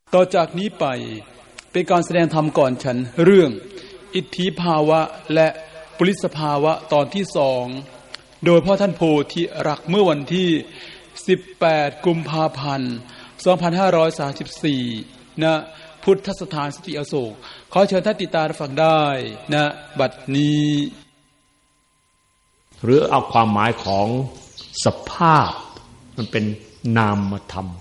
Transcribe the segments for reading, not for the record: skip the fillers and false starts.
ต่อจากนี้ไปเป็นการแสดงธรรมก่อนฉันเรื่องอิทธิภาวะและปุริสภาวะตอนที่2โดยพ่อท่านโพธิรักเมื่อวันที่18กุมภาพันธ์2534ณพุทธสถานสติอโศกขอเชิญท่านติดตามฟังได้ณบัดนี้หรือเอาความหมายของสภาพมันเป็นนามธรรม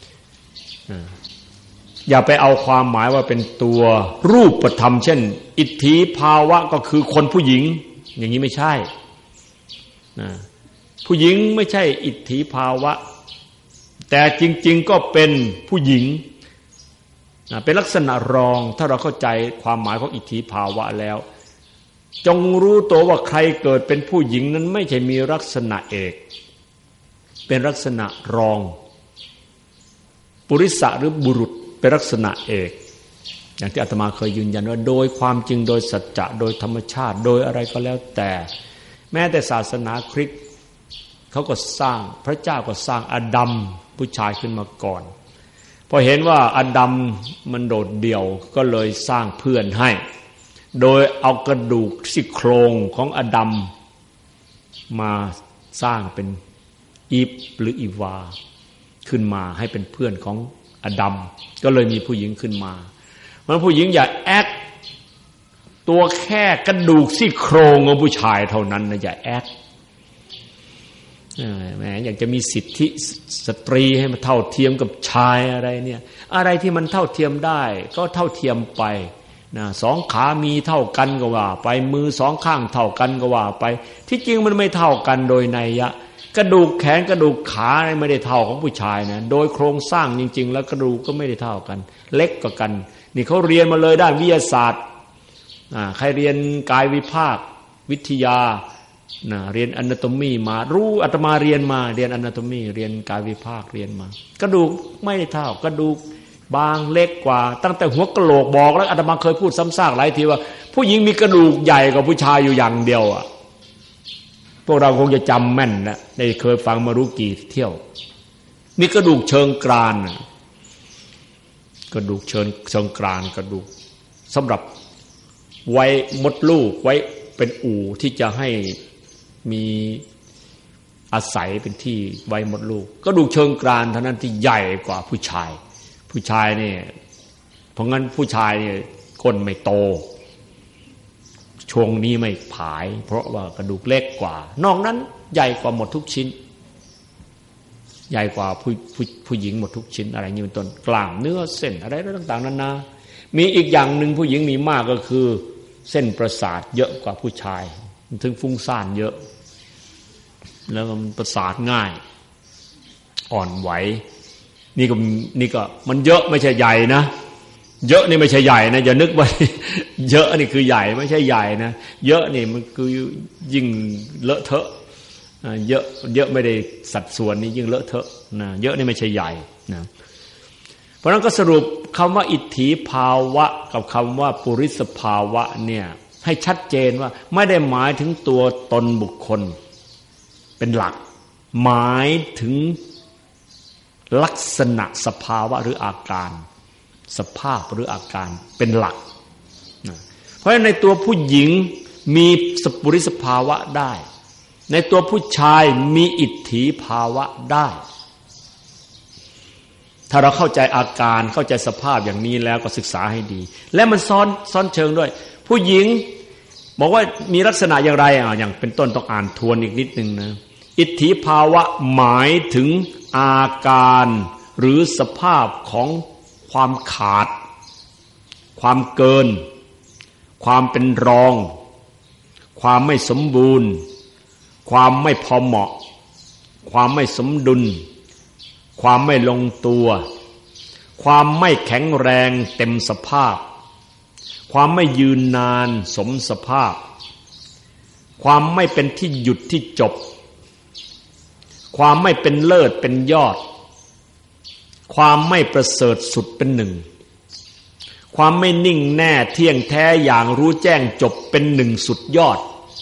อย่าไปเอาความหมายว่าเป็นตัวรูปธรรมเช่นอิทธิภาวะก็คือคนผู้หญิงอย่างนี้ไม่ใช่ผู้หญิงไม่ใช่อิทธิภาวะแต่จริงๆก็เป็นผู้หญิงเป็นลักษณะรองถ้าเราเข้าใจความหมายของอิทธิภาวะแล้วจงรู้ตัวว่าใครเกิดเป็นผู้หญิงนั้นไม่ใช่มีลักษณะเอกเป็นลักษณะรองปุริสะหรือบุรุษเป็นลักษณะเอกอย่างที่อาตมาเคยยืนยันว่าโดยความจริงโดยสัจจะโดยธรรมชาติโดยอะไรก็แล้วแต่แม้แต่ศาสนาคริสต์เขาก็สร้างพระเจ้าก็สร้างอาดัมผู้ชายขึ้นมาก่อนพอเห็นว่าอาดัมมันโดดเดี่ยวก็เลยสร้างเพื่อนให้โดยเอากระดูกซี่โครงของอาดัมมาสร้างเป็นอีฟหรืออีวาขึ้นมาให้เป็นเพื่อนของอาดัมก็เลยมีผู้หญิงขึ้นมาเพราะผู้หญิงอย่าแอคตัวแค่กระดูกซี่โครงของผู้ชายเท่านั้นนะอย่าแอคแหมอยากจะมีสิทธิสตรีให้มันเท่าเทียมกับชายอะไรเนี่ยอะไรที่มันเท่าเทียมได้ก็เท่าเทียมไปนะสองขามีเท่ากันก็ว่าไปมือสองข้างเท่ากันก็ว่าไปที่จริงมันไม่เท่ากันโดยนัยยะกระดูกแขนกระดูกขาไม่ได้เท่าของผู้ชายนะโดยโครงสร้างจริงๆแล้วกระดูกก็ไม่ได้เท่ากันเล็กกว่ากันนี่เขาเรียนมาเลยด้านวิทยาศาสตร์ใครเรียนกายวิภาควิทยาเรียนอนาโตมีมารู้อาตมาเรียนมาเรียนอนาโตมีเรียนกายวิภาคเรียนมากระดูกไม่ได้เท่ากระดูกบางเล็กกว่าตั้งแต่หัวกะโหลกบอกแล้วอาตมาเคยพูดซ้ำซากหลายทีว่าผู้หญิงมีกระดูกใหญ่กว่าผู้ชายอยู่อย่างเดียวอ่ะพวกเราคงจะจำแม่นนะได้เคยฟังมารู้กี่เที่ยวมีกระดูกเชิงกรานกระดูกเชิงกรานกระดูกสำหรับไว้มดลูกไว้เป็นอู่ที่จะให้มีอาศัยเป็นที่ไว้มดลูกกระดูกเชิงกรานเท่านั้นที่ใหญ่กว่าผู้ชายผู้ชายเนี่ยเพราะงั้นผู้ชายเนี่ยก้นไม่โตช่วงนี้ไม่ผายเพราะว่ากระดูกเล็กกว่านอกนั้นใหญ่กว่าหมดทุกชิ้นใหญ่กว่าผู้หญิงหมดทุกชิ้นอะไรอย่างนี้เป็นต้นกล้ามเนื้อเส้นอะไรต่างๆนานามีอีกอย่างหนึ่งผู้หญิงมีมากก็คือเส้นประสาทเยอะกว่าผู้ชายถึงฟุ้งซ่านเยอะแล้วมันประสาทง่ายอ่อนไหวนี่ก็มันเยอะไม่ใช่ใหญ่นะเยอะนี่ไม่ใช่ใหญ่นะอย่านึกว่าเยอะนี่คือใหญ่ไม่ใช่ใหญ่นะเยอะนี่มันคือยิ่งเลอะเทอะเยอะไม่ได้สัดส่วนนี่ยิ่งเลอะเทอะนะเยอะนี่ไม่ใช่ใหญ่นะเพราะนั้นก็สรุปคำว่าอิทธิภาวะกับคำว่าปุริสภาวะเนี่ยให้ชัดเจนว่าไม่ได้หมายถึงตัวตนบุคคลเป็นหลักหมายถึงลักษณะสภาวะหรืออาการสภาพหรืออาการเป็นหลักเพราะฉะนั้นในตัวผู้หญิงมีปุริสภาวะได้ในตัวผู้ชายมีอิทธิภาวะได้ถ้าเราเข้าใจอาการเข้าใจสภาพอย่างนี้แล้วก็ศึกษาให้ดีและมันซ้อนเชิงด้วยผู้หญิงบอกว่ามีลักษณะอย่างไรอย่างเป็นต้นต้องอ่านทวนอีกนิดนึงนะอิทธิภาวะหมายถึงอาการหรือสภาพของความขาดความเกินความเป็นรองความไม่สมบูรณ์ความไม่พอเหมาะความไม่สมดุลความไม่ลงตัวความไม่แข็งแรงเต็มสภาพความไม่ยืนนานสมสภาพความไม่เป็นที่หยุดที่จบความไม่เป็นเลิศเป็นยอดความไม่ประเสริฐสุดเป็นหนึ่งความไม่นิ่งแน่เที่ยงแท้อย่างรู้แจ้งจบเป็นหนึ่งสุดยอด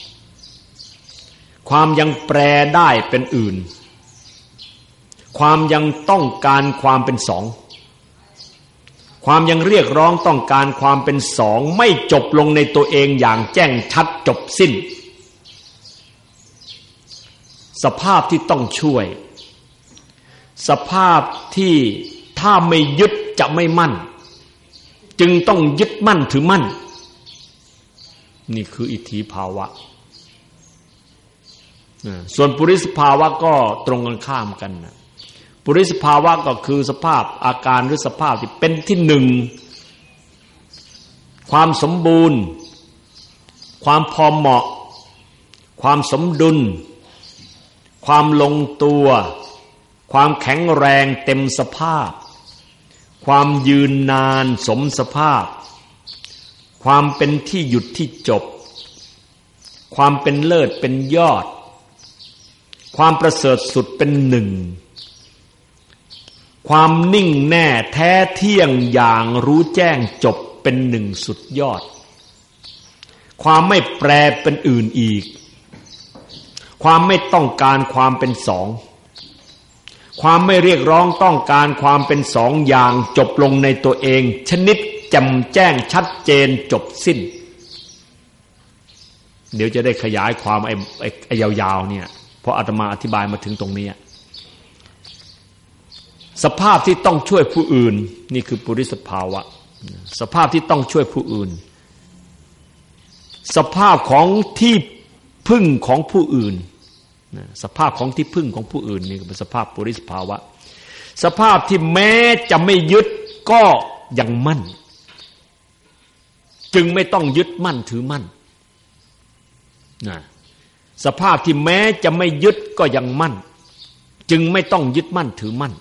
ความยังแปรได้เป็นอื่นความยังต้องการความเป็นสองความยังเรียกร้องต้องการความเป็นสองไม่จบลงในตัวเองอย่างแจ้งชัดจบสิ้นสภาพที่ต้องช่วยสภาพที่ถ้าไม่ยึดจะไม่มั่นจึงต้องยึดมั่นถือมั่นนี่คืออิทธิภาวะส่วนปุริสภาวะก็ตรงกันข้ามกันนะปุริสภาวะก็คือสภาพอาการหรือสภาพที่เป็นที่หนึ่งความสมบูรณ์ความพอเหมาะความสมดุลความลงตัวความแข็งแรงเต็มสภาพความยืนนานสมสภาพความเป็นที่หยุดที่จบความเป็นเลิศเป็นยอดความประเสริฐสุดเป็นหนึ่งความนิ่งแน่แท้เที่ยงอย่างรู้แจ้งจบเป็นหนึ่งสุดยอดความไม่แปรเป็นอื่นอีกความไม่ต้องการความเป็นสองความไม่เรียกร้องต้องการความเป็นสองอย่างจบลงในตัวเองชนิดแจ่มแจ้งชัดเจนจบสิ้นเดี๋ยวจะได้ขยายความไอ้ยาวๆเนี่ยเพราะอาตมาอธิบายมาถึงตรงนี้สภาพที่ต้องช่วยผู้อื่นนี่คือปุริสภาวะสภาพที่ต้องช่วยผู้อื่นสภาพของที่พึ่งของผู้อื่นสภาพของที่พึ่งของผู้อื่นนี่เป็นสภาพปุริสภาวะสภาพที่แม้จะไม่ยึดก็ยังมั่นจึงไม่ต้องยึดมั่นถือมั่นสภาพที่แม้จะไม่ยึดก็ยังมั่นจึงไม่ต้องยึดมั่นถือมั่น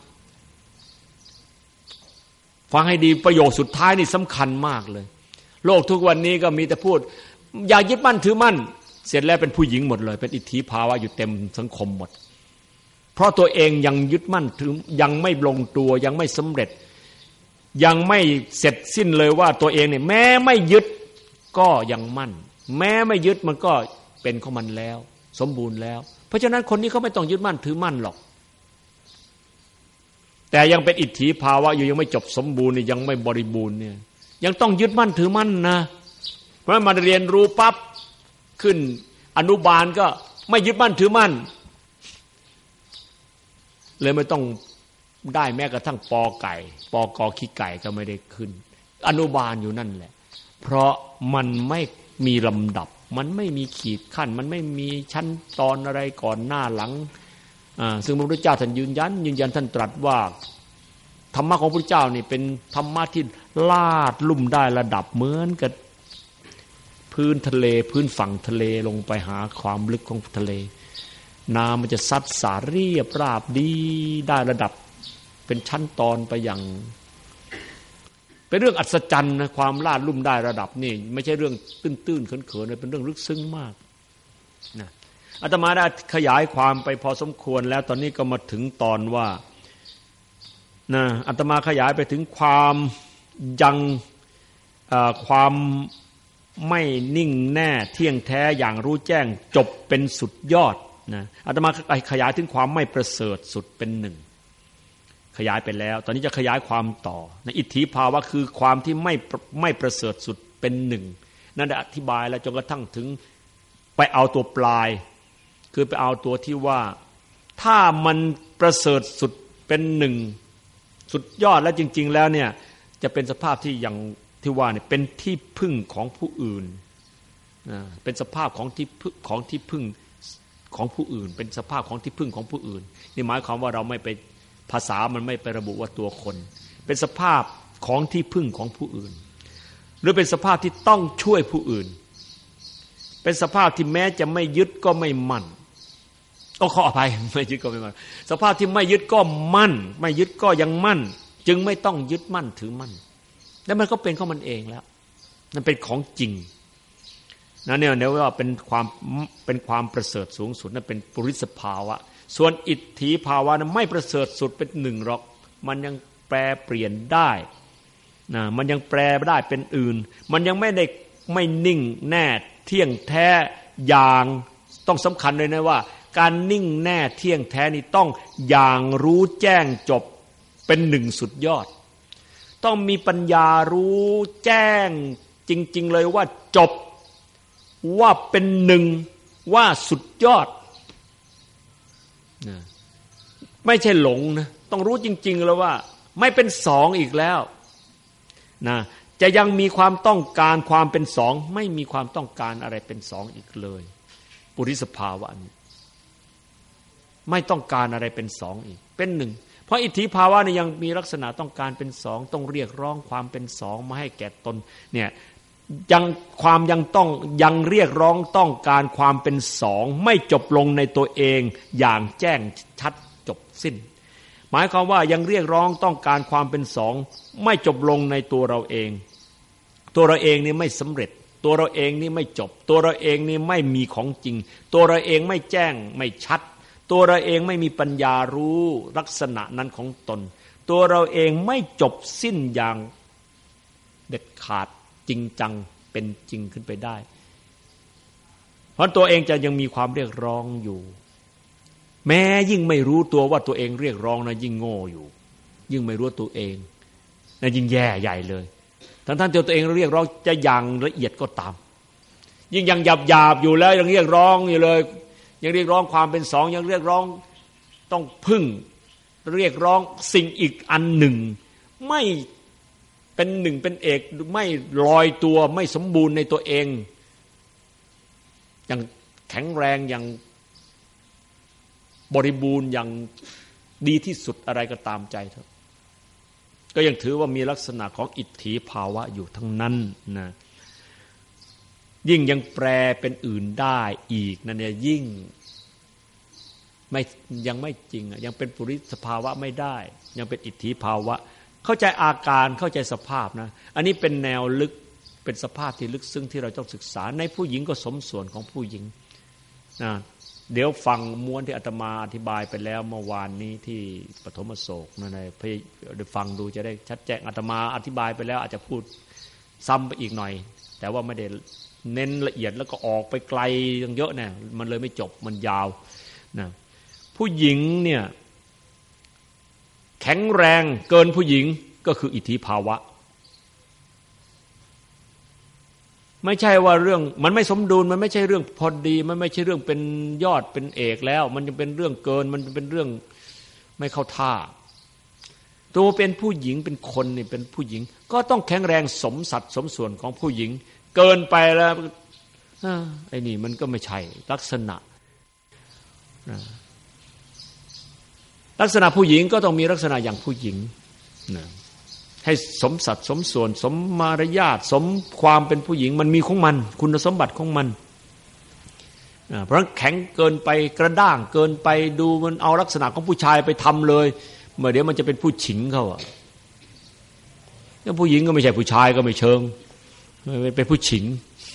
ฟังให้ดีประโยคสุดท้ายนี่สำคัญมากเลยโลกทุกวันนี้ก็มีแต่พูดอย่ายึดมั่นถือมั่นเสร็จแล้วเป็นผู้หญิงหมดเลยเป็นอิทธิภาวะอยู่เต็มสังคมหมดเพราะตัวเองยังยึดมั่นถือยังไม่ลงตัวยังไม่สำเร็จยังไม่เสร็จสิ้นเลยว่าตัวเองเนี่ยแม้ไม่ยึดก็ยังมั่นแม้ไม่ยึดมันก็เป็นของมันแล้วสมบูรณ์แล้วเพราะฉะนั้นคนนี้เขาไม่ต้องยึดมั่นถือมั่นหรอกแต่ยังเป็นอิทธิภาวะอยู่ยังไม่จบสมบูรณ์นี่ยังไม่บริบูรณ์เนี่ยยังต้องยึดมั่นถือมั่นนะเพราะมาเรียนรู้ปั๊บขึ้นอนุบาลก็ไม่ยึดมั่นถือมั่นเลยไม่ต้องได้แม้กระทั่งปอไก่ปอกอขี้ไก่ก็ไม่ได้ขึ้นอนุบาลอยู่นั่นแหละเพราะมันไม่มีลำดับมันไม่มีขีดขั้นมันไม่มีชั้นตอนอะไรก่อนหน้าหลังซึ่งพระพุทธเจ้าท่านยืนยันท่านตรัสว่าธรรมะของพระพุทธเจ้านี่เป็นธรรมะที่ลาดลุ่มได้ระดับเหมือนกับพื้นทะเลพื้นฝั่งทะเลลงไปหาความลึกของทะเลน้ำมันจะซัดสาเรียบราบดีได้ระดับเป็นชั้นตอนไปอย่างเป็นเรื่องอัศจรรย์นะความลาดลุ่มได้ระดับนี่ไม่ใช่เรื่องตื้นๆเขินๆเป็นเรื่องลึกซึ้งมากนะอาตมาได้ขยายความไปพอสมควรแล้วตอนนี้ก็มาถึงตอนว่านะอาตมาขยายไปถึงความยังความไม่นิ่งแน่เที่ยงแท้อย่างรู้แจ้งจบเป็นสุดยอดนะอาตมาขยายถึงความไม่ประเสริฐสุดเป็นหนึ่งขยายไปแล้วตอนนี้จะขยายความต่อในอิทธิภาวะคือความที่ไม่ประเสริฐสุดเป็นหนึ่งนั่นได้อธิบายแล้วจนกระทั่งถึงไปเอาตัวปลายคือไปเอาตัวที่ว่าถ้ามันประเสริฐสุดเป็นหนึ่งสุดยอดแล้วจริงๆแล้วเนี่ยจะเป็นสภาพที่อย่างที่ว่าเนี่ยเป็นที่พึ่งของผู้อื่นเป็นสภาพของที่พึ่งของผู้อื่นเป็นสภาพของที่พึ่งของผู้อื่นนี่หมายความว่าเราไม่ไปภาษามันไม่ไประบุว่าตัวคนเป็นสภาพของที่พึ่งของผู้อื่นหรือเป็นสภาพที่ต้องช่วยผู้อื่นเป็นสภาพที่แม้จะไม่ยึดก็ไม่มั่นขออภัยไม่ยึดก็ไม่มั่นสภาพที่ไม่ยึดก็มั่นไม่ยึดก็ยังมั่นจึงไม่ต้องยึดมั่นถือมั่นแล้วมันก็เป็นของมันเองแล้วนั่นเป็นของจริงนะเนี่ยเดี๋ยวว่าเป็นความประเสริฐสูงสุดนั่นเป็นปุริสภาวะส่วนอิทธิภาวะนั้นไม่ประเสริฐสุดเป็นหนึ่งหรอกมันยังแปรเปลี่ยนได้นะมันยังแปรได้เป็นอื่นมันยังไม่นิ่งแน่เที่ยงแท้อย่างต้องสำคัญเลยนะว่าการนิ่งแน่เที่ยงแท้นี่ต้องอย่างรู้แจ้งจบเป็นหนึ่งสุดยอดต้องมีปัญญารู้แจ้งจริงๆเลยว่าจบว่าเป็นหนึ่งว่าสุดยอดนะไม่ใช่หลงนะต้องรู้จริงๆแล้วว่าไม่เป็นสองอีกแล้วนะจะยังมีความต้องการความเป็นสองไม่มีความต้องการอะไรเป็นสองอีกเลยปุริสภาวะนี้ไม่ต้องการอะไรเป็นสองอีกเป็นหนึ่งเพราะอิทธิภาวะนี่ยังมีลักษณะต้องการเป็นสองต้องเรียกร้องความเป็นสองมาให้แก่ตนเนี่ยยังความยังเรียกร้องต้องการความเป็นสองไม่จบลงในตัวเองอย่างแจ้งชัดจบสิ้นหมายความว่ายังเรียกร้องต้องการความเป็นสองไม่จบลงในตัวเราเองตัวเราเองนี่ไม่สำเร็จตัวเราเองนี่ไม่จบตัวเราเองนี่ไม่มีของจริงตัวเราเองไม่แจ้งไม่ชัดตัวเราเองไม่มีปัญญารู้ลักษณะนั้นของตนตัวเราเองไม่จบสิ้นอย่างเด็ดขาดจริงจังเป็นจริงขึ้นไปได้เพราะตัวเองจะยังมีความเรียกร้องอยู่แม้ยิ่งไม่รู้ตัวว่าตัวเองเรียกร้องนะยิ่งโง่อยู่ยิ่งไม่รู้ตัวเองนะยิ่งแย่ใหญ่เลยทั้งที่ตัวเองเรียกร้องจะอย่างละเอียดก็ตามยิ่งยังหยาบอยู่แล้วยังเรียกร้องอยู่เลยยังเรียกร้องความเป็นสองยังเรียกร้องต้องพึ่งเรียกร้องสิ่งอีกอันหนึ่งไม่เป็นหนึ่งเป็นเอกไม่ลอยตัวไม่สมบูรณ์ในตัวเองอย่างแข็งแรงอย่างบริบูรณ์อย่างดีที่สุดอะไรก็ตามใจเถอะก็ยังถือว่ามีลักษณะของอิทธิภาวะอยู่ทั้งนั้นนะยิ่งยังแปลเป็นอื่นได้อีกนั่นเนี่ยยิ่งไม่ยังไม่จริงยังเป็นปุริสภาวะไม่ได้ยังเป็นอิทธิภาวะเข้าใจอาการเข้าใจสภาพนะอันนี้เป็นแนวลึกเป็นสภาพที่ลึกซึ้งที่เราต้องศึกษาในผู้หญิงก็สมส่วนของผู้หญิงนะเดี๋ยวฟังม้วนที่อาตมาอธิบายไปแล้วเมื่อวานนี้ที่ปฐมโศกนั่นเองได้ฟังดูจะได้ชัดแจ้งอาตมาอธิบายไปแล้วอาจจะพูดซ้ำไปอีกหน่อยแต่ว่าไม่ได้เน้นละเอียดแล้วก็ออกไปไกลเยอะเนี่ยมันเลยไม่จบมันยาวนะผู้หญิงเนี่ยแข็งแรงเกินผู้หญิงก็คืออิทธิภาวะไม่ใช่ว่าเรื่องมันไม่สมดุลมันไม่ใช่เรื่องพอดีมันไม่ใช่เรื่องเป็นยอดเป็นเอกแล้วมันจะเป็นเรื่องเกินมันเป็นเรื่องไม่เข้าท่าตัวเป็นผู้หญิงเป็นคนนี่เป็นผู้หญิงก็ต้องแข็งแรงสมสัดสมส่วนของผู้หญิงเกินไปแล้วไอ้นี่มันก็ไม่ใช่ลักษณะลักษณะผู้หญิงก็ต้องมีลักษณะอย่างผู้หญิงนะให้สมสัดสมส่วนสมมารยาทสมความเป็นผู้หญิงมันมีของมันคุณสมบัติของมันเพราะแข็งเกินไปกระด้างเกินไปดูมันเอาลักษณะของผู้ชายไปทำเลยเมื่อเดี๋ยวมันจะเป็นผู้หญิงเขาอ่ะแล้วผู้หญิงก็ไม่ใช่ผู้ชายก็ไม่เชิงเป็นผู้หญิง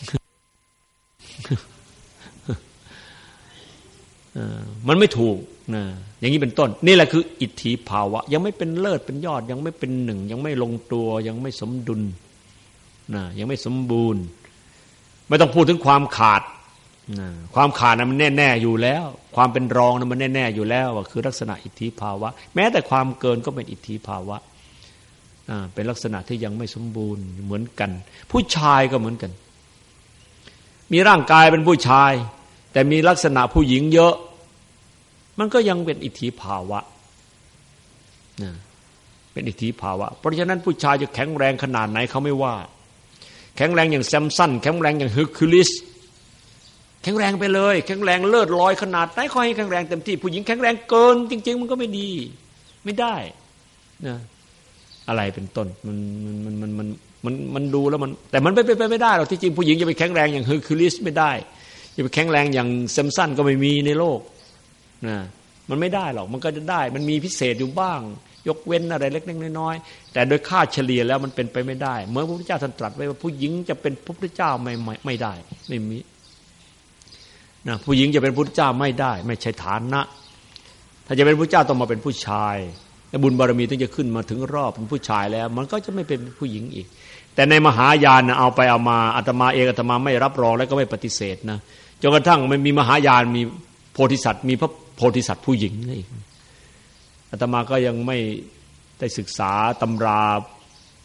มันไม่ถูกนะอย่างนี้เป็นต้นนี่แหละคืออิทธิภาวะยังไม่เป็นเลิศเป็นยอดยังไม่เป็นหนึ่งยังไม่ลงตัวยังไม่สมดุลนะยังไม่สมบูรณ์ไม่ต้องพูดถึงความขาดนะความขาดนะมันแน่ๆอยู่แล้วความเป็นรองนะมันแน่ๆอยู่แล้วว่าคือลักษณะอิทธิภาวะแม้แต่ความเกินก็เป็นอิทธิภาวะเป็นลักษณะที่ยังไม่สมบูรณ์เหมือนกันผู้ชายก็เหมือนกันมีร่างกายเป็นผู้ชายแต่มีลักษณะผู้หญิงเยอะมันก็ยังเป็นอิทธิภาวะนะเป็นอิทธิภาวะเพราะฉะนั้นผู้ชายจะแข็งแรงขนาดไหนเขาไม่ว่าแข็งแรงอย่างแซมสันแข็งแรงอย่างเฮอร์คิวลิสแข็งแรงไปเลยแข็งแรงเลิศลอยขนาดไหนเขาให้แข็งแรงเต็มที่ผู้หญิงแข็งแรงเกินจริงๆมันก็ไม่ดีไม่ได้นะอะไรเป็นต้นมันดูแล้วมันแต่มันไม่ได้หรอกที่จริงผู้หญิงจะไปแข็งแรงอย่างเฮอร์คิวลิสไม่ได้จะไปแข็งแรงอย่างแซมสันก็ไม่มีในโลกนะมันไม่ได้หรอกมันก็จะได้มันมีพิเศษอยู่บ้างยกเว้นอะไรเล็กๆน้อยๆแต่โดยค่าเฉลี่ยแล้วมันเป็นไปไม่ได้เมื่อพระพุทธเจ้าท่านตรัสไว้ว่าผู้หญิงจะเป็นพระพุทธเจ้าไม่ได้ไม่มีนะผู้หญิงจะเป็นพระพุทธเจ้าไม่ได้ไม่ใช่ฐานะถ้าจะเป็นพระพุทธเจ้าต้องมาเป็นผู้ชายและบุญบารมีถึงจะขึ้นมาถึงรอบเป็นผู้ชายแล้วมันก็จะไม่เป็นผู้หญิงอีกแต่ในมหายานนะเอาไปเอามาอาตมาเองอาตมาไม่รับรองและก็ไม่ปฏิเสธนะจนกระทั่งมันมีมหายานมีโพธิสัตว์มีพระโพธิสัตว์ผู้หญิงนี่อาตมาก็ยังไม่ได้ศึกษาตำรา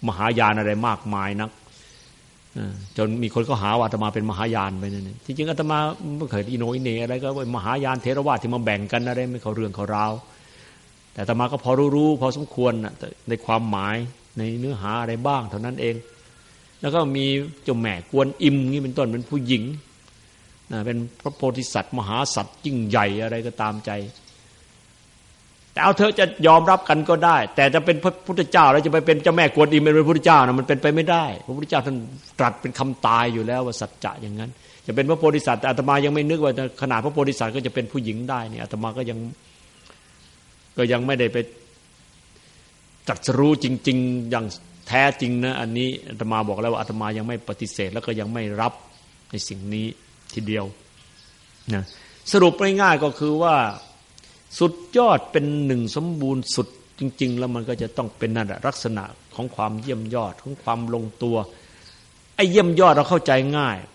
มหายานอะไรมากมายนักจนมีคนก็หาว่าอาตมาเป็นมหายานไปนั่นที่จริงอาตมาไม่เคยอิโนอิเนอะไรก็มหายานเทรวาทที่มาแบ่งกันอะไรไม่เข้าเรื่องเข้าราวแต่อาตมาก็พอรู้พอสมควรในความหมายในเนื้อหาอะไรบ้างเท่านั้นเองแล้วก็มีเจ้าแม่กวนอิมนี่เป็นต้นเป็นผู้หญิงเป็นพระโพธิสัตว์มหาสัตว์ยิ่งใหญ่อะไรก็ตามใจแต่เอาเธอจะยอมรับกันก็ได้แต่จะเป็นพระพุทธเจ้าแล้วจะไปเป็นเจ้าแม่กวนอิมเป็นพระพุทธเจ้านะมันเป็นไปไม่ได้พระพุทธเจ้าท่านตรัสเป็นคำตายอยู่แล้วว่าสัจจะอย่างนั้นจะเป็นพระโพธิสัตว์แต่อาตมายังไม่นึกว่าขนาดพระโพธิสัตว์ก็จะเป็นผู้หญิงได้นี่อาตมาก็ยังไม่ได้ไปตรัสรู้จริงๆอย่างแท้จริงนะอันนี้อาตมาบอกแล้วว่าอาตมายังไม่ปฏิเสธแล้วก็ยังไม่รับในสิ่งนี้ทีเดียวนะสรุปง่ายๆก็คือว่าสุดยอดเป็นหนึ่งสมบูรณ์สุดจริงๆแล้วมันก็จะต้องเป็นนั่นแหละลักษณะของความเยี่ยมยอดของความลงตัวไอ้เยี่ยมยอดเราเข้าใจง่าย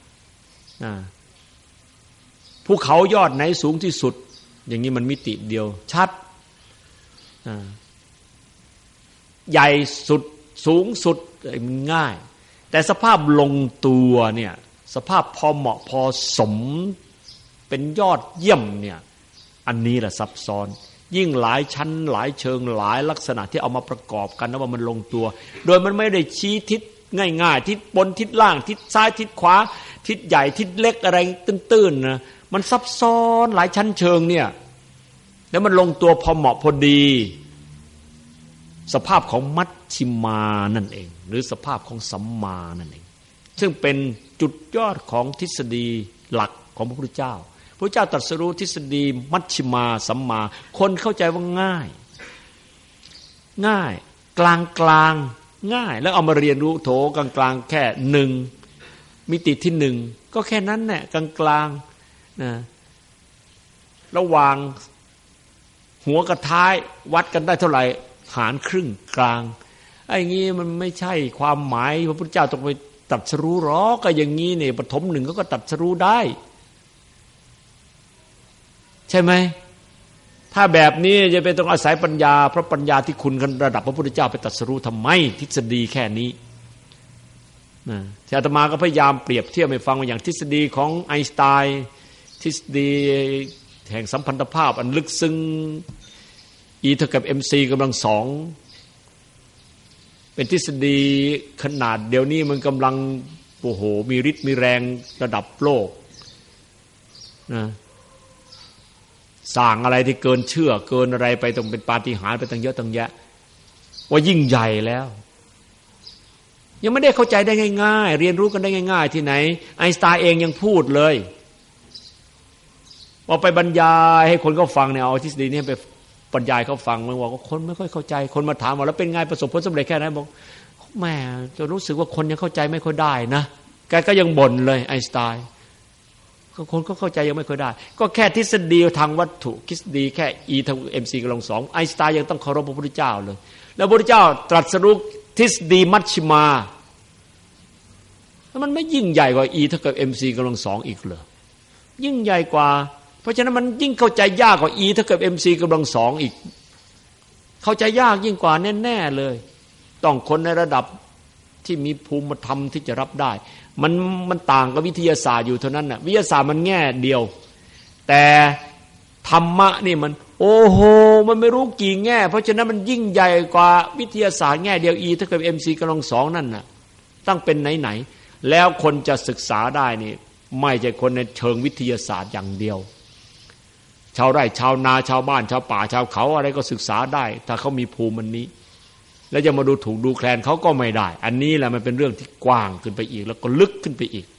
ภูเขายอดไหนสูงที่สุดอย่างนี้มันมิติเดียวชัดใหญ่สุดสูงสุดมันง่ายแต่สภาพลงตัวเนี่ยสภาพพอเหมาะพอสมเป็นยอดเยี่ยมเนี่ยอันนี้แหละซับซ้อนยิ่งหลายชั้นหลายเชิงหลายลักษณะที่เอามาประกอบกันนะว่ามันลงตัวโดยมันไม่ได้ชี้ทิศง่ายๆทิศบนทิศล่างทิศซ้ายทิศขวาทิศใหญ่ทิศเล็กอะไรตื้นๆนะมันซับซ้อนหลายชั้นเชิงเนี่ยแล้วมันลงตัวพอเหมาะพอดีสภาพของมัชฌิมานั่นเองหรือสภาพของสัมมานั่นเองซึ่งเป็นจุดยอดของทฤษฎีหลักของพระพุทธเจ้าพระเจ้าตรัสรู้ทฤษฎีมัชฌิมาสัมมาคนเข้าใจว่าง่ายกลางง่ายแล้วเอามาเรียนรู้โถกลางแค่หนึ่งมิติที่หนึ่งก็แค่นั้นแหละกลางนะระหว่างหัวกับท้ายวัดกันได้เท่าไหร่หารครึ่งกลางไอ้งี้มันไม่ใช่ความหมายพระพุทธเจ้าต้องไปตรัสรู้หรอกก็อย่างงี้เนี่ยปฐมหนึ่งก็ตรัสรู้ได้ใช่ไหมถ้าแบบนี้จะเป็นต้องอาศัยปัญญาเพราะปัญญาที่คุณระดับพระพุทธเจ้าไปตรัสรู้ทำไมทฤษฎีแค่นี้ที่อาตมาก็พยายามเปรียบเทียบให้ฟังว่าอย่างทฤษฎีของไอน์สไตน์ทฤษฎีแห่งสัมพันธภาพอันลึกซึ้ง E เท่ากับ MC กำลังสองเป็นทฤษฎีขนาดเดี๋ยวนี้มันกำลังโอ้โหมีฤทธิ์มีแรงระดับโลกนะสร้างอะไรที่เกินเชื่อเกินอะไรไปต้องเป็นปาฏิหาริย์ไปตั้งเยอะตั้งแยะว่ายิ่งใหญ่แล้วยังไม่ได้เข้าใจได้ง่ายๆเรียนรู้กันได้ง่ายๆที่ไหนไอน์สไตน์เองยังพูดเลยว่าไปบรรยายให้คนเขาฟังเนี่ยเอาทฤษฎีนี้ไปบรรยายเขาฟังมันบอกว่าคนไม่ค่อยเข้าใจคนมาถามว่าแล้วเป็นไงประสบผลสำเร็จแค่ไหนบอกแม่จะรู้สึกว่าคนยังเข้าใจไม่ค่อยได้นะแกก็ยังบ่นเลยไอน์สไตน์คนก็เข้าใจยังไม่ค่อยได้ก็แค่ทฤษฎีทางวัตถุทฤษฎีแค่ E เท่า MC กำลังสองไอน์สไตน์ยังต้องเคารพพระพุทธเจ้าเลยแล้วพระพุทธเจ้าตรัสรู้ทฤษฎีมัชฌิมาแล้วมันไม่ยิ่งใหญ่กว่า E เท่ากับ MC กำลังสองอีกเหรอยิ่งใหญ่กว่าเพราะฉะนั้นมันยิ่งเข้าใจยากกว่า E เท่ากับ MC กำลังสองอีกเข้าใจยากยิ่งกว่าแน่ๆเลยต้องคนในระดับที่มีภูมิธรรมที่จะรับได้มันต่างกับวิทยาศาสตร์อยู่เท่านั้นน่ะวิทยาศาสตร์มันแง่เดียวแต่ธรรมะนี่มันโอ้โหมันไม่รู้กี่แง่เพราะฉะนั้นมันยิ่งใหญ่กว่าวิทยาศาสตร์แง่เดียว E เท่ากับ MC กำลังสองนั่นน่ะต้องเป็นไหนๆแล้วคนจะศึกษาได้นี่ไม่ใช่คนในเชิงวิทยาศาสตร์อย่างเดียวชาวไร่ชาวนาชาวบ้านชาวป่าชาวเขาอะไรก็ศึกษาได้ถ้าเขามีภูมิมันนี้แล้วจะมาดูถูกดูแคลนเขาก็ไม่ได้อันนี้แหละมันเป็นเรื่องที่กว้างขึ้นไปอีกแล้วก็ลึกขึ้นไปอีก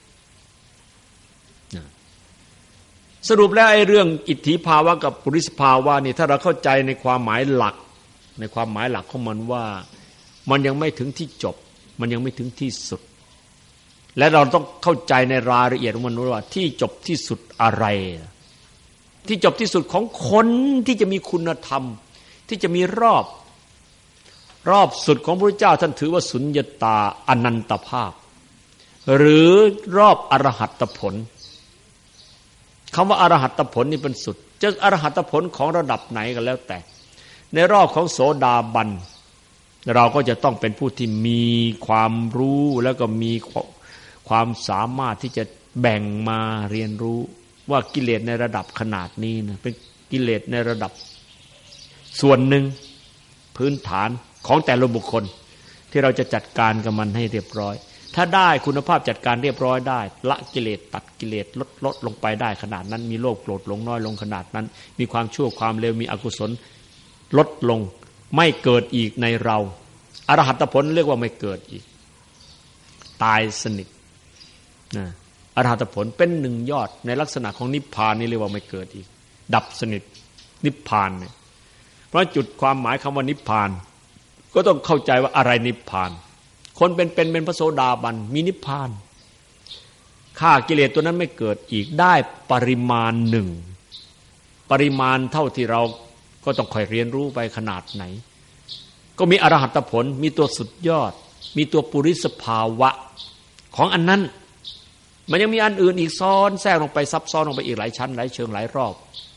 สรุปแล้วไอ้เรื่องอิทธิภาวะกับปุริสภาวะนี่ถ้าเราเข้าใจในความหมายหลักของมันว่ามันยังไม่ถึงที่จบมันยังไม่ถึงที่สุดและเราต้องเข้าใจในรายละเอียดของมันว่าที่จบที่สุดอะไรที่จบที่สุดของคนที่จะมีคุณธรรมที่จะมีรอบสุดของพระเจ้าท่านถือว่าสุญญตาอนันตภาพหรือรอบอรหัตผลคำว่าอรหัตผลนี่เป็นสุดจะอรหัตผลของระดับไหนก็แล้วแต่ในรอบของโสดาบันเราก็จะต้องเป็นผู้ที่มีความรู้แล้วก็มีความสามารถที่จะแบ่งมาเรียนรู้ว่ากิเลสในระดับขนาดนี้นะเป็นกิเลสในระดับส่วนหนึ่งพื้นฐานของแต่ละบุคคลที่เราจะจัดการกับมันให้เรียบร้อยถ้าได้คุณภาพจัดการเรียบร้อยได้ละกิเลสตัดกิเลสลดลงไปได้ขนาดนั้นมีโลภโกรธหลงน้อยลงขนาดนั้นมีความชั่วความเลวมีอกุศลลดลงไม่เกิดอีกในเราอรหัตผลเรียกว่าไม่เกิดอีกตายสนิทนะอรหัตผลเป็นหนึ่งยอดในลักษณะของนิพพานนี่เรียกว่าไม่เกิดอีกดับสนิทนิพพานเนี่ยเพราะจุดความหมายคำว่านิพพานก็ต้องเข้าใจว่าอะไรนิพพานคนเป็นพระโสดาบันมีนิพพานฆ่ากิเลสตัวนั้นไม่เกิดอีกได้ปริมาณหนึ่งปริมาณเท่าที่เราก็ต้องค่อยเรียนรู้ไปขนาดไหนก็มีอรหัตผลมีตัวสุดยอดมีตัวปุริสภาวะของอันนั้นมันยังมีอันอื่นอีกซ้อนแทรกลงไปซับซ้อนลงไปอีกหลายชั้นหลายเชิงหลายรอบ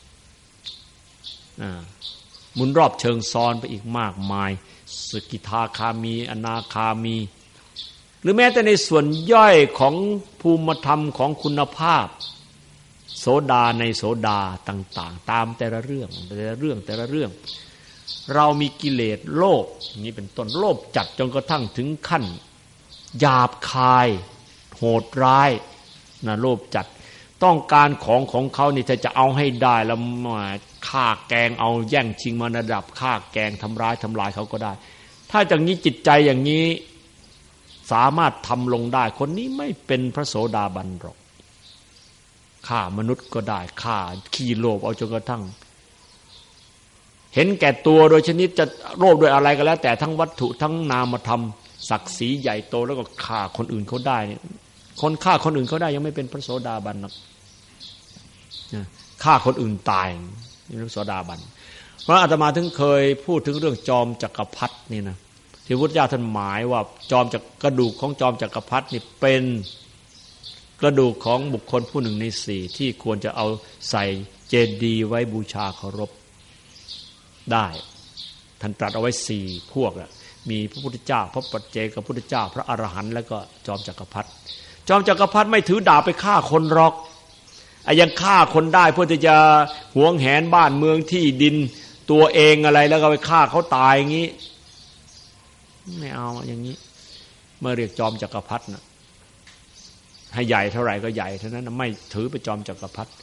หมุนรอบเชิงซ้อนไปอีกมากมายสกิทาคามีอนาคามีหรือแม้แต่ในส่วนย่อยของภูมิธรรมของคุณภาพโสดาในโสดาต่างๆตามแต่ละเรื่องเรามีกิเลสโลภอย่างนี้เป็นต้นโลภจัดจนกระทั่งถึงขั้นหยาบคายโหดร้ายนะโลภจัดต้องการของเขานี่ถ้าจะเอาให้ได้แล้วมาฆ่าแกงเอาแย่งชิงมาระดับฆ่าแกงทำลายเขาก็ได้ถ้าอย่างนี้จิตใจอย่างนี้สามารถทำลงได้คนนี้ไม่เป็นพระโสดาบันหรอกฆ่ามนุษย์ก็ได้ฆ่าขี้โลภเอาจนกระทั่งเห็นแก่ตัวโดยชนิดจะโลภด้วยอะไรก็แล้วแต่ทั้งวัตถุทั้งนามธรรมศักดิ์ศรีใหญ่โตแล้วก็ฆ่าคนอื่นเขาได้เนี่ยคนฆ่าคนอื่นเขาได้ยังไม่เป็นพระโสดาบันหรอกฆ่าคนอื่นตายนี่พระโสดาบันเพราะอาตมาถึงเคยพูดถึงเรื่องจอมจักรพรรดินี่นะที่พุทธเจ้าท่านหมายว่าจอมจักรกระดูกของจอมจักรพรรดินี่เป็นกระดูกของบุคคลผู้หนึ่งในสี่ที่ควรจะเอาใส่เจดีย์ไว้บูชาเคารพได้ท่านตรัสเอาไว้สี่พวกมีพระพุทธเจ้าพระปัจเจกพุทธเจ้าพระอรหันต์แล้วก็จอมจักรพรรดิจอมจักรพรรดิไม่ถือดาบไปฆ่าคนหรอกยังฆ่าคนได้เพื่อที่จะหวงแหนบ้านเมืองที่ดินตัวเองอะไรแล้วก็ไปฆ่าเขาตายอย่างนี้ไม่เอาอย่างนี้เมื่อเรียกจอมจักรพรรดินะให้ใหญ่เท่าไหร่ก็ใหญ่เท่านั้นไม่ถือไปจอมจักรพรรดิ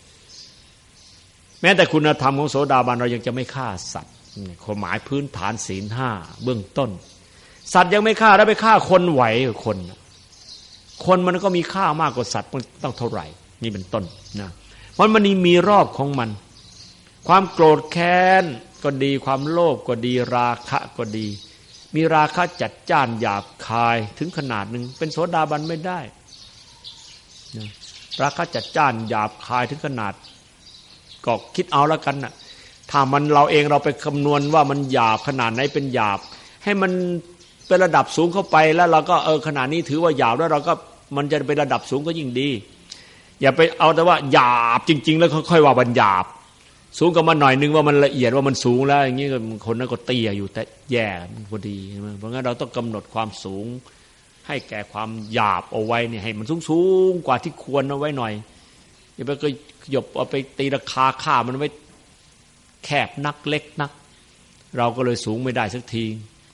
แม้แต่คุณธรรมของโสดาบันเรายังจะไม่ฆ่าสัตว์ความหมายพื้นฐานศีลห้าเบื้องต้นสัตว์ยังไม่ฆ่าแล้วไปฆ่าคนไหวคนมันก็มีค่ามากกว่าสัตว์มันต้องเท่าไหร่นี่เป็นต้นนะเพราะมันมีรอบของมันความโกรธแค้นก็ดีความโลภก็ดีราคะก็ดีมีราคะจัดจ้านหยาบคายถึงขนาดหนึ่งเป็นโสดาบันไม่ได้นะราคะจัดจ้านหยาบคายถึงขนาดก็คิดเอาแล้วกันนะถ้ามันเราเองเราไปคำนวณว่ามันหยาบขนาดไหนเป็นหยาบให้มันเป็นระดับสูงเข้าไปแล้วเราก็ขนาดนี้ถือว่าหยาบแล้วเราก็มันจะเป็นระดับสูงก็ยิ่งดีอย่าไปเอาแต่ว่าหยาบจริงๆแล้วค่อยๆว่ามันหยาบสูงกับมันหน่อยนึงว่ามันละเอียดว่ามันสูงแล้วอย่างนี้คนนั้นก็เตี้ยอยู่แต่แย่มันพอดีใช่ไหมเพราะงั้นเราต้องกำหนดความสูงให้แก่ความหยาบเอาไว้เนี่ยให้มันสูงกว่าที่ควรเอาไว้หน่อยอย่าไปก็หยบเอาไปตีราคาฆ่ามันไว้แคบนักเล็กนักเราก็เลยสูงไม่ได้สักที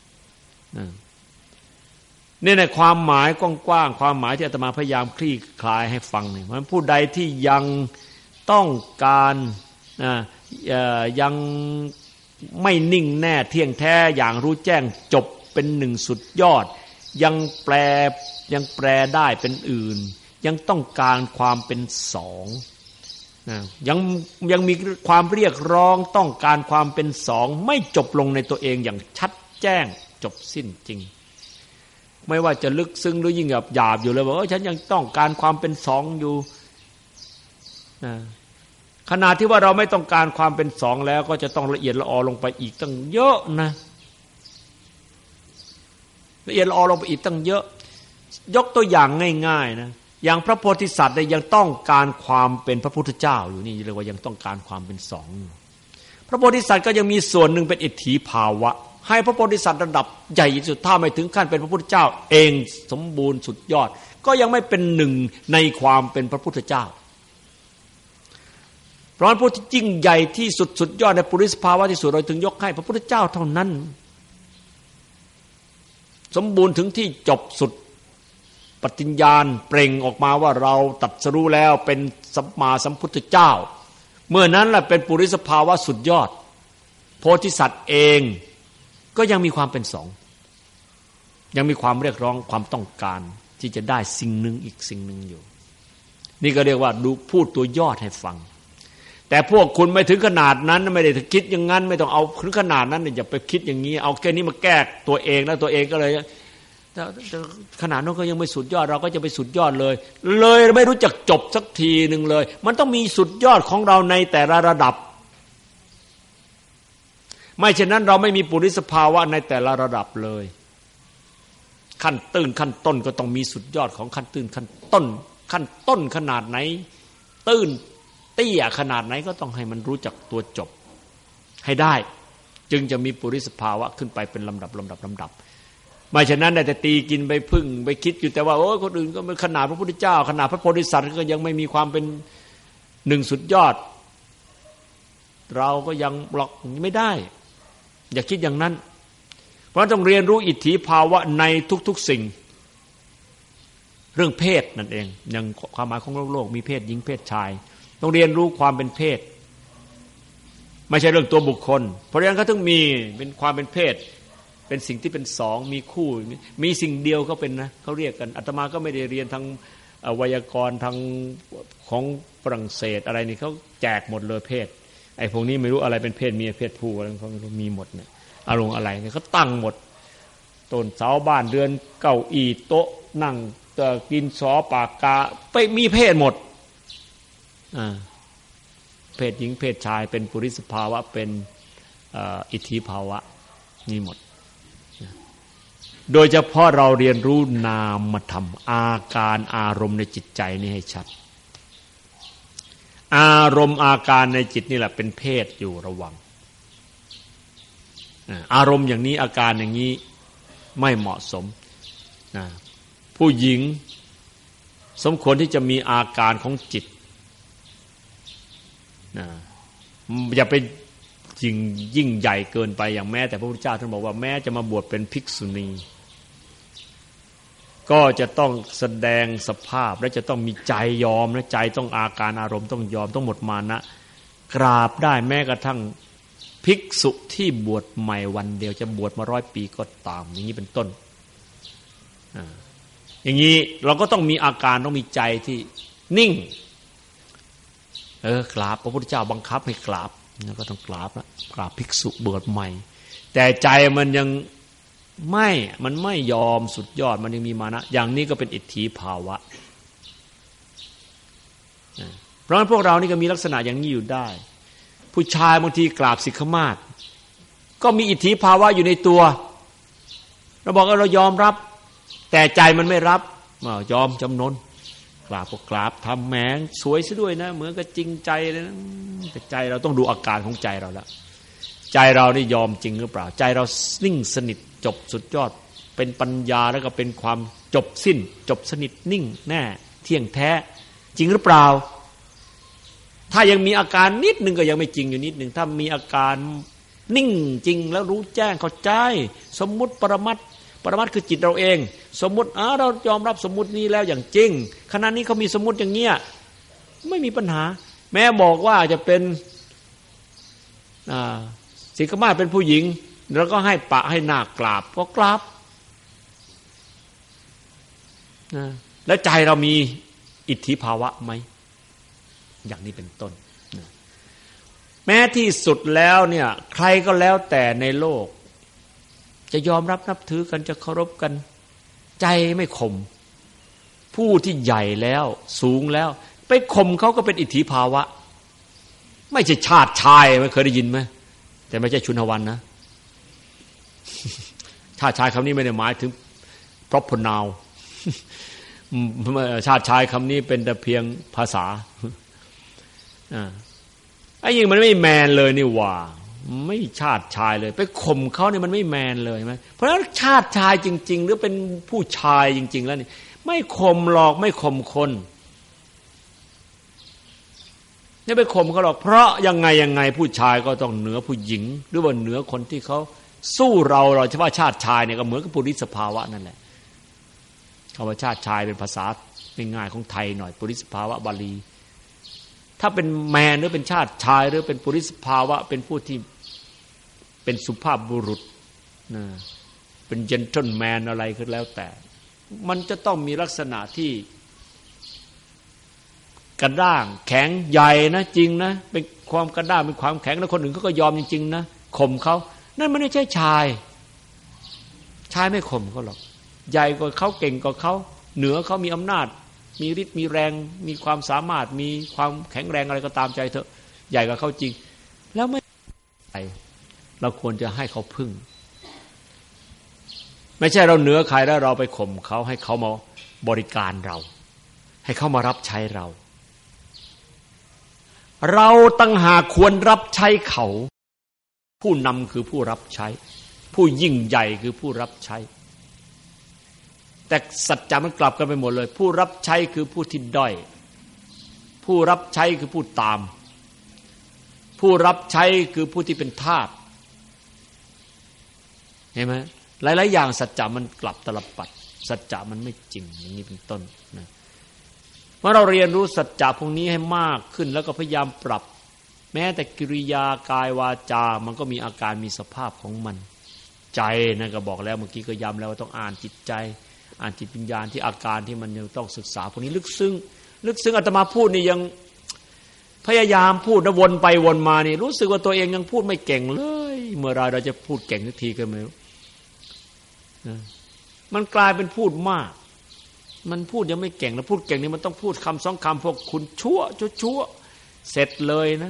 นี่ในความหมายกว้างๆความหมายที่อาตมาพยายามคลี่คลายให้ฟังเนี่ยมันผู้ใดที่ยังต้องการยังไม่นิ่งแน่เที่ยงแท้อย่างรู้แจ้งจบเป็นหนึ่งสุดยอดยังแปลได้เป็นอื่นยังต้องการความเป็นสองยังมีความเรียกร้องต้องการความเป็นสองไม่จบลงในตัวเองอย่างชัดแจ้งจบสิ้นจริงไม่ว่าจะลึกซึ้งหรือยิ่งหยาบอยู่เลยว่าฉันยังต้องการความเป็นสองอยู่ขณะที่ว่าเราไม่ต้องการความเป็นสองแล้วก็จะต้องละเอียดละออลงไปอีกตั้งเยอะนะละเอียดละออลงไปอีกตั้งเยอะยกตัวอย่างง่ายๆนะอย่างพระโพธิสัตว์เนี่ยยังต้องการความเป็นพระพุทธเจ้าอยู่นี่เรียกว่ายังต้องการความเป็นสองพระโพธิสัตว์ก็ยังมีส่วนหนึ่งเป็นอิทธิภาวะให้พระโพธิสัตว์ระดับใหญ่ที่สุดถ้าไม่ถึงขั้นเป็นพระพุทธเจ้าเองสมบูรณ์สุดยอดก็ยังไม่เป็นหนึ่งในความเป็นพระพุทธเจ้าเพราะผู้ที่ยิ่งใหญ่ที่สุดสุดยอดในปุริสภาวะที่สุดเราถึงยกให้พระพุทธเจ้าเท่านั้นสมบูรณ์ถึงที่จบสุดปฏิญญาณเปล่งออกมาว่าเราตรัสรู้แล้วเป็นสัมมาสัมพุทธเจ้าเมื่อนั้นแหละเป็นปุริสภาวะสุดยอดโพธิสัตว์เองก็ยังมีความเป็นสองยังมีความเรียกร้องความต้องการที่จะได้สิ่งหนึ่งอีกสิ่งหนึ่งอยู่นี่ก็เรียกว่าดูพูดตัวยอดให้ฟังแต่พวกคุณไม่ถึงขนาดนั้นไม่ได้คิดอย่างนั้นไม่ต้องเอาถึงขนาดนั้นอย่าไปคิดอย่างนี้เอาแค่นี้มาแก้ตัวเองแล้วตัวเองก็เลยขนาดนั้นก็ยังไม่สุดยอดเราก็จะไปสุดยอดเลยไม่รู้จักจบสักทีหนึ่งเลยมันต้องมีสุดยอดของเราในแต่ละระดับไม่เช่นนั้นเราไม่มีปุริสภาวะในแต่ละระดับเลยขั้นตื้นขั้นต้นก็ต้องมีสุดยอดของขั้นตื้นขั้นต้นขนาดไหนตื้นเตี้ยขนาดไหนก็ต้องให้มันรู้จักตัวจบให้ได้จึงจะมีปุริสภาวะขึ้นไปเป็นลำดับไม่เช่นนั้นได้แต่ตีกินไปพึ่งไปคิดอยู่แต่ว่าโอ้คนอื่นก็ขนาดพระพุทธเจ้าขนาดพระโพธิสัตว์ก็ยังไม่มีความเป็นหนึ่งสุดยอดเราก็ยังบล็อกไม่ได้อย่าคิดอย่างนั้นเพราะต้องเรียนรู้อิทธิภาวะในทุกๆสิ่งเรื่องเพศนั่นเองอย่างความหมายของโลกมีเพศหญิงเพศชายต้องเรียนรู้ความเป็นเพศไม่ใช่เรื่องตัวบุคคลเพราะฉะนั้นก็ต้องมีเป็นความเป็นเพศเป็นสิ่งที่เป็นสองมีคู่มีสิ่งเดียวก็เป็นนะเขาเรียกกันอาตมาก็ไม่ได้เรียนทางไวยากรณ์ทางของฝรั่งเศสอะไรนี่เขาแจกหมดเลยเพศไอ้พวกนี้ไม่รู้อะไรเป็นเพศเมียเพศผู้อะไรเขามีหมดเนี่ยอารมณ์อะไรเนี่ยเขาตั้งหมดต้นเสาบ้านเรือนเก้าอี้โต๊ะนั่งกินสอปากกาไปมีเพศหมดเพศหญิงเพศชายเป็นปุริสภาวะเป็นอิทธิภาวะนี่หมดโดยเฉพาะเราเรียนรู้นามธรรมอาการอารมณ์ในจิตใจนี่ให้ชัดอารมณ์อาการในจิตนี่แหละเป็นเพศอยู่ระวังอารมณ์อย่างนี้อาการอย่างนี้ไม่เหมาะสมผู้หญิงสมควรที่จะมีอาการของจิตอย่าไปยิ่งใหญ่เกินไปอย่างแม้แต่พระพุทธเจ้าท่านบอกว่าแม้จะมาบวชเป็นภิกษุณีก็จะต้องแสดงสภาพและจะต้องมีใจยอมและใจต้องอาการอารมณ์ต้องยอมต้องหมดมานะกราบได้แม้กระทั่งภิกษุที่บวชใหม่วันเดียวจะบวชมา100 ปีก็ตามอย่างนี้เป็นต้นอย่างนี้เราก็ต้องมีอาการต้องมีใจที่นิ่งกราบพระพุทธเจ้าบังคับให้กราบแล้วก็ต้องกราบนะกราบภิกษุบวชใหม่แต่ใจมันยังมันไม่ยอมสุดยอดมันยังมีมานะอย่างนี้ก็เป็นอิทธิภาวะเพราะฉะนั้นพวกเรานี่ก็มีลักษณะอย่างนี้อยู่ได้ผู้ชายบางทีกราบสิกขมาศก็มีอิทธิภาวะอยู่ในตัวเราบอกว่าเรายอมรับแต่ใจมันไม่รับยอมจำนนกราบก็กราบทำแหมสวยซะด้วยนะเหมือนกับจริงใจเลยนะแต่ใจเราต้องดูอาการของใจเราแล้วใจเรานี่ยอมจริงหรือเปล่าใจเรานิ่งสนิทจบสุดยอดเป็นปัญญาแล้วก็เป็นความจบสิ้นจบสนิทนิ่งแน่เที่ยงแท้จริงหรือเปล่าถ้ายังมีอาการนิดนึงก็ยังไม่จริงอยู่นิดนึงถ้ามีอาการนิ่งจริงแล้วรู้แจ้งเข้าใจสมมุติปรมัตถ์คือจิตเราเองสมมุติเรายอมรับสมมุตินี้แล้วอย่างจริงขณะนี้เขามีสมมุติอย่างเงี้ยไม่มีปัญหาแม้บอกว่าจะเป็นสิกขมาศเป็นผู้หญิงแล้วก็ให้ปะให้หน้ากราบก็กราบแล้วใจเรามีอิทธิภาวะไหมอย่างนี้เป็นต้นแม้ที่สุดแล้วเนี่ยใครก็แล้วแต่ในโลกจะยอมรับนับถือกันจะเคารพกันใจไม่ข่มผู้ที่ใหญ่แล้วสูงแล้วไปข่มเขาก็เป็นอิทธิภาวะไม่ใช่ชาติชายไม่เคยได้ยินไหมแต่ไม่ใช่ชุนหวันนะชาติชายคำนี้ไม่ได้หมายถึง proper noun ชาติชายคำนี้เป็นแต่เพียงภาษาไอ้ยิ่งมันไม่แมนเลยนี่ว่าไม่ชาติชายเลยไปข่มเขาเนี่ยมันไม่แมนเลยไหมเพราะฉะนั้นชาติชายจริงๆหรือเป็นผู้ชายจริงๆแล้วนี่ไม่ข่มหรอกไม่ข่มคนไม่ไปข่มเขาหรอกเพราะยังไงผู้ชายก็ต้องเหนือผู้หญิงหรือว่าเหนือคนที่เขาสู้เราเฉพาะชาติชายเนี่ยก็เหมือนกับปุริสภาวะนั่นแหละคำว่าชาติชายเป็นภาษาง่ายๆของไทยหน่อยปุริสภาวะบาลีถ้าเป็นแมนหรือเป็นชาติชายหรือเป็นปุริสภาวะเป็นผู้ที่เป็นสุภาพบุรุษนะเป็นเจนเทิลแมนอะไรก็แล้วแต่มันจะต้องมีลักษณะที่กระด้างแข็งใหญ่นะจริงนะเป็นความกระด้างเป็นความแข็งแล้วคนอื่นเขาก็ยอมจริงๆนะข่มเขานั่นไม่ใช่ชายไม่ข่มเขาหรอกใหญ่กว่าเขาเก่งกว่าเขาเหนือเขามีอำนาจมีฤทธิ์มีแรงมีความสามารถมีความแข็งแรงอะไรก็ตามใจเถอะใหญ่กว่าเขาจริงแล้วไม่เราควรจะให้เขาพึ่งไม่ใช่เราเหนือใครแล้วเราไปข่มเขาให้เขามาบริการเราให้เขามารับใช้เราตั้งหากควรรับใช้เขาผู้นำคือผู้รับใช้ผู้ยิ่งใหญ่คือผู้รับใช้แต่สัจจะมันกลับกันไปหมดเลยผู้รับใช้คือผู้ที่ด้อยผู้รับใช้คือผู้ตามผู้รับใช้คือผู้ที่เป็นทาสเห็นไหมหลายๆอย่างสัจจะมันกลับตลปัดสัจจะมันไม่จริงอย่างนี้เป็นต้นนะเมื่อเราเรียนรู้สัจจะพวกนี้ให้มากขึ้นแล้วก็พยายามปรับแม้แต่กิริยากายวาจามันก็มีอาการมีสภาพของมันใจนั่นก็บอกแล้วเมื่อกี้ก็ย้ำแล้วว่าต้องอ่านจิตใจอ่านจิตวิญญาณที่อาการที่มันยังต้องศึกษาพวกนี้ลึกซึ้งอาตมาพูดนี่ยังพยายามพูดนะวนไปวนมานี่รู้สึกว่าตัวเองยังพูดไม่เก่งเลยเมื่อไรเราจะพูดเก่งสักทีก็ไม่รู้มันกลายเป็นพูดมากมันพูดยังไม่เก่งแล้วพูดเก่งนี่มันต้องพูดคำสองคำพวกคุณชั่วเสร็จเลยนะ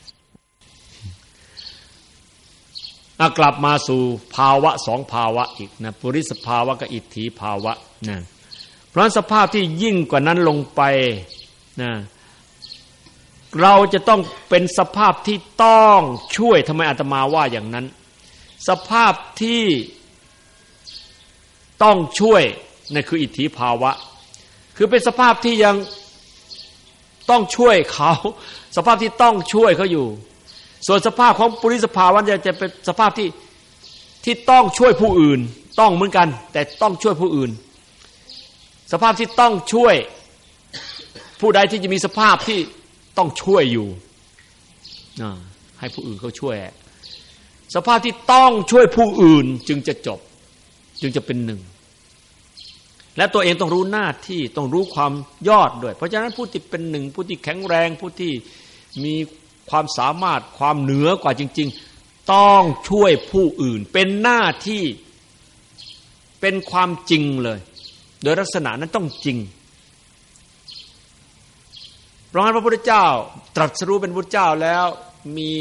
กลับมาสู่ภาวะสองภาวะอีกนะปุริสภาวะกับอิทธิภาวะนะเพราะสภาพที่ยิ่งกว่านั้นลงไปนะเราจะต้องเป็นสภาพที่ต้องช่วยทำไมอาตมาว่าอย่างนั้นสภาพที่ต้องช่วยนั่นคืออิทธิภาวะคือเป็นสภาพที่ยังต้องช่วยเขาสภาพที่ต้องช่วยเขาอยู่ส่วนสภาพของปุริสภาวะจะเป็นสภาพที่ต้องช่วยผู้อื่นต้องเหมือนกันแต่ต้องช่วยผู้อื่นสภาพที่ต้องช่วยผู้ใดที่จะมีสภาพที่ต้องช่วยอยู่ให้ผู้อื่นเขาช่วยสภาพที่ต้องช่วยผู้อื่นจึงจะจบจึงจะเป็นหนึ่งและตัวเองต้องรู้หน้าที่ต้องรู้ความยอดด้วยเพราะฉะนั้นผู้ที่เป็นหนึ่งผู้ที่แข็งแรงผู้ที่มีความสามารถความเหนือกว่าจริงๆต้องช่วยผู้อื่นเป็นหน้าที่เป็นความจริงเลยโดยลักษณะนั้นต้องจริงเพราะงั้นพระพุทธเจ้าตรัสรู้เป็นพุทธเจ้าแล้วมี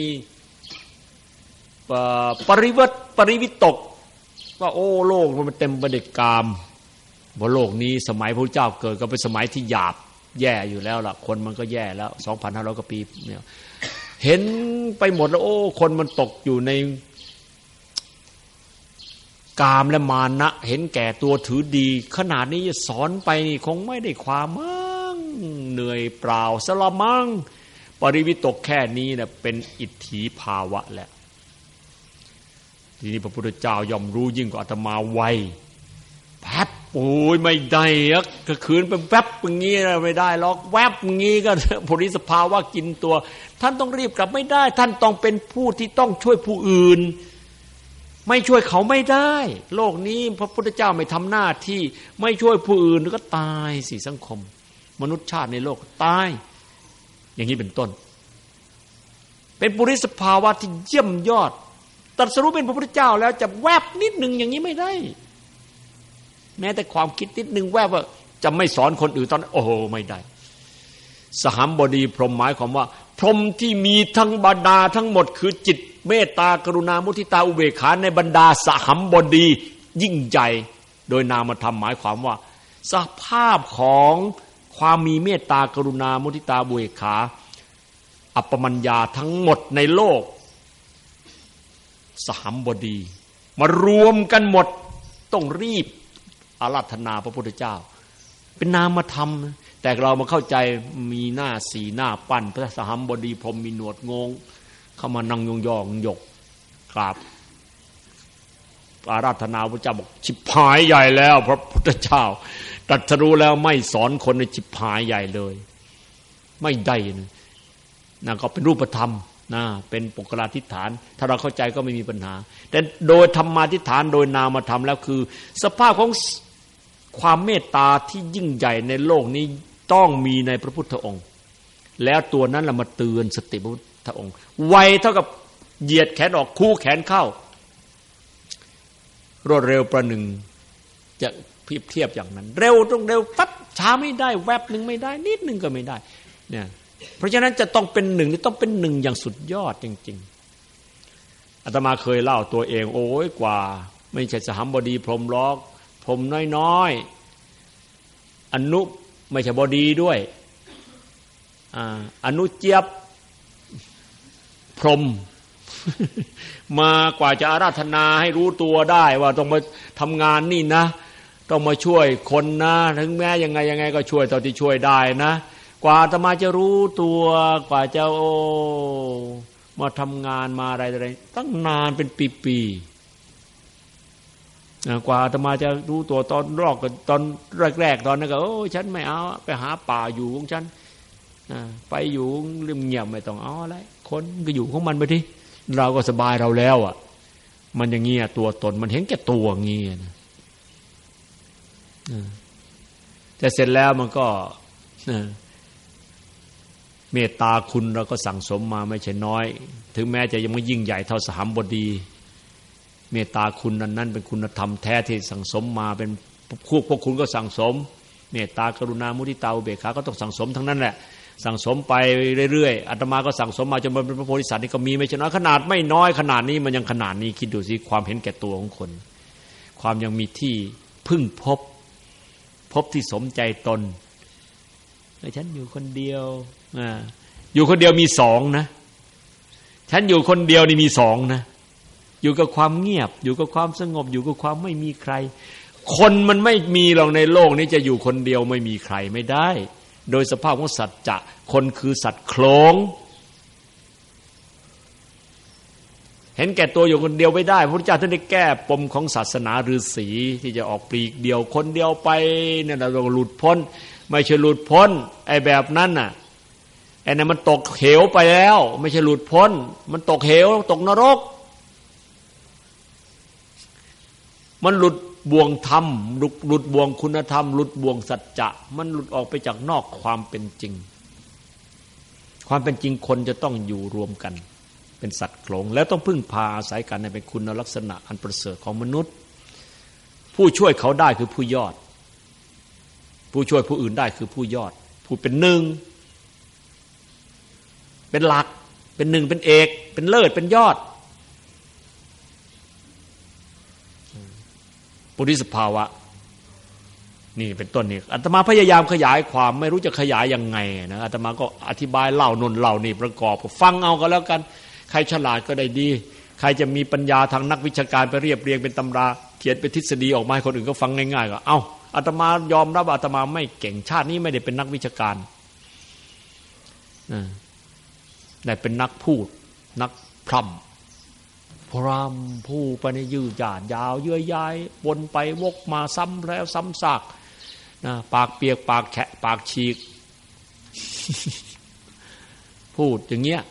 ปริวิตกว่าโอ้โลกมันเต็มไปด้วยกามบนโลกนี้สมัยพระพุทธเจ้าเกิดก็เป็นสมัยที่หยาบแย่อยู่แล้วล่ะคนมันก็แย่แล้ว 2,500 กว่าปีเนี่ยเห็นไปหมดแล้วโอ้คนมันตกอยู่ในกามและมานะเห็นแก่ตัวถือดีขนาดนี้สอนไปนี่คงไม่ได้ความมั้งเหนื่อยเปล่าสละมั้งปริวิตกแค่นี้นะเป็นอิทธิภาวะแหละทีนี้พระพุทธเจ้ายอมรู้ยิ่งกว่าอาตมาไวแป๊บโอ้ยไม่ได้อะก็คืนเป็นแวบอย่างงี้ไม่ได้หรอกแวบอย่างงี้ก็ปุริสภาวะกินตัวท่านต้องรีบกลับไม่ได้ท่านต้องเป็นผู้ที่ต้องช่วยผู้อื่นไม่ช่วยเขาไม่ได้โลกนี้พระพุทธเจ้าไม่ทำหน้าที่ไม่ช่วยผู้อื่นก็ตายสิสังคมมนุษยชาติในโลกตายอย่างนี้เป็นต้นเป็นปุริสภาวะที่เยี่ยมยอดตรัสรู้เป็นพระพุทธเจ้าแล้วจะแวบนิดนึงอย่างนี้ไม่ได้แม้แต่ความคิดนิดนึงแวบว่าจะไม่สอนคนอื่นตอนโอ้โหไม่ได้สหัมบดีพรหมหมายความว่าพรหมที่มีทั้งบรรดาทั้งหมดคือจิตเมตตากรุณามุทิตาอุเบกขาในบรรดาสหัมบดียิ่งใหญ่โดยนามธรรมหมายความว่าสภาพของความมีเมตตากรุณามุทิตาอุเบกขาอัปปมัญญาทั้งหมดในโลกสหัมบดีมารวมกันหมดต้องรีบอาราธนาพระพุทธเจ้าเป็นนามธรรมแต่เรามาเข้าใจมีหน้าสีหน้าปั้นพระสหัมบดีพรหมมีหนวดงงเข้ามานั่งยองๆหยกกราบอาราธนาพระเจ้าบอกฉิบหายใหญ่แล้วพระพุทธเจ้าตรัสรู้แล้วไม่สอนคนในฉิบหายใหญ่เลยไม่ได้นะก็เป็นรูปธรรมนะเป็นปุกราธิฐานถ้าเราเข้าใจก็ไม่มีปัญหาแต่โดยธรรมาธิฐานโดยนามธรรมแล้วคือสภาพของความเมตตาที่ยิ่งใหญ่ในโลกนี้ต้องมีในพระพุทธองค์แล้วตัวนั้นเรามาเตือนสติพระพุทธองค์ไวเท่ากับเหยียดแขนออกคู่แขนเข้ารวดเร็วประหนึ่งจะเทียบอย่างนั้นเร็วต้องเร็วปั๊บช้าไม่ได้แวบหนึ่งไม่ได้นิดหนึ่งก็ไม่ได้เนี่ยเพราะฉะนั้นจะต้องเป็นหนึ่งนี่ต้องเป็นหนึ่งอย่างสุดยอดจริงๆอาตมาเคยเล่าตัวเองโอ้ยกว่าไม่ใช่สหัมบดีพรหมล้อกพรหมน้อยๆอนุไม่ใช่บดีด้วยอนุเจี๊ยบพรหมมากว่าจะอาราธนาให้รู้ตัวได้ว่าต้องมาทำงานนี่นะต้องมาช่วยคนนะถึงแม้ยังไงก็ช่วยเท่าที่ช่วยได้นะกว่าอาตมาจะรู้ตัวกว่าจะมาทำงานมาอะไรตั้งนานเป็นปีๆกว่าอาตมาจะรู้ตัวตอนแรกๆตอนนั้นก็ฉันไม่เอาไปหาป่าอยู่ของฉันไปอยู่เงียบไม่ต้องเอาอะไรคนก็อยู่ของมันไปทีเราก็สบายเราแล้วอ่ะมันอย่างเงี้ยตัวตนมันเห็นแก่ตัวเงี้ยนะแต่เสร็จแล้วมันก็เมตตาคุณเราก็สั่งสมมาไม่ใช่น้อยถึงแม้จะยังไม่ยิ่งใหญ่เท่าสหัมบดีเมตตาคุณนั้นเป็นคุณธรรมแท้ที่สั่งสมมาเป็นพวกคุณก็สั่งสมเมตตากรุณามุทิตาอุเบกขาก็ต้องสั่งสมทั้งนั้นแหละสั่งสมไปเรื่อยๆอาตมาก็สั่งสมมาจนเป็นพระโพธิสัตว์นี่ก็มีไม่ใช่น้อยขนาดไม่น้อยขนาดนี้มันยังขนาดนี้คิดดูสิความเห็นแก่ตัวของคนความยังมีที่พึ่งพบที่สมใจตนฉันอยู่คนเดียวอยู่คนเดียวมีสองนะฉันอยู่คนเดียวนี่มีสองนะอยู่กับความเงียบอยู่กับความสงบอยู่กับความไม่มีใครคนมันไม่มีหรอกในโลกนี้จะอยู่คนเดียวไม่มีใครไม่ได้โดยสภาพของสัจจะคนคือสัตว์โคลงเห็นแก่ตัวอยู่คนเดียวไม่ได้พระพุทธเจ้าท่านได้แก้ปมของศาสนาฤาษีที่จะออกปลีกเดียวคนเดียวไปเนี่ยเราหลุดพ้นไม่ใช่หลุดพ้นไอ้แบบนั้นน่ะไอ้นั่นมันตกเหวไปแล้วไม่ใช่หลุดพ้นมันตกเหวตกนรกมันหลุดบ่วงธรรมหลุดบ่วงคุณธรรมหลุดบ่วงสัจจะมันหลุดออกไปจากนอกความเป็นจริงความเป็นจริงคนจะต้องอยู่รวมกันเป็นสัตว์โขลงแล้วต้องพึ่งพาอาศัยกันในเป็นคุณลักษณะอันประเสริฐของมนุษย์ผู้ช่วยเขาได้คือผู้ยอดผู้ช่วยผู้อื่นได้คือผู้ยอดผู้เป็นหนึ่งเป็นหลักเป็นหนึ่งเป็นเอกเป็นเลิศเป็นยอดปุริสภาวะนี่เป็นต้นนี่อาตมาพยายามขยายความไม่รู้จะขยายยังไงนะอาตมาก็อธิบายเล่านนเล่านี่ประกอบฟังเอาก็แล้วกันใครฉลาดก็ได้ดีใครจะมีปัญญาทางนักวิชาการไปเรียบเรียงเป็นตำราเขียนเป็นทฤษฎีออกมาให้คนอื่นก็ฟังง่ายๆก็เอาอาตมายอมรับอาตมาไม่เก่งชาตินี้ไม่ได้เป็นนักวิชาการแต่เป็นนักพูดนักพร่ำพร่ำพูดไปในยืดยาวเยื่อใยวนไปวกมาซ้ำแล้วซ้ำซากนะปากเปียกปากแฉะปากฉีก พูดอย่างเงี้ย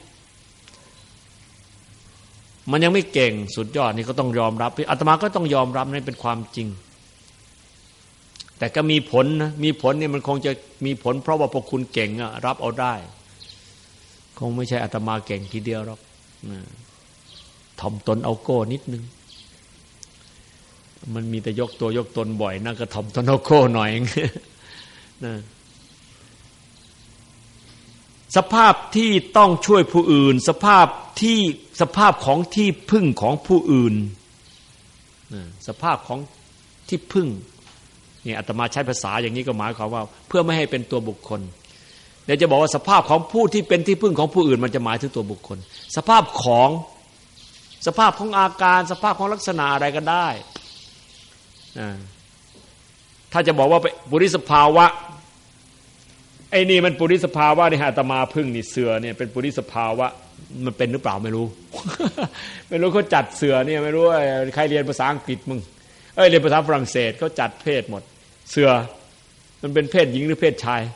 มันยังไม่เก่งสุดยอดนี่ก็ต้องยอมรับอาตมาก็ต้องยอมรับนี่เป็นความจริงแต่ก็มีผลนะมีผลเนี่ยมันคงจะมีผลเพราะว่าพวกคุณเก่งอะรับเอาได้คงไม่ใช่อาตมาเก่งทีเดียวหรอกถ่อมตนเอาโก้นิดนึงมันมีแต่ยกตัวยกตนบ่อยนั่นก็ถ่อมตนเอาโก้หน่อยนะสภาพที่ต้องช่วยผู้อื่นสภาพของที่พึ่งของผู้อื่นสภาพของที่พึ่งนี่อาตมาใช้ภาษาอย่างนี้ก็หมายความว่าเพื่อไม่ให้เป็นตัวบุคคลเดี๋ยวจะบอกว่าสภาพของผู้ที่เป็นที่พึ่งของผู้อื่นมันจะหมายถึงตัวบุคคลสภาพของสภาพของอาการสภาพของลักษณะอะไรก็ได้ถ้าจะบอกว่าปุริสภาวะไอ้นี่มันปุริสภาวะนี่อาตมาพึ่งนี่เสือเนี่ยเป็นปุริสภาวะมันเป็นหรือเปล่าไม่รู้ ไม่รู้เขาจัดเสือเนี่ยไม่รู้ใครเรียนภาษาอังกฤษมึงเรียนภาษาฝรั่งเศสเขาจัดเพศหมดเสือมันเป็นเพศหญิงหรือเพศชาย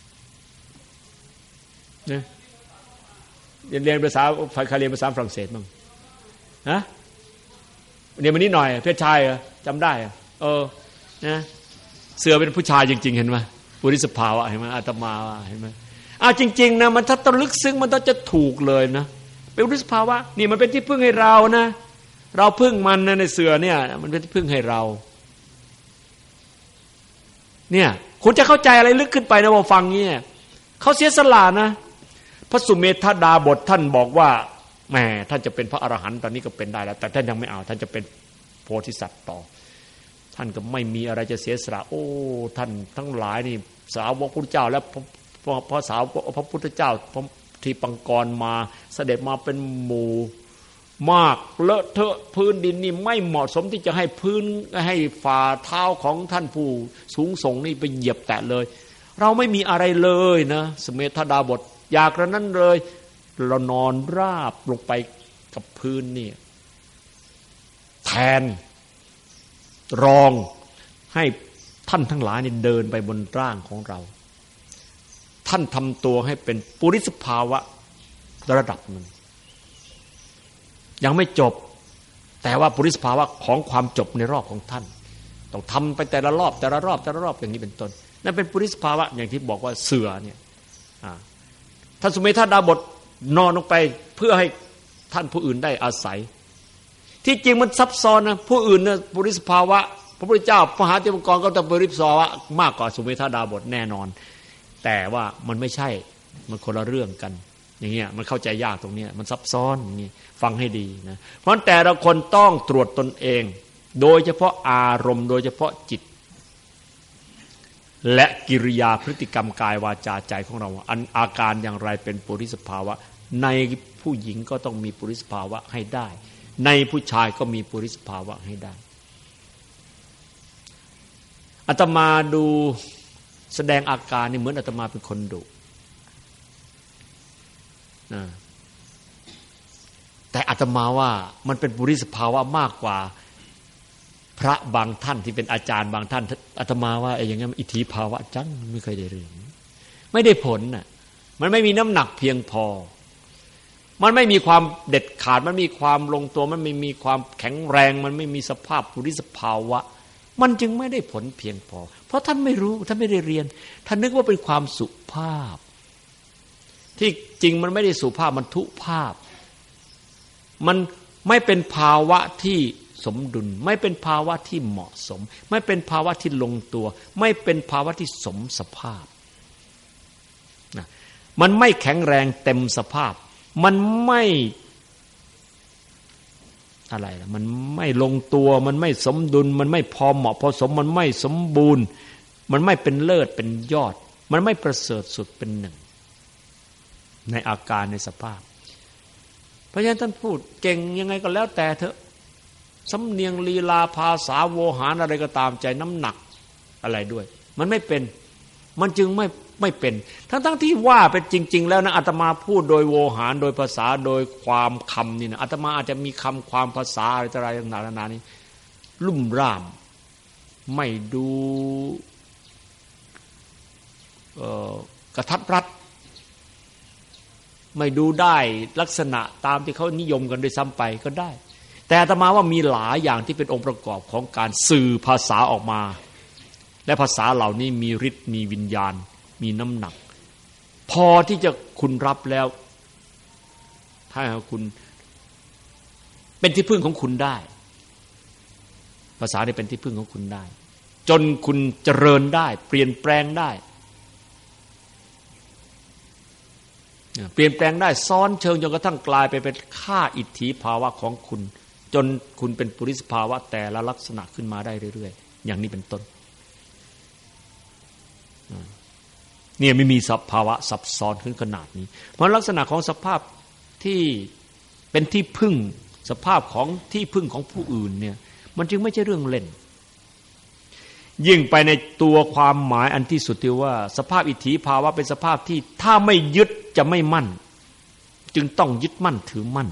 เนี่ยเรียนภาษาใครเรียนภาษาฝรั่งเศสมั้งฮะเรียนมานิดหน่อยเพศชายเหรอจำได้นะเสือเป็นผู้ชายจริงๆเห็นไหมปุริสภาวะเห็นไหมอาตมาเห็นไหมจริงๆนะมันถ้าต้องลึกซึ้งมันต้องจะถูกเลยนะเป็นปุริสภาวะนี่มันเป็นที่พึ่งให้เรานะเราพึ่งมันนะในเสือเนี่ยมันเป็นที่พึ่งให้เราเนี่ยคุณจะเข้าใจอะไรลึกขึ้นไปนะว่าฟังเนี่ยเขาเสียสละนะพระสุเมธดาบทท่านบอกว่าแหมท่านจะเป็นพระอรหันต์ตอนนี้ก็เป็นได้แล้วแต่ท่านยังไม่เอาท่านจะเป็นโพธิสัตว์ต่อท่านก็ไม่มีอะไรจะเสียสละโอ้ท่านทั้งหลายนี่สาวกพระพุทธเจ้าและพระสาวกพระพุทธเจ้าที่ปังกรมาเสด็จมาเป็นหมู่มากเลอะเทอะพื้นดินนี่ไม่เหมาะสมที่จะให้พื้นให้ฝ่าเท้าของท่านผู้สูงส่งนี่ไปเหยียบแตะเลยเราไม่มีอะไรเลยนะสเมธดาบทอยากกระนั้นเลยเรานอนราบลงไปกับพื้นนี่แทนรองให้ท่านทั้งหลายนี่เดินไปบนร่างของเราท่านทำตัวให้เป็นปุริสภาวะระดับหนึ่งยังไม่จบแต่ว่าปุริสภาวะของความจบในรอบของท่านต้องทำไปแต่ละรอบแต่ละรอบแต่ละรอบอย่างนี้เป็นต้นนั่นเป็นปุริสภาวะอย่างที่บอกว่าเสือเนี่ยท่านสุเมธดาบทนอนลงไปเพื่อให้ท่านผู้อื่นได้อาศัยที่จริงมันซับซ้อนนะผู้อื่นเนี่ยปุริสภาวะพระพุทธเจ้ามหาเทวกรก็ต้องปุริสภาวะมากกว่าสุเมธดาบทแน่นอนแต่ว่ามันไม่ใช่มันคนละเรื่องกันอย่างเงี้ยมันเข้าใจยากตรงนี้มันซับซ้อนอย่างนี้ฟังให้ดีนะเพราะแต่ละคนต้องตรวจตนเองโดยเฉพาะอารมณ์โดยเฉพาะจิตและกิริยาพฤติกรรมกายวาจาใจของเราอาการอย่างไรเป็นปุริสภาวะในผู้หญิงก็ต้องมีปุริสภาวะให้ได้ในผู้ชายก็มีปุริสภาวะให้ได้อาตมาดูแสดงอาการนี่เหมือนอาตมาเป็นคนดุแต่อาตมาว่ามันเป็นปุริสภาวะมากกว่าพระบางท่านที่เป็นอาจารย์บางท่านอาตมาว่าอย่างงั้นอิทธิภาวะจังไม่เคยได้เรื่องไม่ได้ผลน่ะมันไม่มีน้ำหนักเพียงพอมันไม่มีความเด็ดขาดมันมีความลงตัวมันไม่มีความแข็งแรงมันไม่มีสภาพปุริสภาวะมันจึงไม่ได้ผลเพียงพอเพราะท่านไม่รู้ท่านไม่ได้เรียนท่านนึกว่าเป็นความสุภาพที่จริงมันไม่ได้สุภาพมันทุภาพมันไม่เป็นภาวะที่สมดุลไม่เป็นภาวะที่เหมาะสมไม่เป็นภาวะที่ลงตัวไม่เป็นภาวะที่สมสภาพนะมันไม่แข็งแรงเต็มสภาพมันไม่อะไรล่ะมันไม่ลงตัวมันไม่สมดุลมันไม่พอเหมาะพอสมมันไม่สมบูรณ์มันไม่เป็นเลิศเป็นยอดมันไม่ประเสริฐสุดเป็นหนึ่งในอาการในสภาพเพราะฉะนั้นท่านพูดเก่งยังไงก็แล้วแต่เถอะสำเนียงลีลาภาษาโวหารอะไรก็ตามใจน้ำหนักอะไรด้วยมันไม่เป็นมันจึงไม่เป็นทั้งที่ว่าเป็นจริงๆแล้วนะอาตมาพูดโดยโวหารโดยภาษาโดยความคำนี่นะอาตมาอาจจะมีคำความภาษาอะไรต่างๆนานานี้ลุ่มร่ามไม่ดูกระทัดรัดไม่ดูได้ลักษณะตามที่เขานิยมกันด้วยซ้ำไปก็ได้แต่อาตมาว่ามีหลายอย่างที่เป็นองค์ประกอบของการสื่อภาษาออกมาและภาษาเหล่านี้มีฤทธิ์มีวิญญาณมีน้ำหนักพอที่จะคุณรับแล้วถ้าคุณเป็นที่พึ่งของคุณได้ภาษาเนี่ยเป็นที่พึ่งของคุณได้จนคุณเจริญได้เปลี่ยนแปลงได้เปลี่ยนแปลงได้ซ้อนเชิงจนกระทั่งกลายไปเป็นค่าอิทธิภาวะของคุณจนคุณเป็นปุริสภาวะแต่ละลักษณะขึ้นมาได้เรื่อยๆอย่างนี้เป็นต้นเนี่ยไม่มีสภาวะซับซ้อนขึ้นขนาดนี้เพราะลักษณะของสภาพที่เป็นที่พึ่งสภาพของที่พึ่งของผู้อื่นเนี่ยมันจึงไม่ใช่เรื่องเล่นยิ่งไปในตัวความหมายอันที่สุดที่ว่าสภาพอิทธิภาวะเป็นสภาพที่ถ้าไม่ยึดจะไม่มั่นจึงต้องยึดมั่นถือมั่น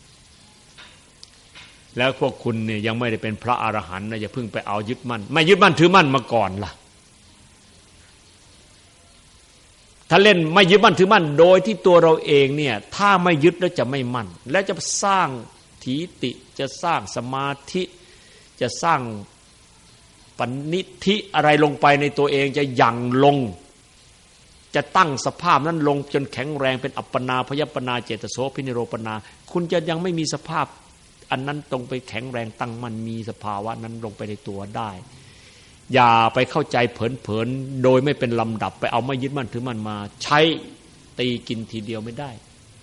แล้วพวกคุณเนี่ยยังไม่ได้เป็นพระอรหันต์นะอย่าเพิ่งไปเอายึดมั่นไม่ยึดมั่นถือมั่นมาก่อนล่ะถ้าเล่นไม่ยึดมั่นถือมั่นโดยที่ตัวเราเองเนี่ยถ้าไม่ยึดแล้วจะไม่มั่นและจะสร้างถีติจะสร้างสมาธิจะสร้างปณิธิอะไรลงไปในตัวเองจะยั่งลงจะตั้งสภาพนั้นลงจนแข็งแรงเป็นอัปปนาพยัปปนาเจตโสพินิโรปนาคุณจะยังไม่มีสภาพอันนั้นตรงไปแข็งแรงตั้งมันมีสภาวะนั้นลงไปในตัวได้อย่าไปเข้าใจเผลอๆโดยไม่เป็นลำดับไปเอาไม่ยึดมั่นถือมั่นมาใช้ตีกินทีเดียวไม่ได้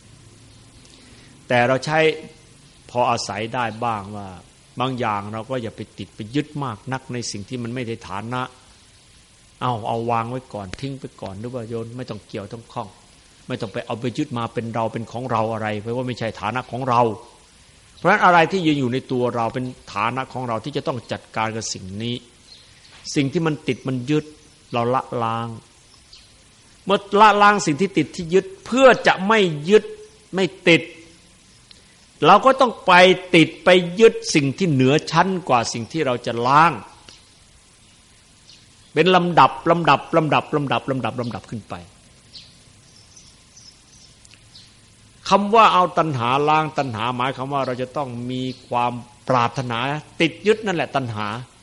แต่เราใช้พออาศัยได้บ้างว่าบางอย่างเราก็อย่าไปติดไปยึดมากนักในสิ่งที่มันไม่ได้ฐานะเอาวางไว้ก่อนทิ้งไปก่อนหรือว่าโยนไม่ต้องเกี่ยวต้องข้องไม่ต้องไปเอาไปยึดมาเป็นเราเป็นของเราอะไรเพราะว่าไม่ใช่ฐานะของเราเพราะฉะนั้นอะไรที่ยืนอยู่ในตัวเราเป็นฐานะของเราที่จะต้องจัดการกับสิ่งนี้สิ่งที่มันติดมันยึดเราละล้างเมื่อละล้างสิ่งที่ติดที่ยึดเพื่อจะไม่ยึดไม่ติดเราก็ต้องไปติดไปยึดสิ่งที่เหนือชั้นกว่าสิ่งที่เราจะล้างเป็นลำดับขึ้นไปคำว่าเอาตัณหาล้างตัณหาหมายความว่าเราจะต้องมีความปรารถนาติดยึดนั่นแหละตัณหา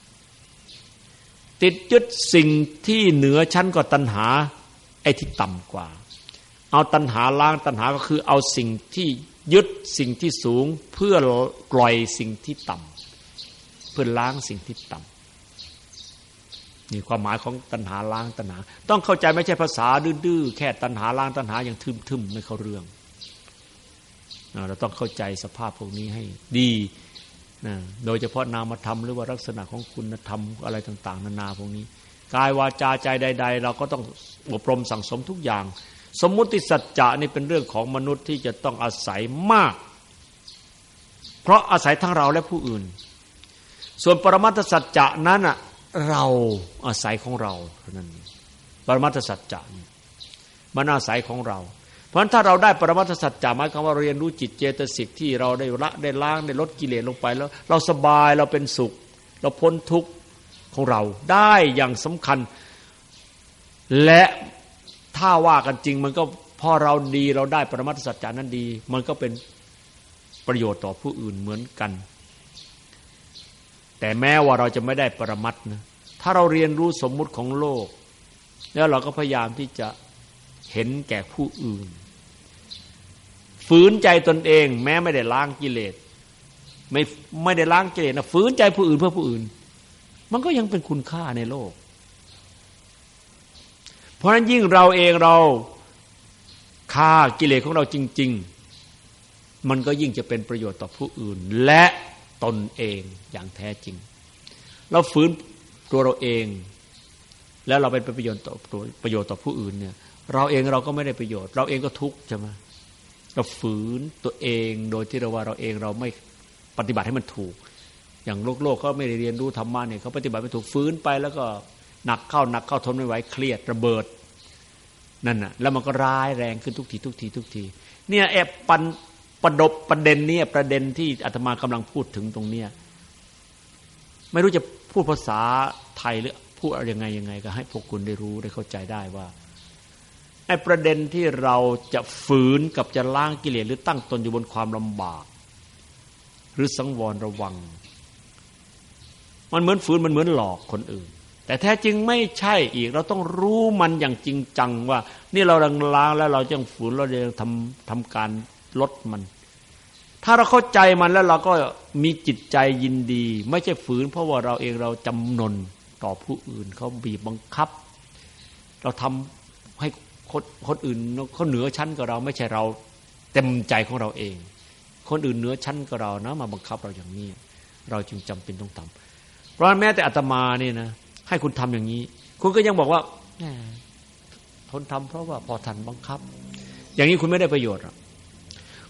ติดยึดสิ่งที่เหนือชั้นกว่าตัณหาไอ้ที่ต่ำกว่าเอาตัณหาล้างตัณหาก็คือเอาสิ่งที่ยึดสิ่งที่สูงเพื่อปล่อยสิ่งที่ต่ำเพื่อล้างสิ่งที่ต่ำนี่ความหมายของตัณหาล้างตัณหาต้องเข้าใจไม่ใช่ภาษาดื้อๆแค่ตัณหาล้างตัณหาอย่างทึมๆไม่เข้าเรื่องเราต้องเข้าใจสภาพพวกนี้ให้ดีโดยเฉพาะนามธรรมหรือว่าลักษณะของคุณธรรมอะไรต่างๆนานาพวกนี้กายวาจาใจใดๆเราก็ต้องอบรมสั่งสมทุกอย่างสมมุติสัจจะนี่เป็นเรื่องของมนุษย์ที่จะต้องอาศัยมากเพราะอาศัยทั้งเราและผู้อื่นส่วนปรมัตถสัจจะนั้นน่ะเราอาศัยของเราเท่านั้นปรมัตถสัจจะมันอาศัยของเราเพราะฉะนั้นถ้าเราได้ปรมัตถสัจจะหมายความว่าเรียนรู้จิตเจตสิกที่เราได้ละได้ล้างได้ลดกิเลสลงไปแล้วเราสบายเราเป็นสุขเราพ้นทุกข์ของเราได้อย่างสำคัญและถ้าว่ากันจริงมันก็พอเราดีเราได้ปรมัตถสัจจานั้นดีมันก็เป็นประโยชน์ต่อผู้อื่นเหมือนกันแต่แม้ว่าเราจะไม่ได้ปรมัตถ์นะถ้าเราเรียนรู้สมมุติของโลกแล้วเราก็พยายามที่จะเห็นแก่ผู้อื่นฝืนใจตนเองแม้ไม่ได้ล้างกิเลสไม่ได้ล้างกิเลสนะฝืนใจผู้อื่นเพื่อผู้อื่นมันก็ยังเป็นคุณค่าในโลกเพราะฉะนั้นยิ่งเราเองเราฆ่ากิเลสของเราจริงๆมันก็ยิ่งจะเป็นประโยชน์ต่อผู้อื่นและตนเองอย่างแท้จริงเราฝืนตัวเราเองแล้วเราเป็นประโยชน์ต่อผู้อื่นเนี่ยเราเองเราก็ไม่ได้ประโยชน์เราเองก็ทุกข์ใช่ไหมเราฝืนตัวเองโดยที่เราว่าเราเองเราไม่ปฏิบัติให้มันถูกอย่างโลกเขาไม่ได้เรียนรู้ธรรมะเนี่ยเขาปฏิบัติไม่ถูกฝืนไปแล้วก็หนักเข้าทนไม่ไหวเครียดระเบิดนั่นน่ะแล้วมันก็ร้ายแรงขึ้นทุกทีเนี่ยแอบประเด็นนี้ประเด็นที่อาตมากำลังพูดถึงตรงเนี้ยไม่รู้จะพูดภาษาไทยหรือพูดยังไงก็ให้พวกคุณได้รู้ได้เข้าใจได้ว่าไอ้ประเด็นที่เราจะฝืนกับจะล้างกิเลสหรือตั้งตนอยู่บนความลำบากหรือสังวรระวังมันเหมือนฝืนมันเหมือนหลอกคนอื่นแต่แท้จริงไม่ใช่อีกเราต้องรู้มันอย่างจริงจังว่านี่เราล้างแล้วเราจะฝืนเราจะทำการลดมันถ้าเราเข้าใจมันแล้วเราก็มีจิตใจยินดีไม่ใช่ฝืนเพราะว่าเราเองเราจำนนต่อผู้อื่นเขาบีบบังคับเราทำให้คนอื่นเขาเหนือชั้นกว่าเราไม่ใช่เราเต็มใจของเราเองคนอื่นเหนือชั้นกว่าเรานะมาบังคับเราอย่างนี้เราจึงจำเป็นต้องทำเพราะแม้แต่อาตมานี่นะให้คุณทำอย่างนี้คุณก็ยังบอกว่าทนทำเพราะว่าพอทันบังคับอย่างนี้คุณไม่ได้ประโยชน์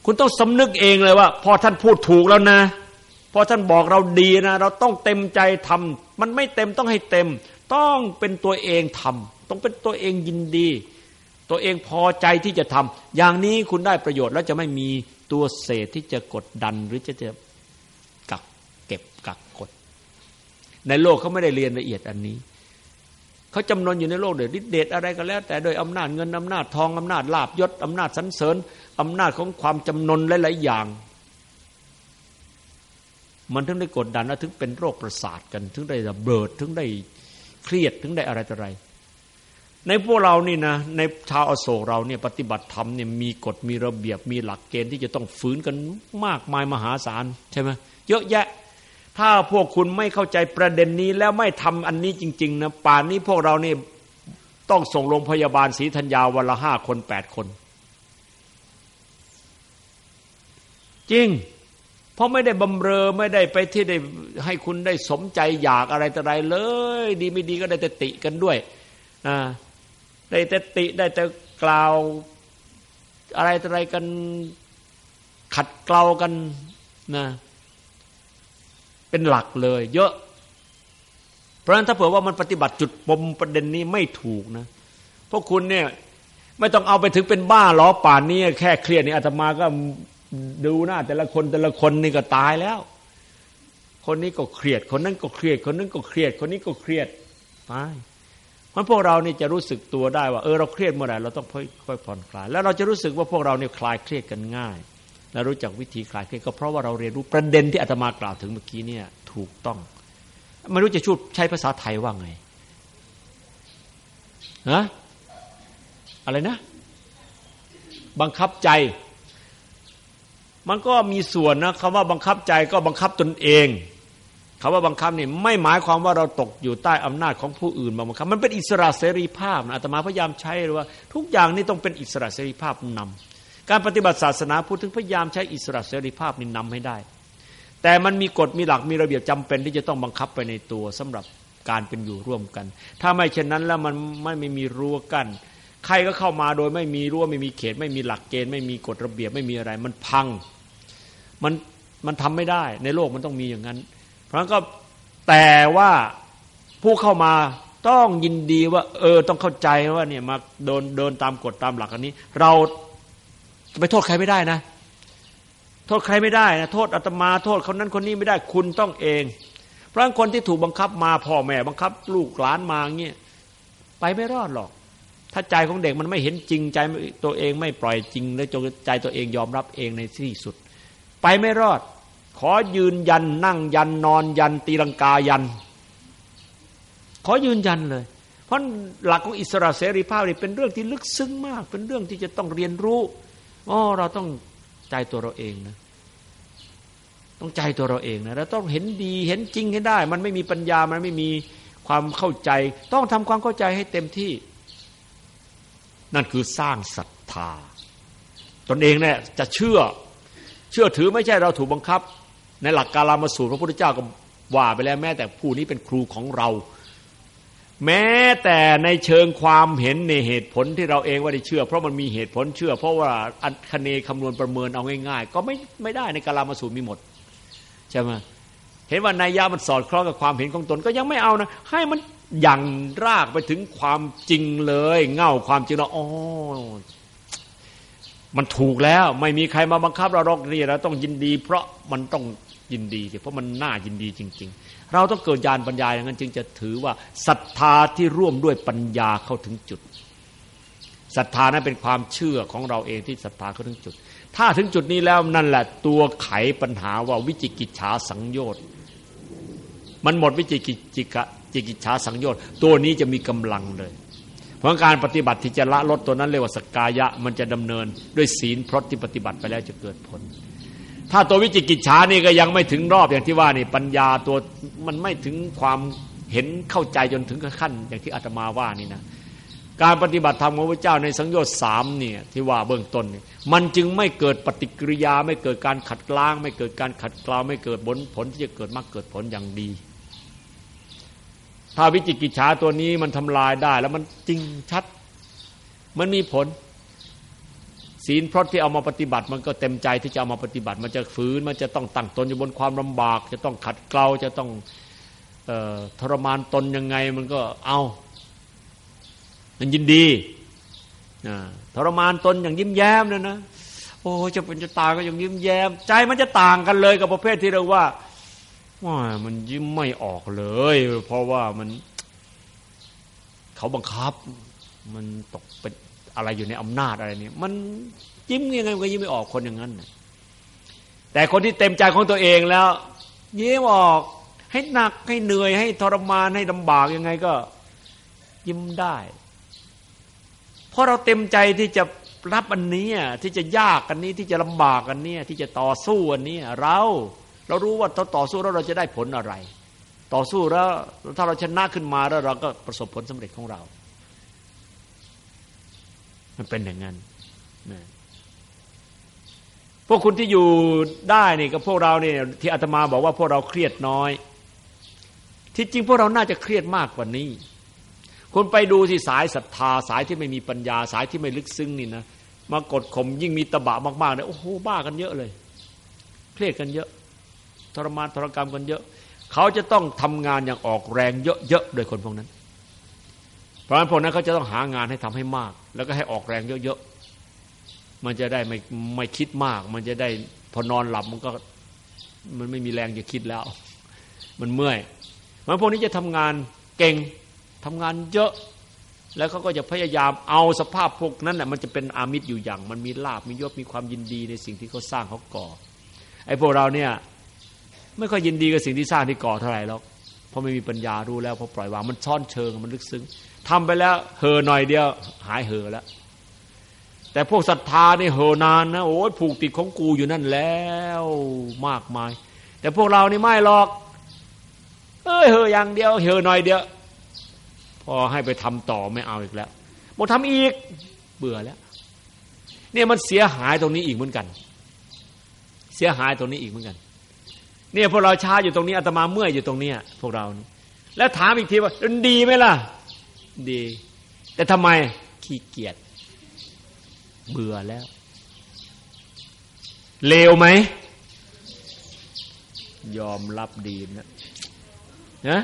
คุณต้องสำนึกเองเลยว่าพอท่านพูดถูกแล้วนะพอท่านบอกเราดีนะเราต้องเต็มใจทำมันไม่เต็มต้องให้เต็มต้องเป็นตัวเองทำต้องเป็นตัวเองยินดีตัวเองพอใจที่จะทำอย่างนี้คุณได้ประโยชน์แล้วจะไม่มีตัวเศษที่จะกดดันหรือจะกักเก็บกักกดในโลกเขาไม่ได้เรียนละเอียดอันนี้เขาจำนวนอยู่ในโลกเดี๋ยวฤทธิ์เดชอะไรก็แล้วแต่โดยอำนาจเงินอำนาจทองอำนาจลาภยศอำนาจสรรเสริญอำนาจของความจำนนหลายๆอย่างมันถึงได้กดดันและถึงเป็นโรคประสาทกันถึงได้ระเบิดถึงได้เครียดถึงได้อะไรต่ออะไรในพวกเรานี่นะในชาวอโศกเราเนี่ยปฏิบัติธรรมเนี่ยมีกฎมีระเบียบมีหลักเกณฑ์ที่จะต้องฝืนกันมากมายมหาศาลใช่ไหมเยอะแยะถ้าพวกคุณไม่เข้าใจประเด็นนี้แล้วไม่ทำอันนี้จริงๆนะป่านนี้พวกเรานี่ต้องส่งโรงพยาบาลศรีธัญญาวันละ5 คน 8 คนจริงเพราะไม่ได้บำเรอไม่ได้ไปที่ได้ให้คุณได้สมใจอยากอะไรต่ออะไรเลยดีไม่ดีก็ได้แต่ติกันด้วยได้แต่ติได้แต่กล่าวอะไรต่ออะไรกันขัดเกลากันนะเป็นหลักเลยเยอะเพราะฉะนั้นถ้าเผื่อว่ามันปฏิบัติจุดปมประเด็นนี้ไม่ถูกนะพวกคุณเนี่ยไม่ต้องเอาไปถึงเป็นบ้าหรอป่านนี้แค่เครียดนี่อาตมาก็ดูหน้าแต่ละคนนี่ก็ตายแล้วคนนี้ก็เครียดคนนั้นก็เครียดคนนั้นก็เครียดคนนี้ก็เครียดตายเพราะพวกเรานี่จะรู้สึกตัวได้ว่าเราเครียดเมื่อไหร่เราต้องค่อยผ่อนคลายแล้วเราจะรู้สึกว่าพวกเราเนี่ยคลายเครียดกันง่ายและรู้จักวิธีคลายเครียดก็เพราะว่าเราเรียนรู้ประเด็นที่อาตมากล่าวถึงเมื่อกี้เนี่ยถูกต้องไม่รู้จะพูดใช้ภาษาไทยว่าไงนะอะไรนะบังคับใจมันก็มีส่วนนะคำว่าบังคับใจก็บังคับตนเองคำว่าบังคับนี่ไม่หมายความว่าเราตกอยู่ใต้อำนาจของผู้อื่นมาบังคับมันเป็นอิสระเสรีภาพนะอาตมาพยายามใช้เลยว่าทุกอย่างนี่ต้องเป็นอิสระเสรีภาพนำการปฏิบัติศาสนาพูดถึงพยายามใช้อิสระเสรีภาพนี่นำให้ได้แต่มันมีกฎมีหลักมีระเบียบจำเป็นที่จะต้องบังคับไปในตัวสำหรับการเป็นอยู่ร่วมกันถ้าไม่เช่นนั้นแล้วมันไม่มีรั้วกั้นใครก็เข้ามาโดยไม่มีรั้วไม่มีเขตไม่มีหลักเกณฑ์ไม่มีกฎระเบียบไม่มีอะไรมันพังมันทำไม่ได้ในโลกมันต้องมีอย่างนั้นเพราะงั้นก็แต่ว่าผู้เข้ามาต้องยินดีว่าต้องเข้าใจว่าเนี่ยมาเดินตามกฎตามหลักอันนี้เราจะไปโทษใครไม่ได้นะโทษใครไม่ได้นะโทษอาตมาโทษคนนั้นคนนี้ไม่ได้คุณต้องเองเพราะคนที่ถูกบังคับมาพ่อแม่บังคับลูกหลานมาเงี้ยไปไม่รอดหรอกถ้าใจของเด็กมันไม่เห็นจริงใจตัวเองไม่ปล่อยจริงและใจตัวเองยอมรับเองในที่สุดไปไม่รอดขอยืนยันนั่งยันนอนยันตีลังกายันขอยืนยันเลยเพราะหลักของอิสระเสรีภาพนี่เป็นเรื่องที่ลึกซึ้งมากเป็นเรื่องที่จะต้องเรียนรู้เราต้องใจตัวเราเองนะต้องใจตัวเราเองนะเราต้องเห็นดีเห็นจริงให้ได้มันไม่มีปัญญามันไม่มีความเข้าใจต้องทำความเข้าใจให้เต็มที่นั่นคือสร้างศรัทธาตนเองเนี่ยจะเชื่อถือไม่ใช่เราถูกบังคับในหลักกาลามสูตรพระพุทธเจ้าก็ว่าไปแล้วแม้แต่ผู้นี้เป็นครูของเราแม้แต่ในเชิงความเห็นในเหตุผลที่เราเองว่าได้เชื่อเพราะมันมีเหตุผลเชื่อเพราะว่าอันคะเนคำนวณประเมินเอาง่ายๆก็ไม่ได้ในกาลามสูตรมีหมดใช่ไหมเห็นว่านัยยะมันสอดคล้องกับความเห็นของตนก็ยังไม่เอานะให้มันยั่งรากไปถึงความจริงเลยเง่าความจริงแล้วมันถูกแล้วไม่มีใครมาบังคับเราหรอกนี่เราต้องยินดีเพราะมันต้องยินดีเพราะมันน่ายินดีจริงๆเราต้องเกิดญาณปัญญาอย่างนั้นจึงจะถือว่าศรัทธาที่ร่วมด้วยปัญญาเข้าถึงจุดศรัทธานั้นเป็นความเชื่อของเราเองที่ศรัทธาเข้าถึงจุดถ้าถึงจุดนี้แล้วนั่นแหละตัวไขปัญหาว่าวิจิกิจฉาสังโยชน์มันหมดวิจิกิจฉาสังโยชน์ตัวนี้จะมีกำลังเลยเพราะการปฏิบัติที่จะละลดตัวนั้นเรียกว่าสกายะมันจะดำเนินด้วยศีลพรตที่ปฏิบัติไปแล้วจะเกิดผลถ้าตัววิจิกิจฉานี่ก็ยังไม่ถึงรอบอย่างที่ว่านี่ปัญญาตัวมันไม่ถึงความเห็นเข้าใจจนถึงขั้นอย่างที่อาตมาว่านี่นะการปฏิบัติธรรมของพระเจ้าในสังโยชน์3เนี่ยที่ว่าเบื้องต้นนี่มันจึงไม่เกิดปฏิกิริยาไม่เกิดการขัดล้างไม่เกิดการขัดเกลาไม่เกิดผลที่จะเกิดมรรคเกิดผลอย่างดีถ้าวิจิกิจฉาตัวนี้มันทำลายได้แล้วมันจริงชัดมันมีผลศีลพรตที่เอามาปฏิบัติมันก็เต็มใจที่จะเอามาปฏิบัติมันจะฝืนมันจะต้องตั้งตนอยู่บนความลำบากจะต้องขัดเกลาจะต้องทรมานตนยังไงมันก็เอามันยินดีทรมานตนอย่างยิ้มแย้มเนี่ยนะโอ้จะเป็นจะตายก็ยังยิ้มแย้มใจมันจะต่างกันเลยกับประเภทที่เราว่ามันยิ้มไม่ออกเลยเพราะว่ามันเขาบังคับมันตกเป็นอะไรอยู่ในอำนาจอะไรเนี่ยมันยิ้มยังไงมันก็ยิ้มไม่ออกคนอย่างนั้นแต่คนที่เต็มใจของตัวเองแล้วยิ้มออกให้หนักให้เหนื่อยให้ทรมานให้ลำบากยังไงก็ยิ้มได้เพราะเราเต็มใจที่จะรับอันนี้ที่จะยากอันนี้ที่จะลำบากอันนี้ที่จะต่อสู้อันนี้เรารู้ว่าต่อสู้แล้วเราจะได้ผลอะไรต่อสู้แล้วถ้าเราชนะขึ้นมาแล้วเราก็ประสบผลสำเร็จของเรามันเป็นอย่างนั้นนะพวกคุณที่อยู่ได้นี่กับพวกเราเนี่ยที่อาตมาบอกว่าพวกเราเครียดน้อยที่จริงพวกเราน่าจะเครียดมากกว่านี้คุณไปดูที่สายศรัทธาสายที่ไม่มีปัญญาสายที่ไม่ลึกซึ้งนี่นะมากดข่มยิ่งมีตบะมากๆเนี่ยโอ้โหบ้ากันเยอะเลยเครียดกันเยอะทรมานทรกรรมกันเยอะเขาจะต้องทำงานอย่างออกแรงเยอะๆโดยคนพวกนั้นเพราะฉะนั้นพวกนั้นเขาจะต้องหางานให้ทำให้มากแล้วก็ให้ออกแรงเยอะๆมันจะได้ไม่คิดมากมันจะได้พอนอนหลับมันไม่มีแรงจะคิดแล้วมันเมื่อยเพราะพวกนี้จะทำงานเก่งทำงานเยอะแล้วเขาก็จะพยายามเอาสภาพพวกนั้นน่ะมันจะเป็นอามิตรอยู่อย่างมันมีลาภมียศมีความยินดีในสิ่งที่เขาสร้างเขาก่อไอ้พวกเราเนี่ยไม่ค่อยยินดีกับสิ่งที่สร้างที่ก่อเท่าไหร่หรอกเพราะไม่มีปัญญารู้แล้วพอปล่อยวางมันซ่อนเชิงมันลึกซึ้งทำไปแล้วเห่อหน่อยเดียวหายเห่อแล้วแต่พวกศรัทธานี่เห่อนานนะโอ้ยผูกติดของกูอยู่นั่นแล้วมากมายแต่พวกเรานี่ไม่หรอกเห่ออย่างเดียวเห่อหน่อยเดียวพอให้ไปทำต่อไม่เอาอีกแล้วบอกทำอีกเบื่อแล้วเนี่ยมันเสียหายตรงนี้อีกเหมือนกันเสียหายตรงนี้อีกเหมือนกันเนี่ยพวกเราช้าอยู่ตรงนี้อาตมาเมื่อยอยู่ตรงนี้พวกเราแล้วถามอีกทีว่ามันดีไหมล่ะดีแต่ทำไมขี้เกียจเบื่อแล้วเลวไหมยอมรับดีนะ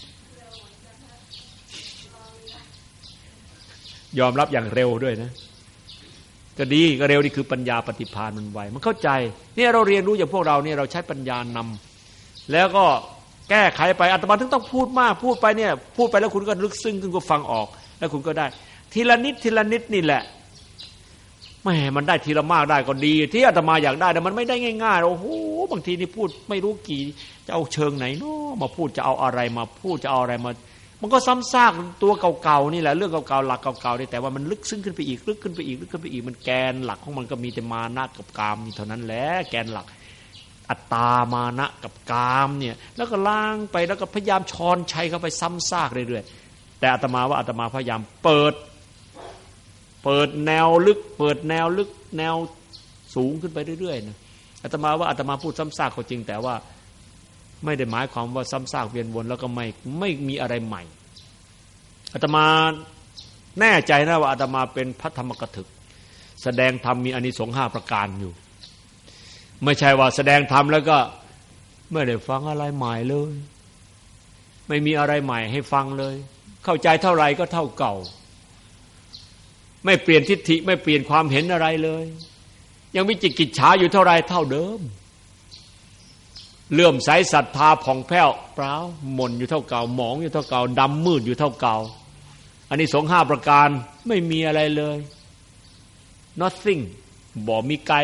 ยอมรับอย่างเร็วด้วยนะก็ดีก็เร็วนี่คือปัญญาปฏิภาณมันไวมันเข้าใจเนี่ยเราเรียนรู้อย่างพวกเราเนี่ยเราใช้ปัญญานำแล้วก็แก้ไขไปอาตมาถึงต้องพูดมากพูดไปเนี่ยพูดไปแล้วคุณก็ลึกซึ้งคุณก็ฟังออกแล้วคุณก็ได้ทีละนิดทีละนิดนี่แหละแหมมันได้ทีละมากได้ก็ดีที่อาตมาอยากได้แต่มันไม่ได้ง่ายๆโอ้โหบางทีนี่พูดไม่รู้กี่จะเอาเชิงไหนเนาะมาพูดจะเอาอะไรมาพูดจะเอาอะไรมามันก็ซ้ำซากตัวเก่าๆนี่แหละเรื่องเก่าๆหลักเก่าๆนี่แต่ว่ามันลึกซึ้งขึ้นไปอีกลึกขึ้นไปอีกลึกขึ้นไปอีกมันแกนหลักของมันก็มีแต่มานะกับกามนี่เท่านั้นแหละแกนหลักอัตตามานะกับกามเนี่ยแล้วก็ล้างไปแล้วก็พยายามช้อนชัยเข้าไปซ้ำซากเรื่อยๆแต่อาตมาว่าอาตมาพยายามเปิดแนวลึกเปิดแนวลึกแนวสูงขึ้นไปเรื่อยๆนะอาตมาว่าอาตมาพูดซ้ำซากก็จริงแต่ว่าไม่ได้หมายความว่าซ้ำซากเวียนวนแล้วก็ไม่มีอะไรใหม่อาตมาแน่ใจนะว่าอาตมาเป็นพระธรรมกถึกแสดงธรรมมีอานิสงส์5ประการอยู่ไม่ใช่ว่าแสดงธรรมแล้วก็ไม่ได้ฟังอะไรใหม่เลยไม่มีอะไรใหม่ให้ฟังเลยเข้าใจเท่าไหร่ก็เท่าเก่าไม่เปลี่ยนทิฏฐิไม่เปลี่ยนความเห็นอะไรเลยยังมีจิตกิจฉาอยู่เท่าไรเท่าเดิมเลื่อมใสศรัทธาผ่องแผ้วเปล่าหม่นอยู่เท่าเก่าหมองอยู่เท่าเก่าดำมืดอยู่เท่าเก่าอันนี้สงฆ์5ประการไม่มีอะไรเลย nothing บ่มีไกล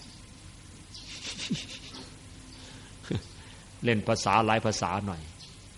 เล่นภาษาหลายภาษาหน่อย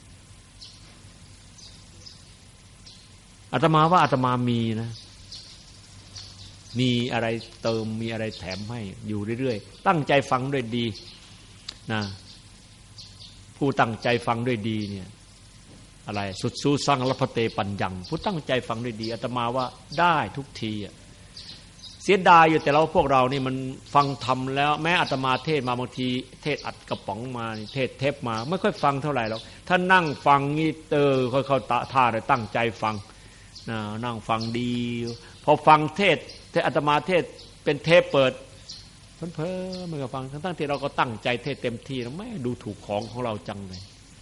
อาตมาว่าอาตมามีนะมีอะไรเติมมีอะไรแถมให้อยู่เรื่อยๆตั้งใจฟังด้วยดีนะผู้ตั้งใจฟังด้วยดีเนี่ยอะไรสุดสู้สร้างรัพเตปัญญังผู้ตั้งใจฟังด้วยดีอาตมาว่าได้ทุกทีเสียดายอยู่แต่เราพวกเรานี่มันฟังธรรมแล้วแม้อาตมาเทศมาบางทีเทศอัดกระป๋องมาเทศเทปมาไม่ค่อยฟังเท่าไหร่หรอกถ้านั่งฟังนี่ค่อยๆท่าเลยตั้งใจฟังนั่งฟังดีพอฟังเทศอาตมาเทศไปเป็นเทปเปิดเพลินๆมันก็ฟังทั้งที่เราก็ตั้งใจเทศเต็มที่แล้วไม่ดูถูกของเราจังเลย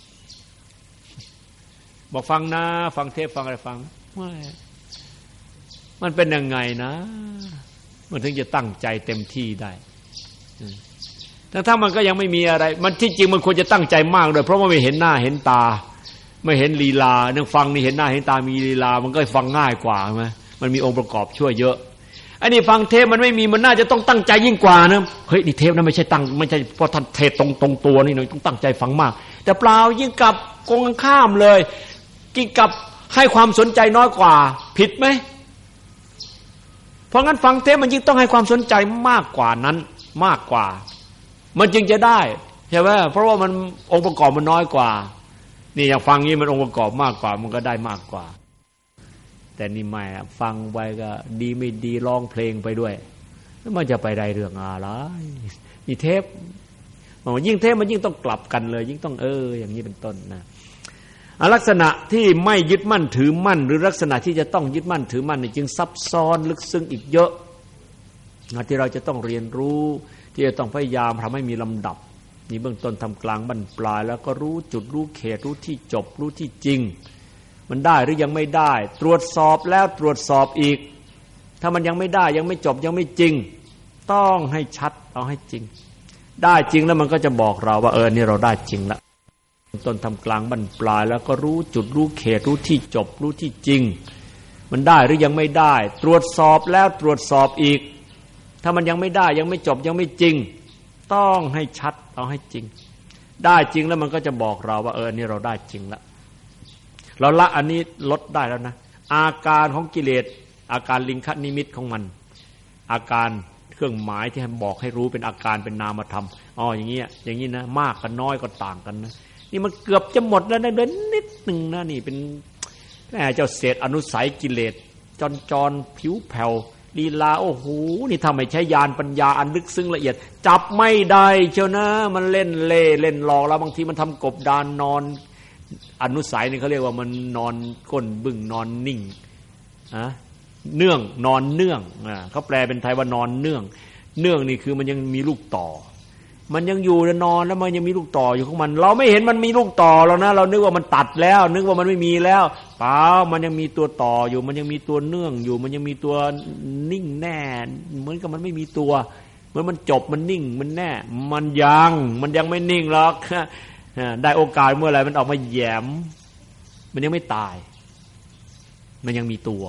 บอกฟังนะฟังเทปฟังอะไรฟังไม่มันเป็นยังไงนะมันถึงจะตั้งใจเต็มที่ได้ถ้ามันก็ยังไม่มีอะไรมันที่จริงมันควรจะตั้งใจมากด้วยเพราะว่าไม่เห็นหน้าเห็นตาไม่เห็นลีลานั่งฟังนี่เห็นหน้าเห็นตามีลีลามันก็ฟังง่ายกว่าใช่ไหมมันมีองค์ประกอบช่วยเยอะอันนี้ฟังเทปมันไม่มีมันน่าจะต้องตั้งใจยิ่งกว่านะเฮ้ยนี่เทปนั้นไม่ใช่เพราะท่านเทศตรงตัวนี่ต้องตั้งใจฟังมากแต่เปล่ายิ่งกลับกงกันข้ามเลยยิ่งกลับให้ความสนใจน้อยกว่าผิดไหมเพราะงั้นฟังเทปมันยิ่งต้องให้ความสนใจมากกว่านั้นมากกว่ามันจึงจะได้ใช่ไหมเพราะว่ามันองค์ประกอบมันน้อยกว่านี่อย่างฟังนี้มันองค์ประกอบมากกว่ามันก็ได้มากกว่าแต่นี่ไม่ฟังไปก็ดีไม่ดีร้องเพลงไปด้วยแล้วมันจะไปได้เรื่องอะไรนี่เทปมันยิ่งเทปมันยิ่งต้องกลับกันเลยยิ่งต้องอย่างนี้เป็นต้นนะลักษณะที่ไม่ยึดมั่นถือมั่นหรือลักษณะที่จะต้องยึดมั่นถือมั่นนี่จึงซับซ้อนลึกซึ้งอีกเยอะที่เราจะต้องเรียนรู้ที่จะต้องพยายามทำให้มีลำดับนี่เบื้องต้นทำกลางบรรปลายแล้วก็รู้จุดรู้เขตรู้ที่จบรู้ที่จริงมันได้หรือยังไม่ได้ตรวจสอบแล้วตรวจสอบอีกถ้ามันยังไม่ได้ยังไม่จบยังไม่จริงต้องให้ชัดเอาให้จริงได้จริงแล้วมันก็จะบอกเราว่านี่เราได้จริงแล้วต้นทำกลางบรรปลายแล้วก็รู้จุดรู้เขตรู้ที่จบรู้ที่จริงมันได้หรือยังไม่ได้ตรวจสอบแล้วตรวจสอบอีกถ้ามันยังไม่ได้ยังไม่จบยังไม่จริงต้องให้ชัดเอาให้จริงได้จริงแล้วมันก็จะบอกเราว่านี่เราได้จริงแล้วเราละอันนี้ลดได้แล้วนะอาการของกิเลสอาการลิงคนิมิตของมันอาการเครื่องหมายที่ให้บอกให้รู้เป็นอาการเป็นนามธรรมอย่างนี้อย่างนี้นะมากกับน้อยก็ต่างกันนะนี่มันเกือบจะหมดแล้วนะเดินนิดหนึ่งนะนี่เป็นเจ้าเศษอนุสัยกิเลสจรผิวแผ่วลีลาโอ้โหนี่ทำให้ใช้ญาณปัญญาอันลึกซึ้งละเอียดจับไม่ได้เชียวนะมันเล่นเล่เล่นหลอกแล้วบางทีมันทำกบดานนอนอนุสัยนี่เขาเรียกว่ามันนอนก้นบึ้งนอนนิ่งเนื่องนอนเนื่องเขาแปลเป็นไทยว่านอนเนื่องเนื่องนี่คือมันยังมีลูกต่อมันยังอยู่นอนแล้วมันยังมีลูกต่ออยู่ของมันเราไม่เห็นมันมีลูกต่อแล้วนะเรานึกว่ามันตัดแล้วนึกว่ามันไม่มีแล้วเปล่ามันยังมีตัวต่ออยู่มันยังมีตัวเนื่องอยู่มันยังมีตัวนิ่งแน่เหมือนกับมันไม่มีตัวเหมือนมันจบมันนิ่งมันแน่มันยังไม่นิ่งหรอกได้โอกาสเมื่อไหร่มันออกมาแย้มมันยังไม่ตายมันยังมีตัว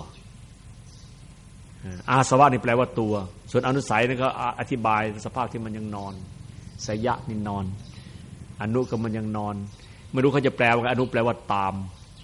อาสวะนี่แปลว่าตัวส่วนอนุสัยนี่ก็อธิบายสภาพที่มันยังนอนสยะนี่นอนอนุก็มันยังนอนไม่รู้เขาจะแปลว่าอนุแปลว่าตาม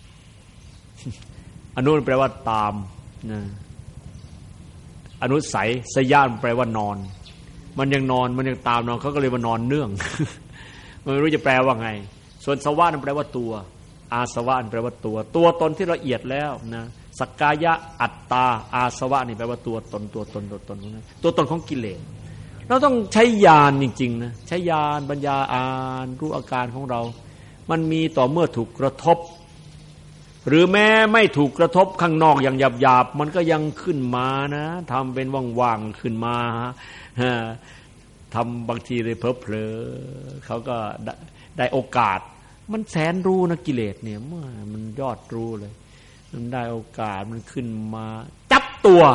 อนุแปลว่าตามนะอนุสัยสยะแปลว่านอนมันยังนอนมันยังตามนอนเขาก็เลยมานอนเนื่องไม่รู้จะแปลว่าไงส่วนสวะนั่นแปลว่าตัวอาสวะนั่นแปลว่าตัวตนที่ละเอียดแล้วนะสักกายะอัตตาอาสวะนี่แปลว่าตัวตนตัวตนนะตัวตนของกิเลสเราต้องใช้ญาณจริงๆนะใช้ญาณปัญญาอ่านรู้อาการของเรามันมีต่อเมื่อถูกกระทบหรือแม้ไม่ถูกกระทบข้างนอกอย่างหยาบๆมันก็ยังขึ้นมานะทำเป็นว่างๆขึ้นมาทำบางทีเลยเผลอๆเขาก็ได้โอกาสมันแสนรู้นะกิเลสเนี่ยมันยอดรู้เลยมันได้โอกาสมันขึ้นมาจับตัว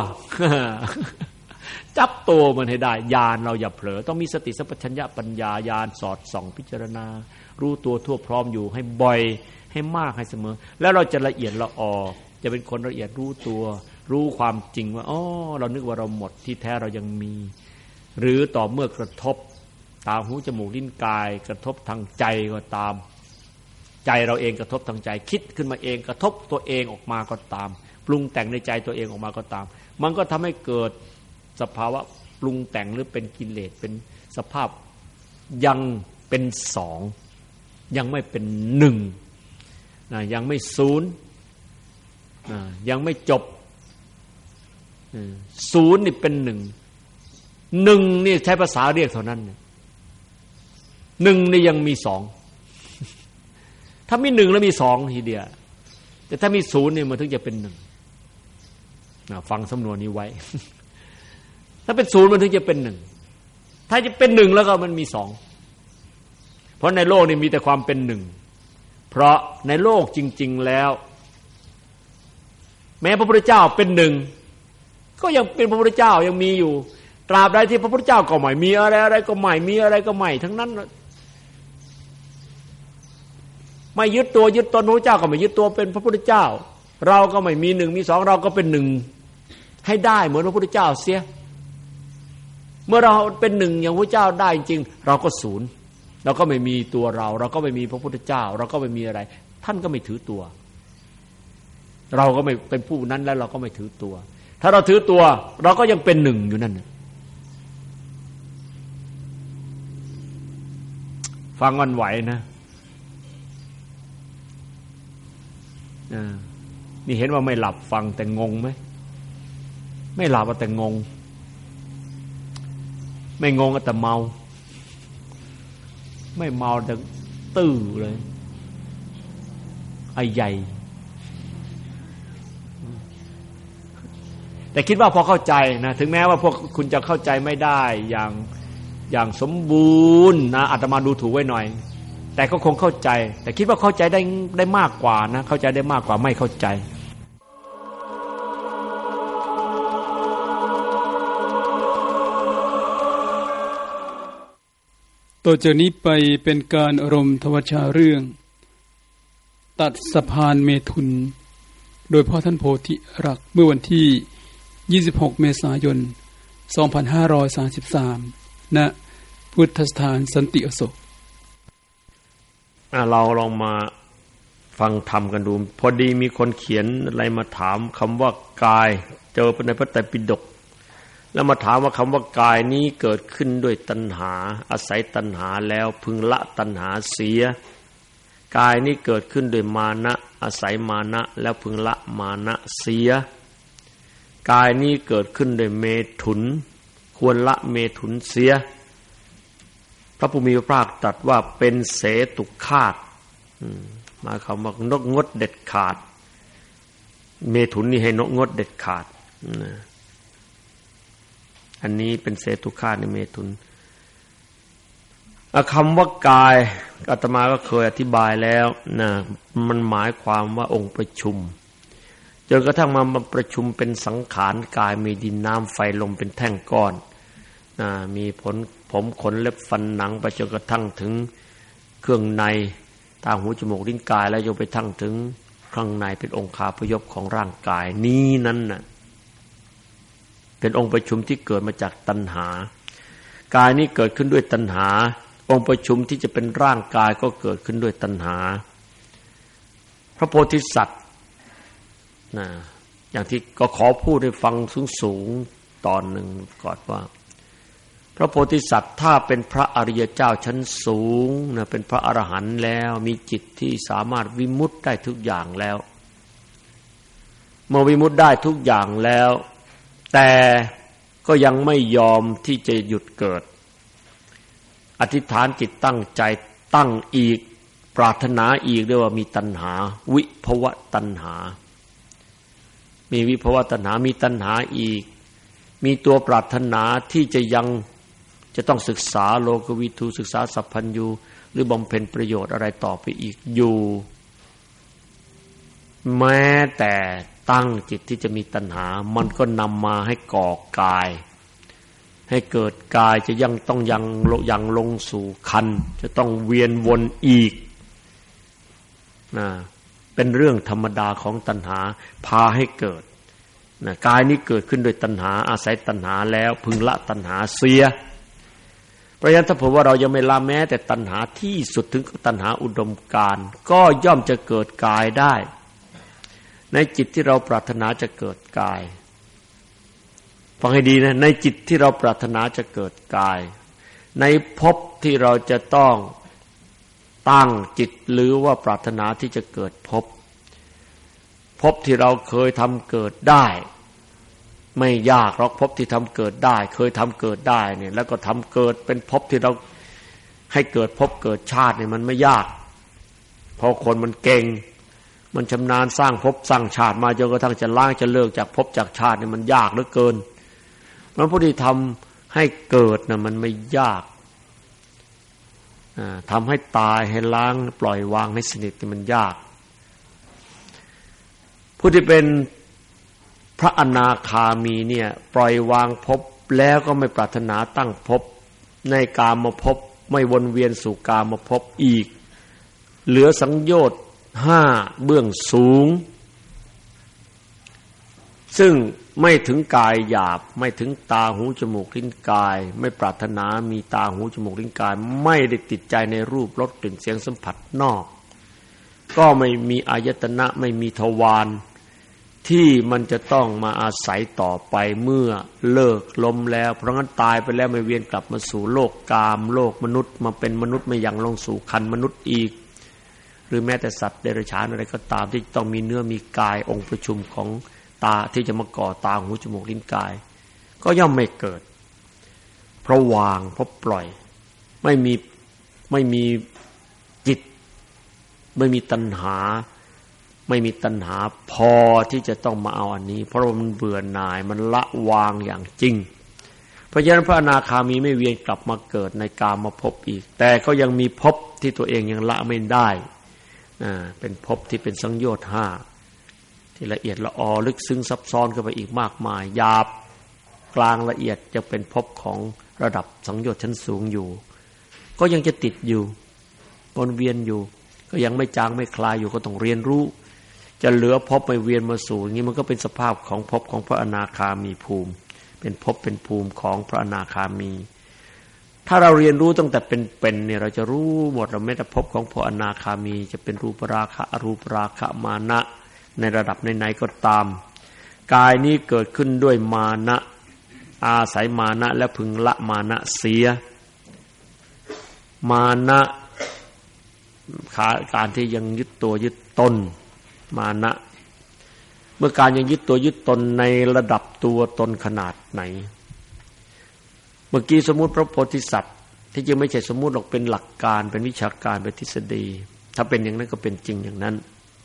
จับตัวมันให้ได้ญาณเราอย่าเผลอต้องมีสติสัมปชัญญะปัญญาญาณสอดส่องพิจารณารู้ตัวทั่วพร้อมอยู่ให้บ่อยให้มากให้เสมอแล้วเราจะละเอียดละออจะเป็นคนละเอียดรู้ตัวรู้ความจริงว่าเรานึกว่าเราหมดที่แท้เรายังมีหรือต่อเมื่อกระทบตาหูจมูกลิ้นกายกระทบทางใจก็ตามใจเราเองกระทบทางใจคิดขึ้นมาเองกระทบตัวเองออกมาก็ตามปรุงแต่งในใจตัวเองออกมาก็ตามมันก็ทำให้เกิดสภาวะปรุงแต่งหรือเป็นกิเลสเป็นสภาพยังเป็นสองยังไม่เป็นหนึ่งยังไม่ศูนย์ยังไม่จบศูนย์นี่เป็นหนึ่งหนึ่งนี่ใช้ภาษาเรียกเท่านั้นหนึ่งนี่ยังมีสองถ้ามีหนึ่งแล้วมีสองทีเดียวแต่ถ้ามีศูนย์เนี่ยมันถึงจะเป็นหนึ่งฟังสำนวนนี้ไว้ถ้าเป็นศูนย์มันถึงจะเป็นหนึ่งถ้าจะเป็นหนึ่งแล้วก็มันมีสองเพราะในโลกนี้มีแต่ความเป็นหนึ่งเพราะในโลกจริงๆแล้วแม้พระพุทธเจ้าเป็นหนึ่งก็ยังเป็นพระพุทธเจ้ายังมีอยู่ตราบใดที่พระพุทธเจ้าก็ใหม่มีอะไรก็ใหม่มีอะไรก็ใหม่ทั้งนั้นไม่ยึดตัวยึดตนพระพุทธเจ้าก็ไม่ยึดตัวเป็นพระพุทธเจ้าเราก็ไม่มีหนึ่งมีสองเราก็เป็นหนึ่งให้ได้เหมือนพระพุทธเจ้าเสียเมื่อเราเป็นหนึ่งอย่างพระเจ้าได้จริงเราก็ศูนย์เราก็ไม่มีตัวเราก็ไม่มีพระพุทธเจ้าเราก็ไม่มีอะไรท่านก็ไม่ถือตัวเราก็ไม่เป็นผู้นั้นแล้วเราก็ไม่ถือตัวถ้าเราถือตัวเราก็ยังเป็นหนึ่งอยู่นั่นฟังวันไหวนะนี่เห็นว่าไม่หลับฟังแต่งงไหมไม่หลับแต่งงไม่งงแต่เมาไม่เมาแต่ตื้อเลยไอ้ใหญ่แต่คิดว่าพอเข้าใจนะถึงแม้ว่าพวกคุณจะเข้าใจไม่ได้อย่างสมบูรณ์นะอาตมาดูถูกไว้หน่อยแต่ก็คงเข้าใจแต่คิดว่าเข้าใจได้มากกว่านะเข้าใจได้มากกว่าไม่เข้าใจต่อจากนี้ไปเป็นการอารมณ์ทวชาเรื่องตัดสะพานเมถุนโดยพ่อท่านโพธิรักษ์เมื่อวันที่26เมษายน2533ณพุทธสถานสันติอโศกเราลองมาฟังธรรมกันดูพอดีมีคนเขียนอะไรมาถามคำว่ากายเจอในพระไตรปิฎกแล้วมาถามว่าคำว่ากายนี้เกิดขึ้นด้วยตัณหาอาศัยตัณหาแล้วพึงละตัณหาเสียกายนี้เกิดขึ้นด้วยมานะอาศัยมานะแล้วพึงละมานะเสียกายนี้เกิดขึ้นด้วยเมถุนควรละเมถุนเสียพระผู้มีพระภาคตรัสว่าเป็นเสตุฆาตหมายความว่านกงดเด็ดขาดเมถุนนี่ให้นกงดเด็ดขาดอันนี้เป็นเสตุฆาตในเมถุนคำว่ากายอาตมาก็เคยอธิบายแล้วนะมันหมายความว่าองค์ประชุมจนกระทั่งมาประชุมเป็นสังขารกายมีดินน้ำไฟลมเป็นแท่งก้อนมีผมขนเล็บฟันหนังไปจนกระทั่งถึงเครื่องในตาหูจมูกลิ้นกายแล้วจนไปทั้งถึงข้างในเป็นองค์คาพยพของร่างกายนี้นั้นน่ะเป็นองค์ประชุมที่เกิดมาจากตัณหากายนี้เกิดขึ้นด้วยตัณหาองค์ประชุมที่จะเป็นร่างกายก็เกิดขึ้นด้วยตัณหาพระโพธิสัตว์อย่างที่ก็ขอพูดให้ฟังสูงๆตอนหนึ่งก่อนว่าพระโพธิสัตว์ถ้าเป็นพระอริยเจ้าชั้นสูงเป็นพระอรหันต์แล้วมีจิตที่สามารถวิมุตติได้ทุกอย่างแล้วเมื่อวิมุตติได้ทุกอย่างแล้วแต่ก็ยังไม่ยอมที่จะหยุดเกิดอธิษฐานจิตตั้งใจตั้งอีกปรารถนาอีกเรียกว่ามีตัณหาวิภวตัณหามีวิภวตัณหามีตัณหาอีกมีตัวปรารถนาที่จะต้องศึกษาโลกวิทูศึกษาสัพพัญญูหรือบำเพ็ญประโยชน์อะไรต่อไปอีกอยู่แม้แต่ตั้งจิตที่จะมีตัณหามันก็นำมาให้ก่อกายให้เกิดกายจะต้องยังลงสู่คันจะต้องเวียนวนอีกเป็นเรื่องธรรมดาของตัณหาพาให้เกิดกายนี้เกิดขึ้นโดยตัณหาอาศัยตัณหาแล้วพึงละตัณหาเสียเพราะฉะนั้นถ้าผมว่าเรายังไม่ละแม้แต่ตัณหาที่สุดถึงตัณหาอุดมการณ์ก็ย่อมจะเกิดกายได้ในจิตที่เราปรารถนาจะเกิดกายฟังให้ดีนะในจิตที่เราปรารถนาจะเกิดกายในภพที่เราจะต้องตั้งจิตหรือว่าปรารถนาที่จะเกิดภพที่เราเคยทำเกิดได้ไม่ยากหรอกภพที่ทำเกิดได้เคยทำเกิดได้เนี่ยแล้วก็ทำเกิดเป็นภพที่เราให้เกิดภพเกิดชาติเนี่ยมันไม่ยากเพราะคนมันเก่งมันชำนาญสร้างภพสร้างชาติมาจนกระทั่งจะล้างจะเลิกจากภพจากชาติเนี่ยมันยากเหลือเกินพระพุทธธรรมให้เกิดนะมันไม่ยากทำให้ตายให้ล้างปล่อยวางให้สนิทมันยากผู้ที่เป็นพระอนาคามีเนี่ยปล่อยวางภพแล้วก็ไม่ปรารถนาตั้งภพในกามภพไม่วนเวียนสู่กามภพอีกเหลือสังโยชน์5เบื้องสูงซึ่งไม่ถึงกายหยาบไม่ถึงตาหูจมูกลิ้นกายไม่ปรารถนามีตาหูจมูกลิ้นกายไม่ได้ติดใจในรูปรสกลิ่นเสียงสัมผัสนอกก็ไม่มีอายตนะไม่มีทวารที่มันจะต้องมาอาศัยต่อไปเมื่อเลิกล้มแล้วเพราะงั้นตายไปแล้วไม่เวียนกลับมาสู่โลกกามโลกมนุษย์มาเป็นมนุษย์ไม่ยังลงสู่คันมนุษย์อีกหรือแม้แต่สัตว์เดรัจฉานอะไรก็ตามที่ต้องมีเนื้อมีกายองค์ประชุมของตาที่จะมาก่อตาหูจมูกลิ้นกายก็ย่อมไม่เกิดเพราะวางเพราะปล่อยไม่มีจิตไม่มีตัณหาพอที่จะต้องมาเอาอันนี้เพราะมันเบื่อหน่ายมันละวางอย่างจริงเพราะฉะนั้นพระอนาคามีไม่เวียนกลับมาเกิดในกามภพอีกแต่ก็ยังมีภพที่ตัวเองยังละไม่ได้เป็นภพที่เป็นสังโยชน์5ที่ละเอียดละออลึกซึ้งซับซ้อนเข้าไปอีกมากมายหยาบกลางละเอียดจะเป็นภพของระดับสังโยชน์ชั้นสูงอยู่ก็ยังจะติดอยู่วนเวียนอยู่ก็ยังไม่จางไม่คลายอยู่ก็ต้องเรียนรู้จะเหลือภพไปเวียนมาสู่อย่างนี้มันก็เป็นสภาพของภพของพระอนาคามีภูมิเป็นภพเป็นภูมิของพระอนาคามีถ้าเราเรียนรู้ตั้งแต่เป็นเนี่ยเราจะรู้หมดเราไม่แต่ภพของพระอนาคามีจะเป็นรูปราคะอรูปราคะมานะในระดับไหนๆก็ตามกายนี้เกิดขึ้นด้วยมานะอาศัยมานะและพึงละมานะเสียมานะการที่ยังยึดตัวยึดตนมานะเมื่อการยังยึดตัวยึดตนในระดับตัวตนขนาดไหนเมื่อกี้สมมุติพระโพธิสัตว์ที่จริงไม่ใช่สมมุติหรอกเป็นหลักการเป็นวิชาการเป็นทฤษฎีถ้าเป็นอย่างนั้นก็เป็นจริงอย่างนั้น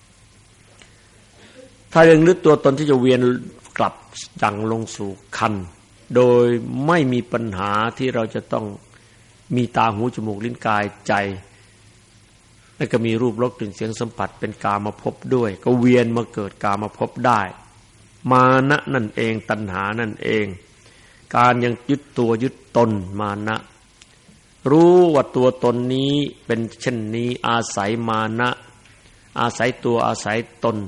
ถ้ายังนึกตัวตนที่จะเวียนกลับยังลงสู่คันโดยไม่มีปัญหาที่เราจะต้องมีตาหูจมูกลิ้นกายใจแล้วก็มีรูปรสกลิ่นเสียงสัมผัสเป็นกามภพด้วยก็เวียนมาเกิดกามภพได้มานะนั่นเองตัณหานั่นเองการยังยึดตัวยึดตนมานะรู้ว่าตัวตนนี้เป็นเช่นนี้อาศัยมานะอาศัยตัวอาศัยตน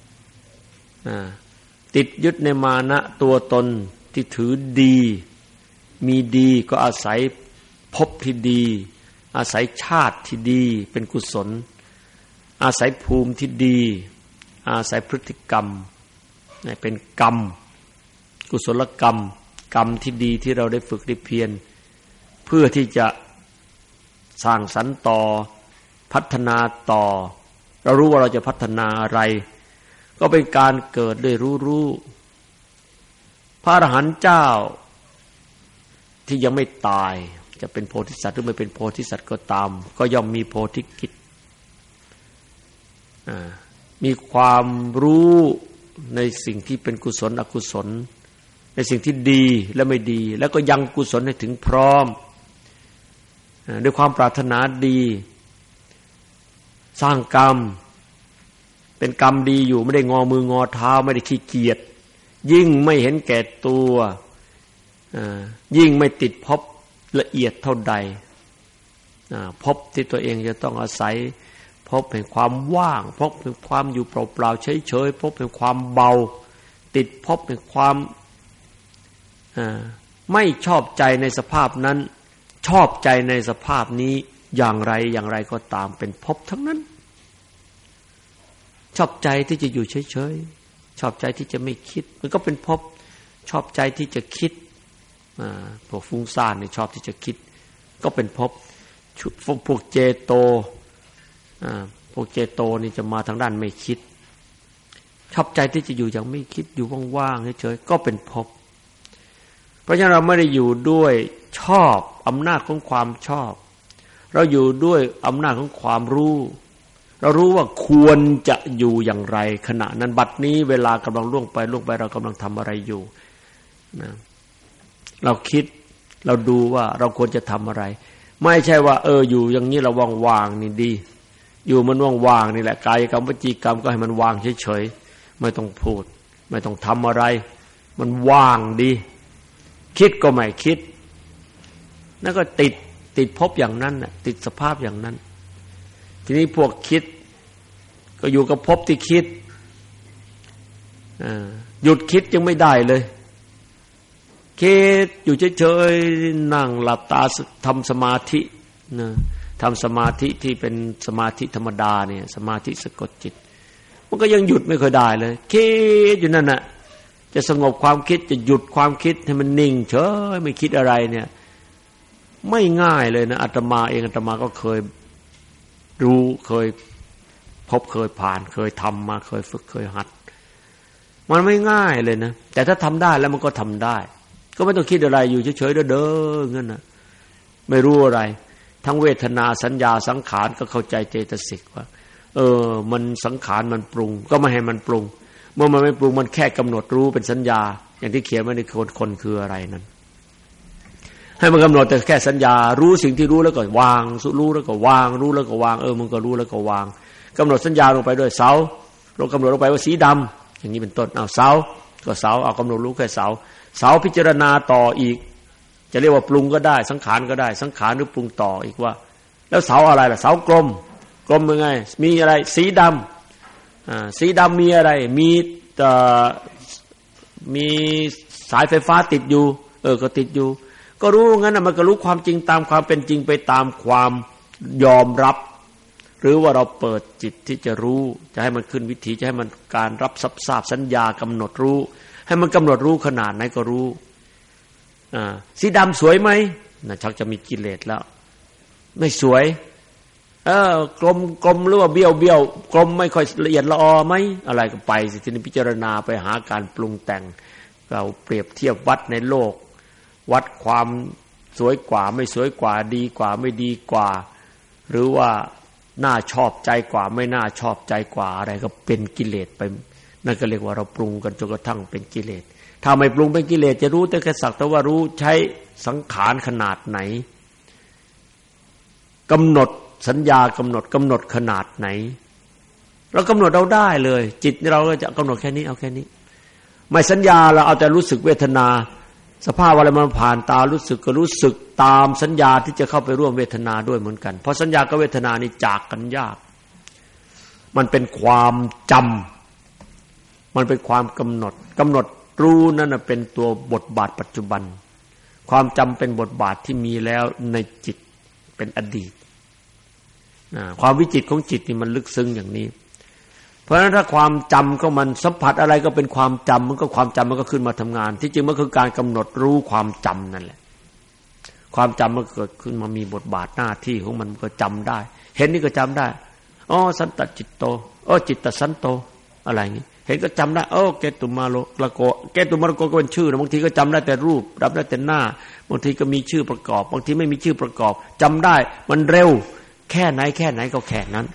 ติดยึดในมานะตัวตนที่ถือดีมีดีก็อาศัยภพที่ดีอาศัยชาติที่ดีเป็นกุศลอาศัยภูมิที่ดีอาศัยพฤติกรรมเป็นกรรมกุศลกรรมกรรมที่ดีที่เราได้ฝึกได้เพียรเพื่อที่จะสร้างสรรค์ต่อพัฒนาต่อเรารู้ว่าเราจะพัฒนาอะไรก็เป็นการเกิดด้วยรู้พระอรหันต์เจ้าที่ยังไม่ตายจะเป็นโพธิสัตว์หรือไม่เป็นโพธิสัตว์ก็ตามก็ย่อมมีโพธิกิจมีความรู้ในสิ่งที่เป็นกุศลอกุศลในสิ่งที่ดีและไม่ดีแล้วก็ยังกุศลให้ถึงพร้อมด้วยความปรารถนาดีสร้างกรรมเป็นกรรมดีอยู่ไม่ได้งอมืองอเท้าไม่ได้ขี้เกียจยิ่งไม่เห็นแก่ตัวยิ่งไม่ติดภพละเอียดเท่าใดภพที่ตัวเองจะต้องอาศัยภพแห่งความว่างภพแห่งความอยู่เปล่าๆเฉยๆภพแห่งความเบาติดภพแห่งความไม่ชอบใจในสภาพนั้นชอบใจในสภาพนี้อย่างไรก็ตามเป็นภพทั้งนั้นชอบใจที่จะอยู่เฉยๆชอบใจที่จะไม่คิดมันก็เป็นภพชอบใจที่จะคิดพวกฟุ้งซ่านเนี่ยชอบที่จะคิดก็เป็นภพพวกเจโตพวกเจโตนี่จะมาทางด้านไม่คิดชอบใจที่จะอยู่อย่างไม่คิดอยู่ว่างๆเฉยๆก็เป็นภพเพราะฉะนั้นเราไม่ได้อยู่ด้วยชอบอำนาจของความชอบเราอยู่ด้วยอำนาจของความรู้เรารู้ว่าควรจะอยู่อย่างไรขณะนั้นบัดนี้เวลากำลังล่วงไปเรากำลังทำอะไรอยู่นะเราคิดเราดูว่าเราควรจะทำอะไรไม่ใช่ว่าอยู่อย่างนี้เราว่างๆนี่ดีอยู่มันว่างๆนี่แหละกายกรรมวจีกรรมก็ให้มันว่างเฉยๆไม่ต้องพูดไม่ต้องทำอะไรมันว่างดีคิดก็ไม่คิดแล้วก็ติดภพอย่างนั้นน่ะติดสภาพอย่างนั้นทีนี้พวกคิดก็อยู่กับภพที่คิดหยุดคิดยังไม่ได้เลยคิดอยู่เฉยๆนั่งหลับตาทำสมาธินะทำสมาธิที่เป็นสมาธิธรรมดาเนี่ยสมาธิสะกดจิตมันก็ยังหยุดไม่ค่อยได้เลยคิดอยู่นั่นน่ะจะสงบความคิดจะหยุดความคิดให้มันนิ่งเฉยไม่คิดอะไรเนี่ยไม่ง่ายเลยนะอาตมาเองอาตมาก็เคยรู้เคยพบเคยผ่านเคยทำมาเคยฝึกเคยหัดมันไม่ง่ายเลยนะแต่ถ้าทำได้แล้วมันก็ทำได้ก็ไม่ต้องคิดอะไรอยู่เฉยๆเด้อๆงั้นนะไม่รู้อะไรทั้งเวทนาสัญญาสังขารก็เข้าใจเจตสิกว่ามันสังขารมันปรุงก็ไม่ให้มันปรุงเมื่อมันไม่ปรุงมันแค่กำหนดรู้เป็นสัญญาอย่างที่เขียนไว้ในคนคืออะไรนั้นให้มันกำหนดแต่แค่สัญญารู้สิ่งที่รู้แล้วก็วางรู้แล้วก็วางรู้แล้วก็วางมันก็รู้แล้วก็วางกำหนดสัญญาลงไปด้วยเสาเรากำหนดลงไปว่าสีดำอย่างนี้เป็นต้นเสาก็เสาเอากำหนดรู้แค่เสาพิจารณาต่ออีกจะเรียกว่าปรุงก็ได้สังขารก็ได้สังขารหรือปรุงต่ออีกว่าแล้วเสาอะไรล่ะเสากลมยังไงมีอะไรสีดำสีดำมีอะไรมีสายไฟฟ้าติดอยู่ก็ติดอยู่ก็รู้งั้นมันก็รู้ความจริงตามความเป็นจริงไปตามความยอมรับหรือว่าเราเปิดจิตที่จะรู้จะให้มันขึ้นวิถีจะให้มันการรับทราบสัญญากำหนดรู้ให้มันกำหนดรู้ขนาดไหนก็รู้สีดำสวยไหมน่ะชักจะมีกิเลสแล้วไม่สวยกลมหรือว่าเบี้ยวกลมไม่ค่อยละเอียดละออไหมอะไรก็ไปสิทีนี้พิจารณาไปหาการปรุงแต่งเราเปรียบเทียบวัดในโลกวัดความสวยกว่าไม่สวยกว่าดีกว่าไม่ดีกว่าหรือว่าน่าชอบใจกว่าไม่น่าชอบใจกว่าอะไรก็เป็นกิเลสไปนั่นก็เรียกว่าเราปรุงกันจนกระทั่งเป็นกิเลสถ้าไม่ปรุงเป็นกิเลสจะรู้แต่แค่สักแต่ว่ารู้ใช้สังขารขนาดไหนกำหนดสัญญากำหนดขนาดไหนเรากำหนดเราได้เลยจิตเราก็จะกำหนดแค่นี้เอาแค่นี้ไม่สัญญาเราเอาแต่รู้สึกเวทนาสภาพอะไรมันผ่านตารู้สึกก็รู้สึกตามสัญญาที่จะเข้าไปร่วมเวทนาด้วยเหมือนกันเพราะสัญญากับเวทนานี่จากกันยากมันเป็นความจำมันเป็นความกำหนดรู้นั่นเป็นตัวบทบาทปัจจุบันความจำเป็นบทบาทที่มีแล้วในจิตเป็นอดีตความวิจิตรของจิตนี่มันลึกซึ้งอย่างนี้เพราะฉะนั้นถ้าความจำของมันสัมผัสอะไรก็เป็นความจำมันก็ความจำมันก็ขึ้นมาทำงานที่จริงมันคือการกำหนดรู้ความจำนั่นแหละความจำมันเกิดขึ้นมามีบทบาทหน้าที่ของมันก็จำได้เห็นนี่ก็จำได้สันตจิตโตจิตตสันโตอะไรอย่างนี้เห็นก็จำได้เกตุมาโลละโกเกตุมาโลโกก็เป็นชื่อนะบางทีก็จำได้แต่รูปจำได้แต่หน้าบางทีก็มีชื่อประกอบบางทีไม่มีชื่อประกอบจำได้มันเร็วแค่ไหนก็แค่นั้น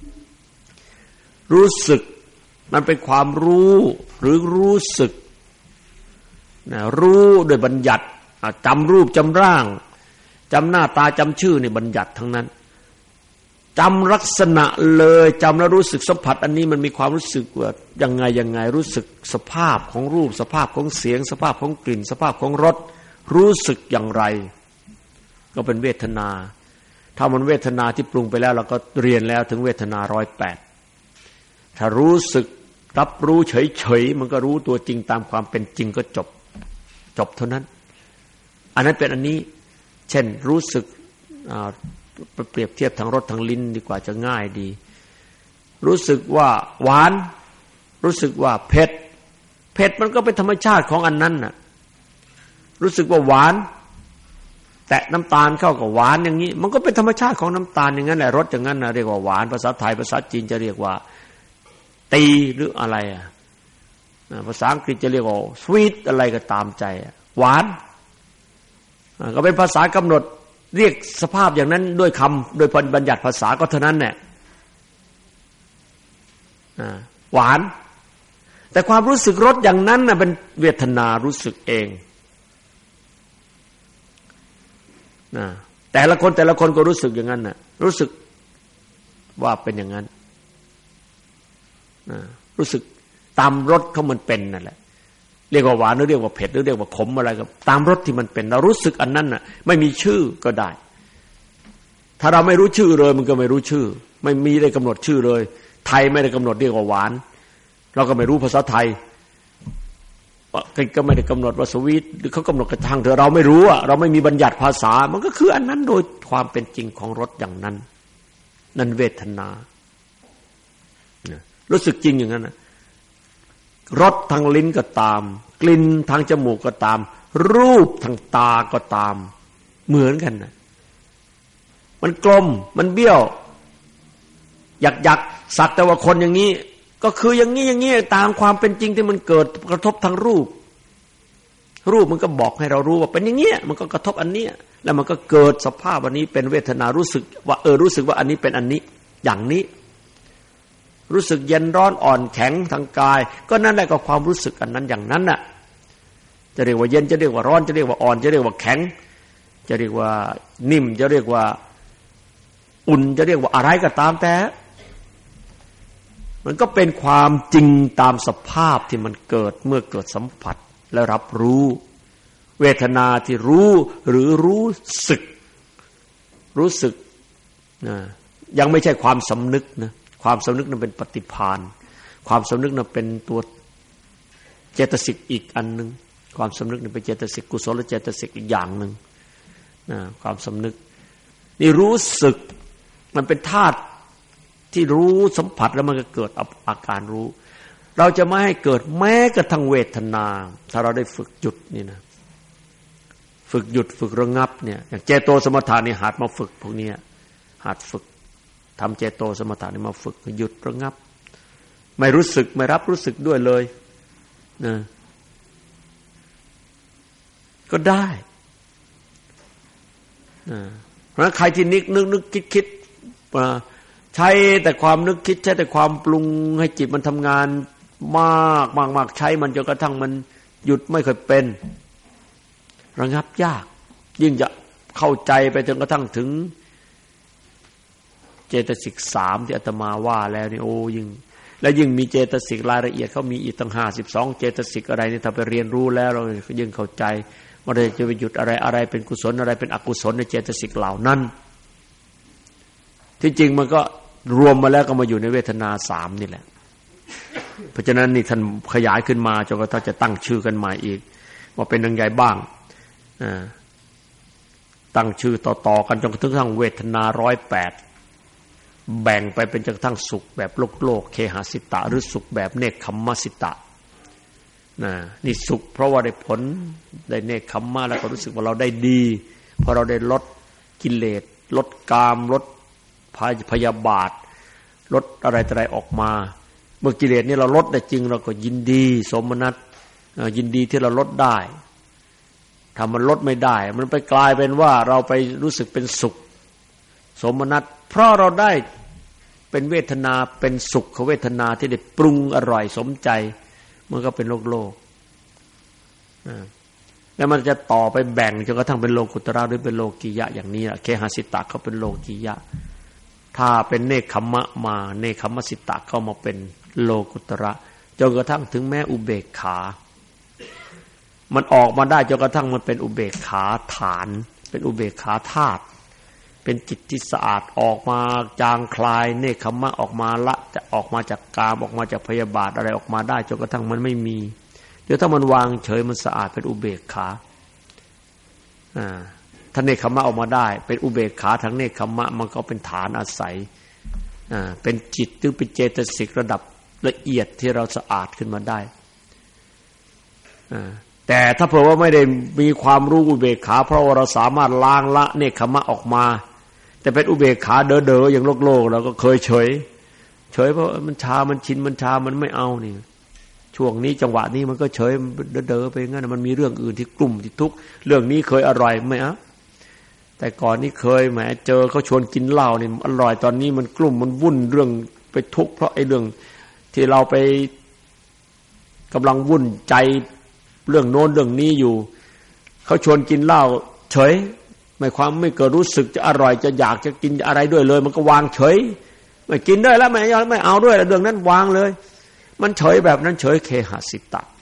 รู้สึกมันเป็นความรู้หรือรู้สึกรู้โดยบัญญัติจำรูปจำร่างจำหน้าตาจำชื่อนี่บัญญัติทั้งนั้นจำลักษณะเลยจำแล้วรู้สึกสัมผัสอันนี้มันมีความรู้สึกว่ายังไงรู้สึกสภาพของรูปสภาพของเสียงสภาพของกลิ่นสภาพของรสรู้สึกอย่างไรก็เป็นเวทนาถ้ามันเวทนาที่ปรุงไปแล้วเราก็เรียนแล้วถึงเวทนา108ถ้ารู้สึกรับรู้เฉยๆมันก็รู้ตัวจริงตามความเป็นจริงก็จบเท่านั้นอันนั้นเป็นอันนี้เช่นรู้สึกเปรียบเทียบทางรสทางลิ้นดีกว่าจะง่ายดีรู้สึกว่าหวานรู้สึกว่าเผ็ดมันก็เป็นธรรมชาติของอันนั้นน่ะรู้สึกว่าหวานแตะน้ำตาลเข้ากับหวานอย่างนี้มันก็เป็นธรรมชาติของน้ำตาลอย่างนั้นแหละรสอย่างนั้นนะเรียกว่าหวานภาษาไทยภาษาจีนจะเรียกว่าตีหรืออะไรภาษาอังกฤษจะเรียกว่าสวีทอะไรก็ตามใจหวานก็เป็นภาษากำหนดเรียกสภาพอย่างนั้นด้วยคำโดยบัญญัติภาษาก็เท่านั้นแหละหวานแต่ความรู้สึกรสอย่างนั้นน่ะเป็นเวทนารู้สึกเองนะแต่ละคนก็รู้สึกอย่างนั้นน่ะรู้สึกว่าเป็นอย่างนั้นนะรู้สึกตามรสเขามันเป็นนั่นแหละเรียกว่าหวานหรือเรียกว่าเผ็ดหรือเรียกว่าขมอะไรก็ตามรสที่มันเป็นเรารู้สึกอันนั้นน่ะไม่มีชื่อก็ได้ถ้าเราไม่รู้ชื่อเลยมันก็ไม่รู้ชื่อไม่มีได้กำหนดชื่อเลยไทยไม่ได้กำหนดเรียกว่าหวานเราก็ไม่รู้ภาษาไทยก็ไม่ได้กำหนดว่าสวีทหรือเขากำหนดกระทั่งเถอะเราไม่รู้อ่ะเราไม่มีบัญญัติภาษามันก็คืออันนั้นโดยความเป็นจริงของรสอย่างนั้นนั่นเวทนารู้สึกจริงอย่างนั้นนะรสทางลิ้นก็ตามกลิ่นทางจมูกก็ตามรูปทางตาก็ตามเหมือนกันนะมันกลมมันเบี้ยวอยากสักแต่ว่าคนอย่างนี้ก็คืออย่างนี้ตามความเป็นจริงที่มันเกิดกระทบทางรูปมันก็บอกให้เรารู้ว่าเป็นอย่างเงี้ยมันก็กระทบอันเนี้ยแล้วมันก็เกิดสภาพอันนี้เป็นเวทนารู้สึกว่ารู้สึกว่าอันนี้เป็นอันนี้อย่างนี้รู้สึกเย็นร้อนอ่อนแข็งทางกายก็นั่นแหละก็ความรู้สึกอันนั้นอย่างนั้นน่ะจะเรียกว่าเย็นจะเรียกว่าร้อนจะเรียกว่าอ่อนจะเรียกว่าแข็งจะเรียกว่านิ่มจะเรียกว่าอุ่นจะเรียกว่าอะไรก็ตามแต่มันก็เป็นความจริงตามสภาพที่มันเกิดเมื่อเกิดสัมผัสและรับรู้เวทนาที่รู้หรือรู้สึกนะยังไม่ใช่ความสำนึกนะความสำนึกนั้นเป็นปฏิภาณความสำนึกนั้นเป็นตัวเจตสิกอีกอันนึงความสำนึกนั้นเป็นเจตสิกกุศลเจตสิกอีกอย่างนึงนะความสำนึกนี่รู้สึกมันเป็นธาตุที่รู้สัมผัสแล้วมันก็เกิดอาการรู้เราจะไม่ให้เกิดแม้กระทั่งเวทนาถ้าเราได้ฝึกหยุดนี่นะฝึกหยุดฝึกระงับเนี่ยอย่างเจโตสมถะนี่หัดมาฝึกพวกนี้หัดฝึกทำเจโตสมถะนี่มาฝึกหยุดระงับไม่รู้สึกไม่รับรู้สึกด้วยเลยนะก็ได้เพราะฉะนั้นใครที่นึกคิดใช้แต่ความนึกคิดใช้แต่ความปรุงให้จิตมันทำงานมากใช้มันจนกระทั่งมันหยุดไม่ค่อยเป็นระงับยากยิ่งจะเข้าใจไปจนกระทั่งถึงเจตสิก3ที่อาตมาว่าแล้วนี่โอ้ยิ่งมีเจตสิกรายละเอียดเขามีอีกตั้ง52เจตสิกอะไรนี่ถ้าไปเรียนรู้แล้วเรายิ่งเข้าใจว่าจะไปหยุดอะไรเป็นกุศลอะไรเป็นอกุศลในเจตสิกเหล่านั้นที่จริงมันก็รวมมาแล้วก็มาอยู่ในเวทนา3นี่แหละเพราะฉะนั้นนี่ท่านขยายขึ้นมาจนกระทั่งจะตั้งชื่อกันใหม่อีกว่าเป็นยังไงบ้างตั้งชื่อต่อๆกันจนกระทั่งเวทนา108แบ่งไปเป็นจนกระทั่งสุขแบบโลกเคหสิตะหรือสุขแบบเนคขมมสิตะนี่สุขเพราะว่าได้ผลได้เนคขมมะแล้วก็รู้สึกว่าเราได้ดีเพราะเราได้ลดกิเลสลดกามลดพยาบาทลดอะไรออกมาเมื่อกิเลสนี่เราลดได้จริงเราก็ยินดีสมนัสยินดีที่เราลดได้ถ้ามันลดไม่ได้มันไปกลายเป็นว่าเราไปรู้สึกเป็นสุขสมนัสเพราะเราได้เป็นเวทนาเป็นสุขเวทนาที่ได้ปรุงอร่อยสมใจมันก็เป็นโลกแล้วมันจะต่อไปแบ่งจนกระทั่งเป็นโลกุตระหรือเป็นโลกียะอย่างนี้เคหสิตะเขาเป็นโลกียะถ้าเป็นเนคขมมะมาเนคขมมสิตะเข้ามาเป็นโลกุตระจนกระทั่งถึงแม้อุเบกขามันออกมาได้จนกระทั่งมันเป็นอุเบกขาฐานเป็นอุเบกขาธาตุเป็นจิตที่สะอาดออกมาจางคลายเนคขมมะออกมาละจะออกมาจากกามออกมาจากพยาบาทอะไรออกมาได้จนกระทั่งมันไม่มีเดี๋ยวถ้ามันวางเฉยมันสะอาดเป็นอุเบกขาถ้าเนคขมมะออกมาได้เป็นอุเบกขาทางเนคขมมะมันก็เป็นฐานอาศัยเป็นจิตหรือเป็นเจตสิกระดับละเอียดที่เราสะอาดขึ้นมาได้แต่ถ้าเผื่อว่าไม่ได้มีความรู้อุเบกขาเพราะว่าเราสามารถล้างละเนคขมมะออกมาแต่เป็นอุเบกขาเด้อๆอย่างโลกเราก็เคยเฉยเพราะมันชามันชินมันชามันไม่เอานี่ช่วงนี้จังหวะนี้มันก็เฉยเด้อๆไปงั้นมันมีเรื่องอื่นที่กลุ่มที่ทุกข์เรื่องนี้เคยอร่อยไหมแต่ก่อนนี้เคยแหมเจอเขาชวนกินเหล้านี่อร่อยตอนนี้มันกลุ่มมันวุ่นเรื่องไปทุกข์เพราะไอ้เรื่องที่เราไปกำลังวุ่นใจเรื่องโน้นเรื่องนี้อยู่เขาชวนกินเหล้าเฉยไม่เกิดรู้สึกจะอร่อยจะอยากจะกินอะไรด้วยเลยมันก็วางเฉยไม่กินด้วยแล้วไม่เอาด้วยเรื่องนั้นวางเลยมันเฉยแบบนั้นเฉยเคหสิตะ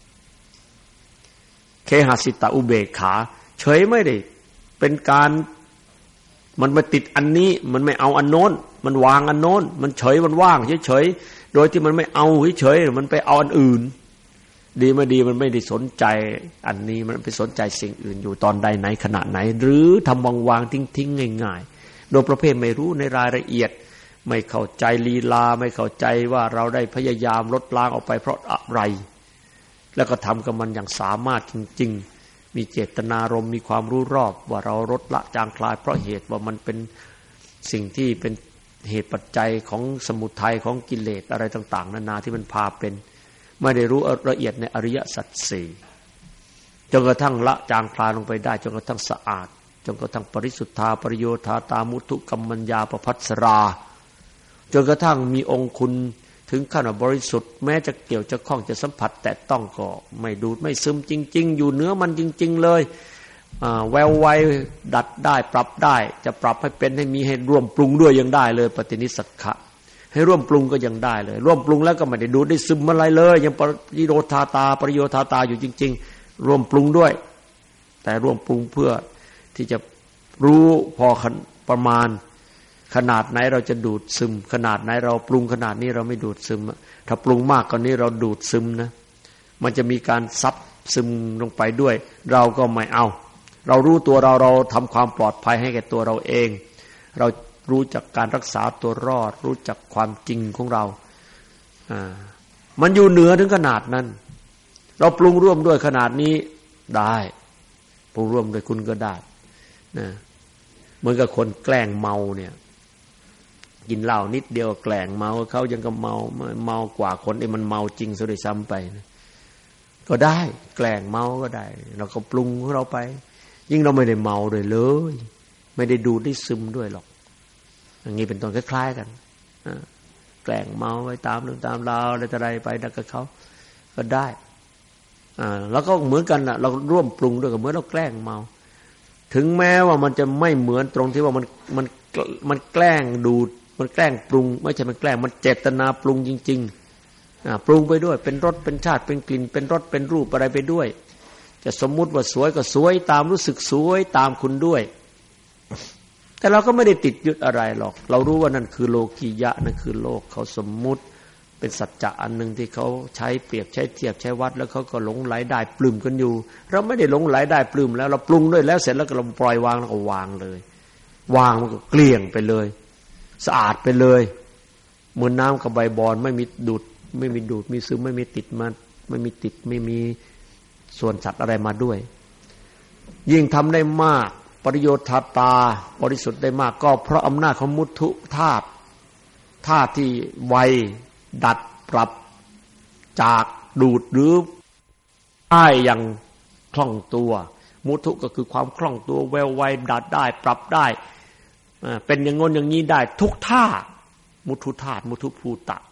อุเบกขาเฉยไม่ได้เป็นการมันมาติดอันนี้มันไม่เอาอันโน้นมันวางอันโน้นมันเฉยมันว่างเฉยๆโดยที่มันไม่เอาเฉยๆมันไปเอาอันอื่นดีไม่ดีมันไม่ได้สนใจอันนี้มันไปสนใจสิ่งอื่นอยู่ตอนใดไหนขณะไหนหรือทำวางทิ้งง่ายๆโดยประเภทไม่รู้ในรายละเอียดไม่เข้าใจลีลาไม่เข้าใจว่าเราได้พยายามลดล้างออกไปเพราะอะไรแล้วก็ทำกับมันอย่างสามารถจริงๆมีเจตนารมณ์มีความรู้รอบว่าเราลดละจางคลายเพราะเหตุว่ามันเป็นสิ่งที่เป็นเหตุปัจจัยของสมุทัยของกิเลสอะไรต่างๆนานาที่มันพาเป็นไม่ได้รู้ละเอียดในอริยสัจสี่จนกระทั่งละจางคลายลงไปได้จนกระทั่งสะอาดจนกระทั่งปริสุทธาปริโยธาตามุทุกัมมัญญาปภัสสราจนกระทั่งมีองค์คุณถึงขั้นบริสุทธิ์แม้จะเกี่ยวจะข้องจะสัมผัสแต่ต้องก็ไม่ดูดไม่ซึมจริงๆอยู่เนื้อมันจริงๆเลยแววไวดัดได้ปรับได้จะปรับให้เป็นให้มีให้ร่วมปรุงด้วยยังได้เลยปฏินิสสักขะให้ร่วมปรุงก็ยังได้เลยร่วมปรุงแล้วก็ไม่ได้ดูดได้ซึมอะไรเลยยังปริโยธาตาปริโยธาตาอยู่จริงๆร่วมปรุงด้วยแต่ร่วมปรุงเพื่อที่จะรู้พอประมาณขนาดไหนเราจะดูดซึมขนาดไหนเราปรุงขนาดนี้เราไม่ดูดซึมถ้าปรุงมากกว่านี้เราดูดซึมนะมันจะมีการซับซึมลงไปด้วยเราก็ไม่เอาเรารู้ตัวเราทำความปลอดภัยให้แก่ตัวเราเองเรารู้จักการรักษาตัวรอดรู้จักความจริงของเรามันอยู่เหนือถึงขนาดนั้นเราปรุงร่วมด้วยขนาดนี้ได้ปรุงร่วมด้วยคุณก็ได้นะเหมือนกับคนแกล้งเมาเนี่ยกินเหล้านิดเดียวแกล้งเมาเขายังก็เมากว่าคนที่มันเมาจริงซะด้วยซ้ำไปนะก็ได้แกล้งเมาก็ได้เราก็ปรุงของเราไปยิ่งเราไม่ได้เมาเลยไม่ได้ดูดได้ซึมด้วยหรอกอย่างนี้เป็นต้นคล้ายๆกันแกล้งเมาไปตามเรื่องตามราวอะไรไปนักกับเขาก็ได้แล้วก็เหมือนกันนะเราร่วมปรุงด้วยกับเหมือนเราแกล้งเมาถึงแม้ว่ามันจะไม่เหมือนตรงที่ว่ามันแกล้งดูดมันแกล้งปรุงไม่ใช่มันแกล้งมันเจตนาปรุงจริงๆปรุงไปด้วยเป็นรสเป็นชาติเป็นกลิ่นเป็นรสเป็นรูปอะไรไปด้วยจะสมมุติว่าสวยก็สวยตามรู้สึกสวยตามคุณด้วยแต่เราก็ไม่ได้ติดยึดอะไรหรอกเรารู้ว่านั่นคือโลกียะนั่นคือโลกเขาสมมุติเป็นสัจจะอันนึงที่เขาใช้เปรียบใช้เทียบใช้วัดแล้วเขาก็หลงไหลได้ปลื้มกันอยู่เราไม่ได้หลงไหลได้ปลื้มแล้วเราปรุงด้วยแล้วเสร็จแล้วก็เราปล่อยวางแล้วก็วางเลยวางมันก็เกลี้ยงไปเลยสะอาดไปเลยเหมือนน้ำกับใบบอนไม่มีดูดมีซึมไม่มีติดมาไม่มีติดไม่มีส่วนสัตว์อะไรมาด้วยยิ่งทำได้มากปริโยธาตาบริสุทธิ์ได้มากก็เพราะอำนาจของมุทุธาตุที่ไวดัดปรับจากดูดหรือได้อย่างคล่องตัวมุทุก็คือความคล่องตัวแววไวดัดได้ปรับได้เป็นอย่างงนอย่างนี้ได้ทุกท่ามุทุธาตุมุทุภูตะ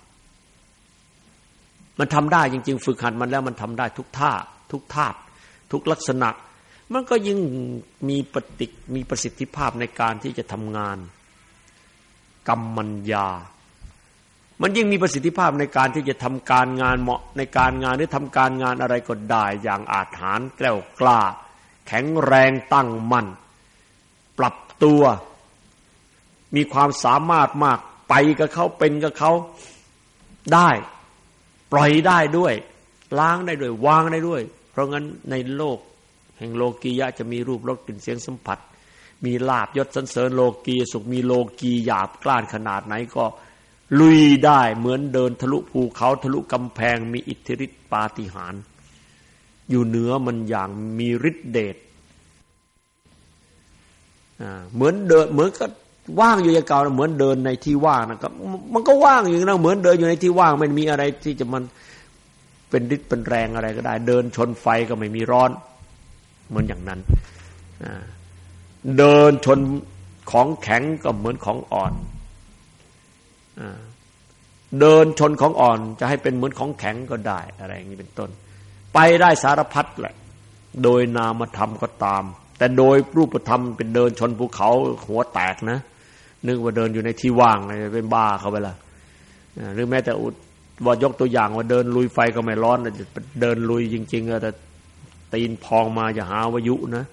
มันทำได้จริงๆฝึกหัดมันแล้วมันทำได้ทุกท่าทุกธาตุทุกลักษณะมันก็ยิ่งมีประสิทธิภาพในการที่จะทำงานกัมมัญญามันยิ่งมีประสิทธิภาพในการที่จะทำการงานเหมาะในการงานหรือทำการงานอะไรก็ได้อย่างอาจหาญแกล้วกล้าแข็งแรงตั้งมั่นปรับตัวมีความสามารถมากไปกับเขาเป็นกับเขาได้ปล่อยได้ด้วยล้างได้ด้วยวางได้ด้วยเพราะงั้นในโลกแห่งโลกียะจะมีรูปรสกลิ่นเสียงสัมผัสมีลาภยศสรรเสริญโลกีสุขมีโลกีหยาบกล้านขนาดไหนก็ลุยได้เหมือนเดินทะลุภูเขาทะลุกำแพงมีอิทธิฤทธิปาฏิหาริย์อยู่เหนือมันอย่างมีฤทธิเดชเหมือนเดินเหมือนก็ว่างอยู่อย่างเก่าเหมือนเดินในที่ว่างนะครับมันก็ว่างอย่างนั้นเหมือนเดินอยู่ในที่ว่างไม่มีอะไรที่จะมันเป็นฤทธิ์เป็นแรงอะไรก็ได้เดินชนไฟก็ไม่มีร้อนเหมือนอย่างนั้นเดินชนของแข็งก็เหมือนของอ่อนเดินชนของอ่อนจะให้เป็นเหมือนของแข็งก็ได้อะไรอย่างนี้เป็นต้นไปได้สารพัดแหละโดยนามธรรมก็ตามแต่โดยรูปธรรมเป็นเดินชนภูเขาหัวแตกนะนึกว่าเดินอยู่ในที่ว่างอะไรเป็นบ้าเข้าไปละหรือแม้แต่ว่ายกตัวอย่างว่าเดินลุยไฟก็ไม่ร้อนเดินลุยจริงๆแต่ตีนพองมาอย่าหาวายุนะ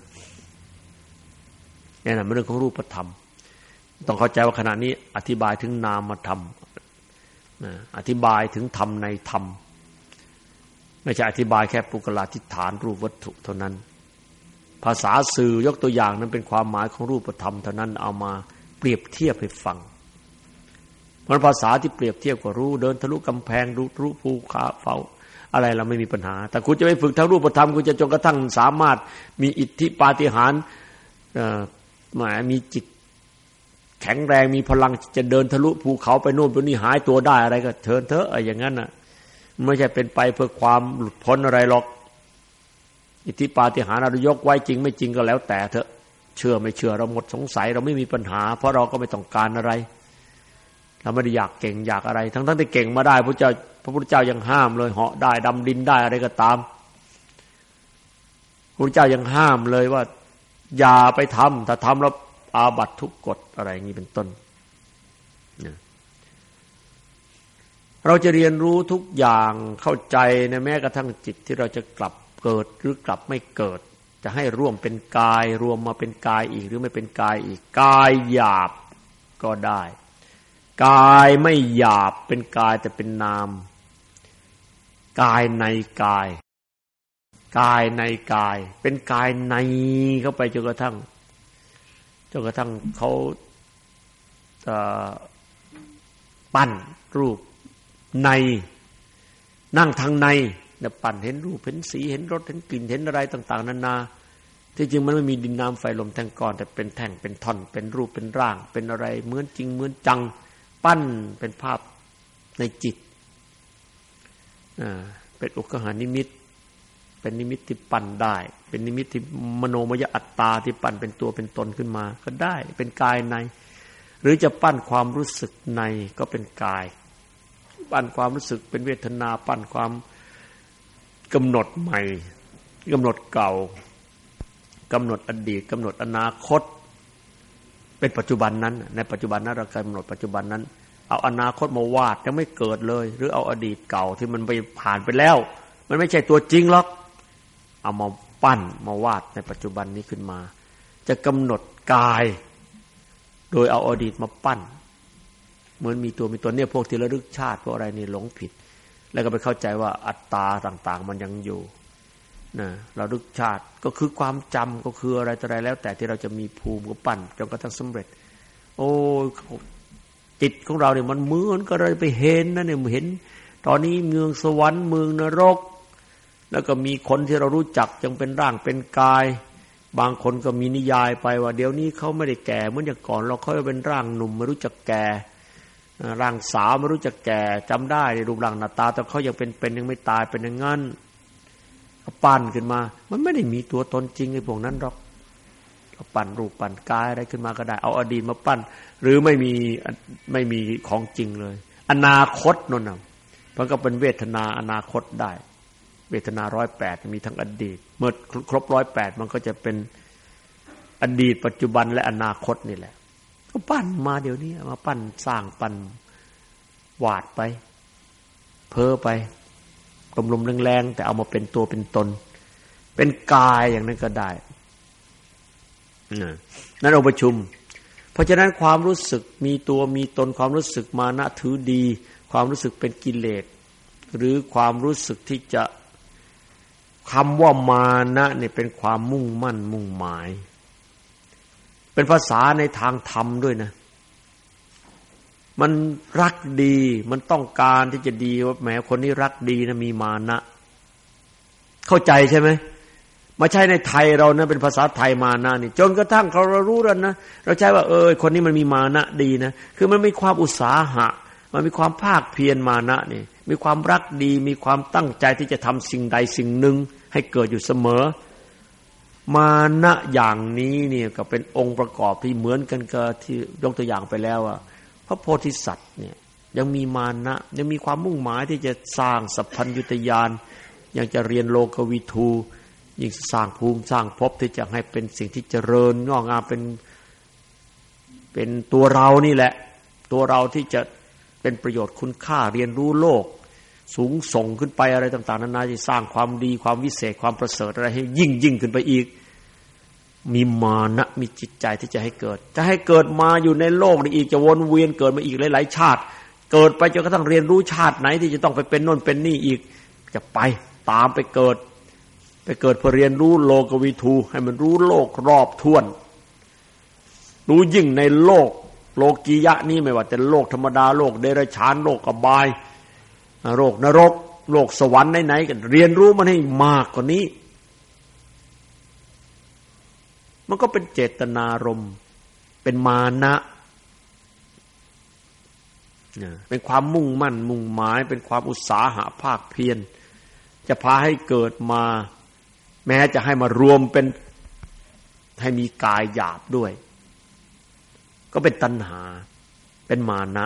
นี่นะเป็นเรื่องของรูปธรรมต้องเข้าใจว่าขณะนี้อธิบายถึงนามธรรมอธิบายถึงธรรมในธรรมไม่ใช่อธิบายแค่ปุกลาธิฐานรูปวัตถุเท่านั้นภาษาสื่อยกตัวอย่างนั้นเป็นความหมายของรูปธรรมเท่านั้นเอามาเปรียบเทียบให้ฟังเพราะภาษาที่เปรียบเทียบกับรู้เดินทะลุกำแพงรู้ภูเขาเฝ้าอะไรเราไม่มีปัญหาแต่คุณจะไปฝึกทางรูปธรรมคุณจะจนกระทั่งสามารถมีอิทธิปาฏิหาริย์มีจิตแข็งแรงมีพลังจะเดินทะลุภูเขาไปโน่นไปนี่หายตัวได้อะไรก็เชิญเถอะอย่างนั้นน่ะไม่ใช่เป็นไปเพื่อความหลุดพ้นอะไรหรอกอิทธิปาฏิหาริย์เรายกไว้จริงไม่จริงก็แล้วแต่เถอะเชื่อไม่เชื่อเราหมดสงสัยเราไม่มีปัญหาเพราะเราก็ไม่ต้องการอะไรเราไม่ได้อยากเก่งอยากอะไรทั้งที่เก่งมาได้พระพุทธเจ้ายังห้ามเลยเหาะได้ดำดินได้อะไรก็ตามพระพุทธเจ้ายังห้ามเลยว่าอย่าไปทำถ้าทำแล้วอาบัติทุกกฎอะไรอย่างนี้เป็นต้นเราจะเรียนรู้ทุกอย่างเข้าใจในแม้กระทั่งจิตที่เราจะกลับเกิดหรือกลับไม่เกิดจะให้ร่วมเป็นกายรวมมาเป็นกายอีกหรือไม่เป็นกายอีกกายหยาบก็ได้กายไม่หยาบเป็นกายแต่เป็นนามกายในกายกายในกายเป็นกายในเข้าไปจนกระทั่งเขาปั้นรูปในนั่งทางในเนี่ยปั้นเห็นรูปเห็นสีเห็นรสเห็นกลิ่นเห็นอะไรต่างๆนานาที่จริงมันไม่มีดินน้ำไฟลมแท่งก้อนแต่เป็นแท่งเป็นท่อนเป็นรูปเป็นร่างเป็นอะไรเหมือนจริงเหมือนจังปั้นเป็นภาพในจิตเป็นอุกหานิมิตเป็นนิมิตที่ปั้นได้เป็นนิมิตที่มโนมยอัตตาที่ปั้นเป็นตัวเป็นตนขึ้นมาก็ได้เป็นกายในหรือจะปั้นความรู้สึกในก็เป็นกายปั้นความรู้สึกเป็นเวทนาปั้นความกำหนดใหม่กำหนดเก่ากำหนดอดีตกำหนดอนาคตเป็นปัจจุบันนั้นในปัจจุบันนั้นเรากำหนดปัจจุบันนั้นเอาอนาคตมาวาดยังไม่เกิดเลยหรือเอาอดีตเก่าที่มันไปผ่านไปแล้วมันไม่ใช่ตัวจริงหรอกเอามาปั้นมาวาดในปัจจุบันนี้ขึ้นมาจะกำหนดกายโดยเอาอดีตมาปั้นเหมือนมีตัวเนี่ยพวกที่ระลึกชาติพวกอะไรนี่หลงผิดแล้วก็ไปเข้าใจว่าอัตตาต่างๆมันยังอยู่นะเราระลึกชาติก็คือความจำก็คืออะไรต่ออะไรแล้วแต่ที่เราจะมีภูมิก็ปั้นจนกระทั่งสำเร็จโอ้จิตของเราเนี่ยมันเหมือนก็เลยไปเห็นนะเนี่ยเห็นตอนนี้เมืองสวรรค์เมืองนรกแล้วก็มีคนที่เรารู้จักยังเป็นร่างเป็นกายบางคนก็มีนิยายไปว่าเดี๋ยวนี้เขาไม่ได้แก่เหมือนอย่างก่อนเราเขาเป็นร่างหนุ่มไม่รู้จักแก่ร่างสาวไม่รู้จักแก่จำได้รูปร่างหน้าตาแต่เขายังเป็นยังไม่ตายเป็นอย่างนั้นปั้นขึ้นมามันไม่ได้มีตัวตนจริงไอ้พวกนั้นหรอกเราปั้นรูปปั้นกายอะไรขึ้นมาก็ได้เอาอดีตมาปั้นหรือไม่มีของจริงเลยอนาคตนั่นน่ะมันก็เป็นเวทนาอนาคตได้เวทนา108มีทั้งอดีตเมื่อครบ108มันก็จะเป็นอดีตปัจจุบันและอนาคตนี่แหละก็ปั้นมาเดี๋ยวนี้มาปั้นสร้างปั้นวาดไปเพ้อไปลมๆแรงๆแต่เอามาเป็นตัวเป็นตนเป็นกายอย่างนั้นก็ได้นั่นองค์ประชุมเพราะฉะนั้นความรู้สึกมีตัวมีตนความรู้สึกมานะถือดีความรู้สึกเป็นกิเลสหรือความรู้สึกที่จะคำว่ามานะเนี่ยเป็นความมุ่งมั่นมุ่งหมายเป็นภาษาในทางธรรมด้วยนะมันรักดีมันต้องการที่จะดีว่าแหมคนนี้รักดีนะมีมานะเข้าใจใช่ไหมมาใช้ในไทยเรานะเป็นภาษาไทยมานะนี่จนกระทั่งเรารู้แล้วนะเราใช้ว่าคนนี้มันมีมานะดีนะคือมันมีความอุตสาหะมันมีความภาคเพียรมานะนี่มีความรักดีมีความตั้งใจที่จะทำสิ่งใดสิ่งหนึ่งให้เกิดอยู่เสมอมานะอย่างนี้เนี่ยก็เป็นองค์ประกอบที่เหมือนกันกับที่ยกตัวอย่างไปแล้วอ่ะพระโพธิสัตว์เนี่ยยังมีมานะยังมีความมุ่งหมายที่จะสร้างสัพพัญญุตญาณยังจะเรียนโลกวิทูยิ่งสร้างภูมิสร้างภพที่จะให้เป็นสิ่งที่เจริญงอกงามเป็นตัวเรานี่แหละตัวเราที่จะเป็นประโยชน์คุณค่าเรียนรู้โลกสูงส่งขึ้นไปอะไรต่างๆนานาที่สร้างความดีความวิเศษความประเสริฐอะไรให้ยิ่งขึ้นไปอีกมีมานะมีจิตใจที่จะให้เกิดจะให้เกิดมาอยู่ในโลกนี้อีกจะวนเวียนเกิดมาอีกหลายๆชาติเกิดไปจนกระทั่งเรียนรู้ชาติไหนที่จะต้องไปเป็นโน่นเป็นนี่อีกจะไปตามไปเกิดเพื่อเรียนรู้โลกวิทูให้มันรู้โลกรอบถ้วนรู้ยิ่งในโลกียะนี้ไม่ว่าแต่โลกธรรมดาโลกเดรัจฉานโลกอบายโลกนรกโลกสวรรค์ไหนๆกันเรียนรู้มันให้มากกว่านี้มันก็เป็นเจตนารมณ์เป็นมานะเป็นความมุ่งมั่นมุ่งหมายเป็นความอุตสาหะภาคเพียรจะพาให้เกิดมาแม้จะให้มารวมเป็นให้มีกายหยาบด้วยก็เป็นตัณหาเป็นมานะ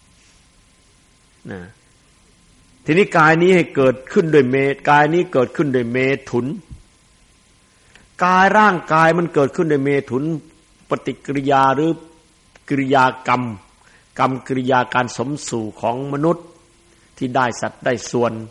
ทีนี้กายนี้ให้เกิดขึ้นโดยกายนี้เกิดขึ้นโดยเมถุนกายร่างกายมันเกิดขึ้นโดยเมถุนปฏิกิริยาหรือกิริยากรรมกิริยาการสมสู่ของมนุษย์ที่ได้สัตว์ได้ส่วน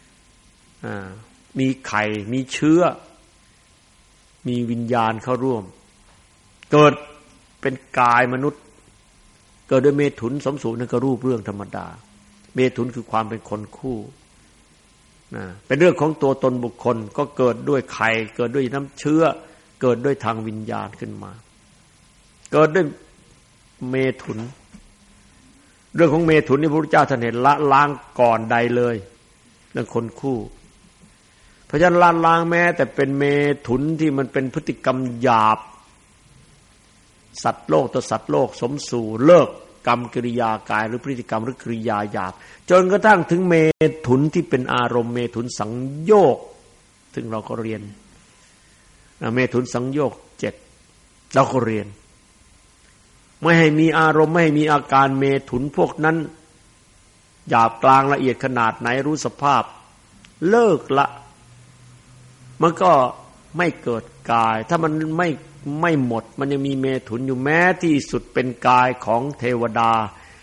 มีไข่มีเชื้อมีวิญญาณเข้าร่วมเกิดเป็นกายมนุษย์เกิดด้วยเมถุนสมสู่นั่นก็รูปเรื่องธรรมดาเมถุนคือความเป็นคนคู่เป็นเรื่องของตัวตนบุคคลก็เกิดด้วยไข่เกิดด้วยน้ำเชื้อเกิดด้วยทางวิญญาณขึ้นมาเกิดด้วยเมถุนเรื่องของเมถุนนี่พระพุทธเจ้าท่านเห็นละล้างก่อนใดเลยเรื่องคนคู่เพราะฉะนั้นละล้างแม้แต่เป็นเมถุนที่มันเป็นพฤติกรรมหยาบสัตว์โลกต่อสัตว์โลกสมสู่เลิกกรรมกิริยากายหรือพฤติกรรมหรือกริยาหยาบจนกระทั่งถึงเมถุนที่เป็นอารมณ์เมถุนสังโยคซึ่งเราก็เรียนเมถุนสังโยค7เราก็เรียนไม่ให้มีอารมณ์ไม่ให้มีอาการเมถุนพวกนั้นหยาบกลางละเอียดขนาดไหนรู้สภาพเลิกละมันก็ไม่เกิดกายถ้ามันไม่หมดมันยังมีเมถุนอยู่แม้ที่สุดเป็นกายของเทวดา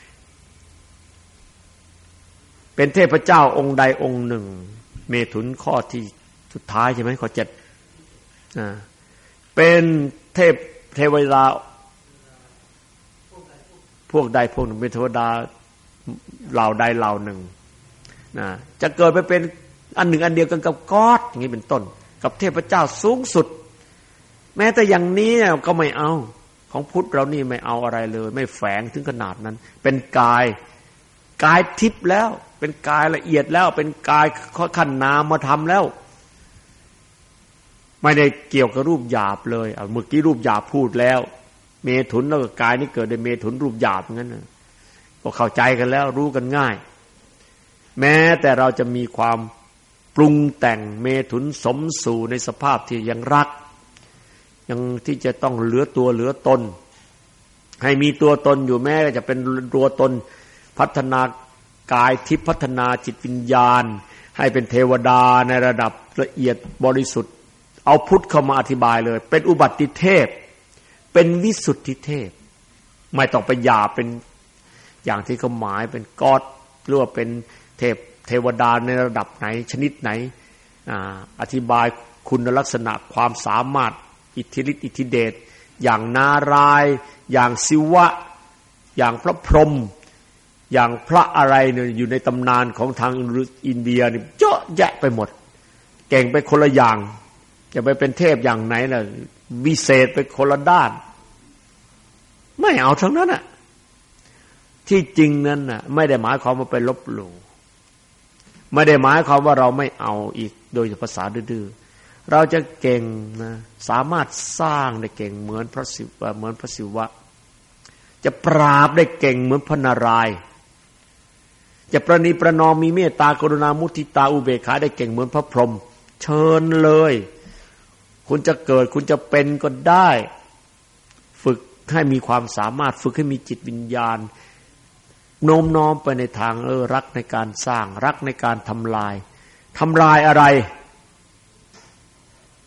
เป็นเทพเจ้าองค์ใดองค์หนึ่งเมถุนข้อที่สุดท้ายใช่ไหมข้อ7เป็นเทวดาพวกใดพวกหนึ่งเป็นเทวดาเหล่าใดเหล่าหนึ่งจะเกิดไปเป็นอันหนึ่งอันเดียวกันกับก๊อดอย่างนี้เป็นต้นกับเทพเจ้าสูงสุดแม้แต่อย่างนี้ก็ไม่เอาของพุทธเรานี่ไม่เอาอะไรเลยไม่แฝงถึงขนาดนั้นเป็นกายทิพย์แล้วเป็นกายละเอียดแล้วเป็นกายขั้นนามธรรมแล้วไม่ได้เกี่ยวกับรูปหยาบเลยเมื่อกี้รูปหยาบพูดแล้วเมถุนแล้วก็กายนี่เกิดในเมถุนรูปหยาบงั้นน่ะก็เข้าใจกันแล้วรู้กันง่ายแม้แต่เราจะมีความปรุงแต่งเมถุนสมสู่ในสภาพที่ยังรักยังที่จะต้องเหลือตัวเหลือตนให้มีตัวตนอยู่แม้จะเป็นตัวตนพัฒนากายทิพย์พัฒนาจิตวิญญาณให้เป็นเทวดาในระดับละเอียดบริสุทธิ์เอาพุทธเข้ามาอธิบายเลยเป็นอุบัติเทพเป็นวิสุทธิเทพไม่ต้องไปหยาบเป็นอย่างที่เขาหมายเป็นก๊อดหรือว่าเป็นเทวดาในระดับไหนชนิดไหนอธิบายคุณลักษณะความสามารถอิทธิฤทธิ์อิทธิเดชอย่างนารายณ์อย่างศิวะอย่างพระพรหมอย่างพระอะไรเนี่ยอยู่ในตำนานของทางอินเดียนี่เยอะแยะไปหมดเก่งไปคนละอย่างจะไปเป็นเทพอย่างไหนล่ะวิเศษไปคนละด้านไม่เอาทั้งนั้นน่ะที่จริงนั้นน่ะไม่ได้หมายความว่าไปลบหลู่ไม่ได้หมายความว่าเราไม่เอาอีกโดยภาษาดื้อๆเราจะเก่งนะสามารถสร้างได้เก่งเหมือนพระศิวะจะปราบได้เก่งเหมือนพระนารายณ์จะประนีประนอมมีเมตตากรุณามุทิตาอุเบกขาได้เก่งเหมือนพระพรหมเชิญเลยคุณจะเกิดคุณจะเป็นก็ได้ฝึกให้มีความสามารถฝึกให้มีจิตวิญญาณโน้มน้อมไปในทางรักในการสร้างรักในการทำลายอะไร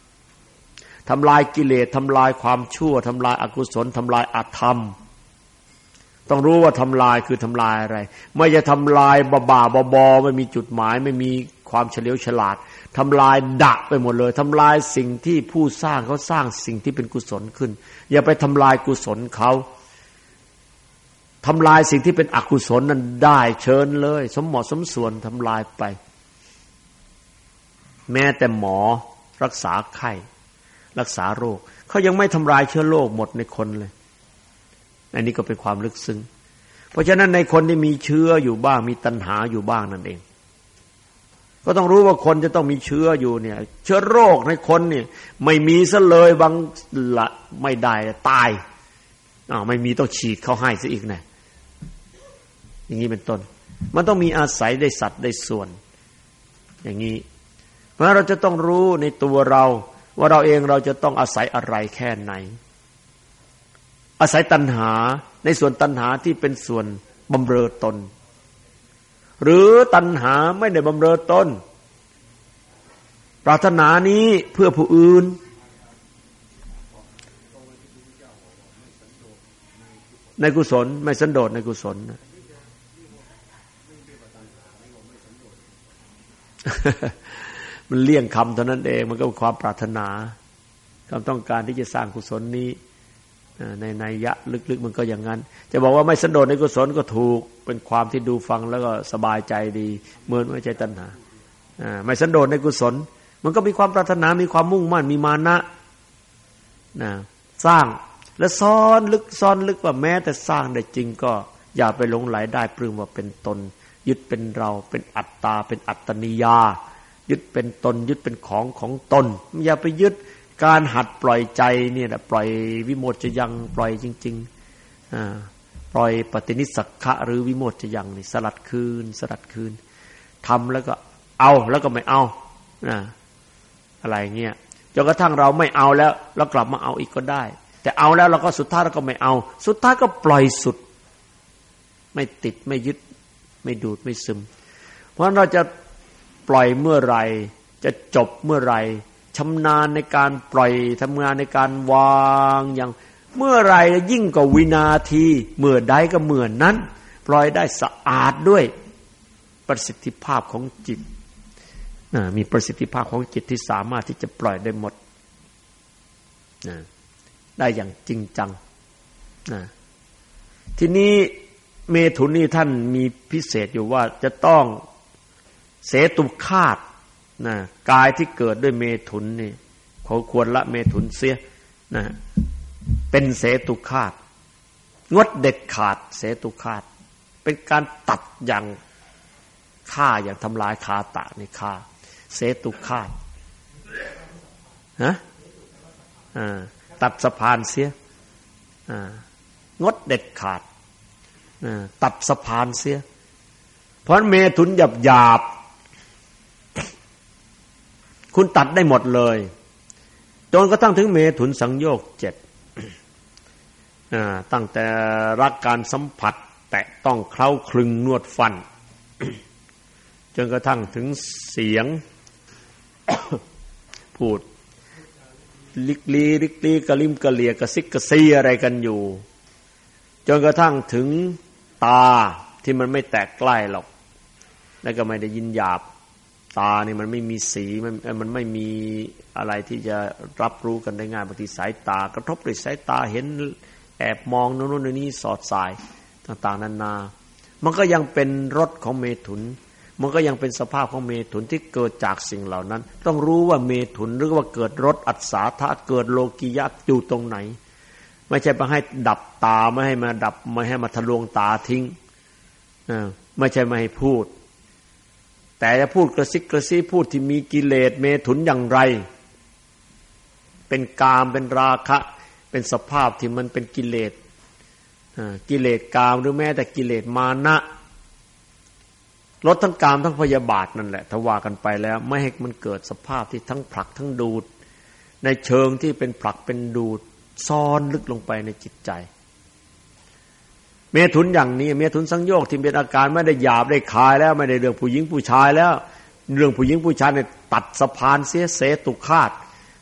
ทำลายกิเลสทำลายความชั่วทำลายอกุศลทำลายอธรรมต้องรู้ว่าทำลายคือทำลายอะไรไม่จะทำลายบ้าๆบอๆไม่มีจุดหมายไม่มีความเฉลียวฉลาดทำลายดะไปหมดเลยทำลายสิ่งที่ผู้สร้างเขาสร้างสิ่งที่เป็นกุศลขึ้นอย่าไปทำลายกุศลเขาทำลายสิ่งที่เป็นอกุศลนั้นได้เชิญเลยสมเหมาะสมส่วนทำลายไปแม้แต่หมอรักษาไข้รักษาโรคเขายังไม่ทำลายเชื้อโรคหมดในคนเลยอันนี้ก็เป็นความลึกซึ้งเพราะฉะนั้นในคนที่มีเชื้ออยู่บ้างมีตัณหาอยู่บ้างนั่นเองก็ต้องรู้ว่าคนจะต้องมีเชื้ออยู่เนี่ยเชื้อโรคในคนเนี่ยไม่มีซะเลยบางละไม่ได้ตายไม่มีต้องฉีดเข้าให้ซะอีกนะอย่างนี้เป็นต้นมันต้องมีอาศัยได้สัตว์ได้ส่วนอย่างนี้เพราะเราจะต้องรู้ในตัวเราว่าเราเองเราจะต้องอาศัยอะไรแค่ไหนอาศัยตัณหาในส่วนตัณหาที่เป็นส่วนบำเรอตนหรือตัณหาไม่ได้บำเรอตนปรารถนานี้เพื่อผู้อื่นในกุศลไม่สันโดษในกุศลมันเลี่ยงคำเท่านั้นเองมันก็เป็นความปรารถนาความต้องการที่จะสร้างกุศลนี้ในนัยยะลึกๆมันก็อย่างนั้นจะบอกว่าไม่สันโดษในกุศลก็ถูกเป็นความที่ดูฟังแล้วก็สบายใจดีเหมือนไม่ใจตัณหาไม่สันโดษในกุศลมันก็มีความปรารถนามีความมุ่งมั่นมีมานะสร้างและซ่อนลึกว่าแม้แต่สร้างได้จริงก็อย่าไปหลงไหลได้ปลื้มว่าเป็นตนยึดเป็นเราเป็นอัตตาเป็นอัตตนิยายึดเป็นตนยึดเป็นของตนอย่าไปยึดการหัดปล่อยใจเนี่ยแหละปล่อยวิโมชฌยังปล่อยจริงๆปล่อยปฏินิสสักขะหรือวิโมชฌยังนี่สลัดคืนทำแล้วก็เอาแล้วก็ไม่เอาอะไรเงี้ยจนกระทั่งเราไม่เอาแล้วเรากลับมาเอาอีกก็ได้แต่เอาแล้วเราก็สุดท้ายเราก็ไม่เอาสุดท้ายก็ปล่อยสุดไม่ติดไม่ยึดไม่ดูดไม่ซึมเพราะเราจะปล่อยเมื่อไรจะจบเมื่อไรชำนาญในการปล่อยทำงานในการวางอย่างเมื่อไรยิ่งกว่าวินาทีเมื่อใดก็เมื่อนั้นปล่อยได้สะอาดด้วยประสิทธิภาพของจิตมีประสิทธิภาพของจิตที่สามารถที่จะปล่อยได้หมดได้อย่างจริงจังทีนี้เมถุนนี่ท่านมีพิเศษอยู่ว่าจะต้องเสตุฆาตกายที่เกิดด้วยเมถุนนี่เขาควรละเมถุนเสียเป็นเสตุฆาตงดเด็ดขาดเสตุฆาตเป็นการตัดอย่างฆ่าอย่างทำลายคาตะนี่ฆ่าเสตุฆาตตัดสะพานเสียงดเด็ดขาดตัดสะพานเสียเพราะเมถุนหยาบคุณตัดได้หมดเลยจนกระทั่งถึงเมถุนสังโยค7ตั้งแต่รักการสัมผัสแตะต้องเคล้าคลึงนวดฟันจนกระทั่งถึงเสียง พูดลิกลีกะลิมกะเลียกะซิกกะซีอะไรกันอยู่จนกระทั่งถึงตาที่มันไม่แตกใกล้หรอกแล้วก็ไม่ได้ยินหยาบตานี่มันไม่มีสีมันไม่มีอะไรที่จะรับรู้กันได้ง่ายบางทีสายตากระทบด้วยสายตาเห็นแอบมองโน่นนี่สอดสายต่างๆนานามันก็ยังเป็นรสของเมถุนมันก็ยังเป็นสภาพของเมถุนที่เกิดจากสิ่งเหล่านั้นต้องรู้ว่าเมถุนหรือว่าเกิดรสอัศสาทะเกิดโลกิยะอยู่ตรงไหนไม่ใช่มาให้ดับตาไม่ให้มาดับไม่ให้มาทะลวงตาทิ้งไม่ใช่ไม่ให้พูดแต่จะพูดกระซิกกระซีพูดที่มีกิเลสเมถุนอย่างไรเป็นกามเป็นราคะเป็นสภาพที่มันเป็นกิเลสกิเลสกามหรือแม้แต่กิเลสมานะลดทั้งกามทั้งพยาบาทนั่นแหละถ้าว่ากันไปแล้วไม่ให้มันเกิดสภาพที่ทั้งผลักทั้งดูดในเชิงที่เป็นผลักเป็นดูดซ่อนลึกลงไปในจิตใจเมถุนอย่างนี้เมถุนสังโยคที่เป็นอาการไม่ได้หยาบได้คายแล้วไม่ได้เรื่องผู้หญิงผู้ชายแล้วเรื่องผู้หญิงผู้ชายเนี่ยตัดสะพานเสียเสตุฆาต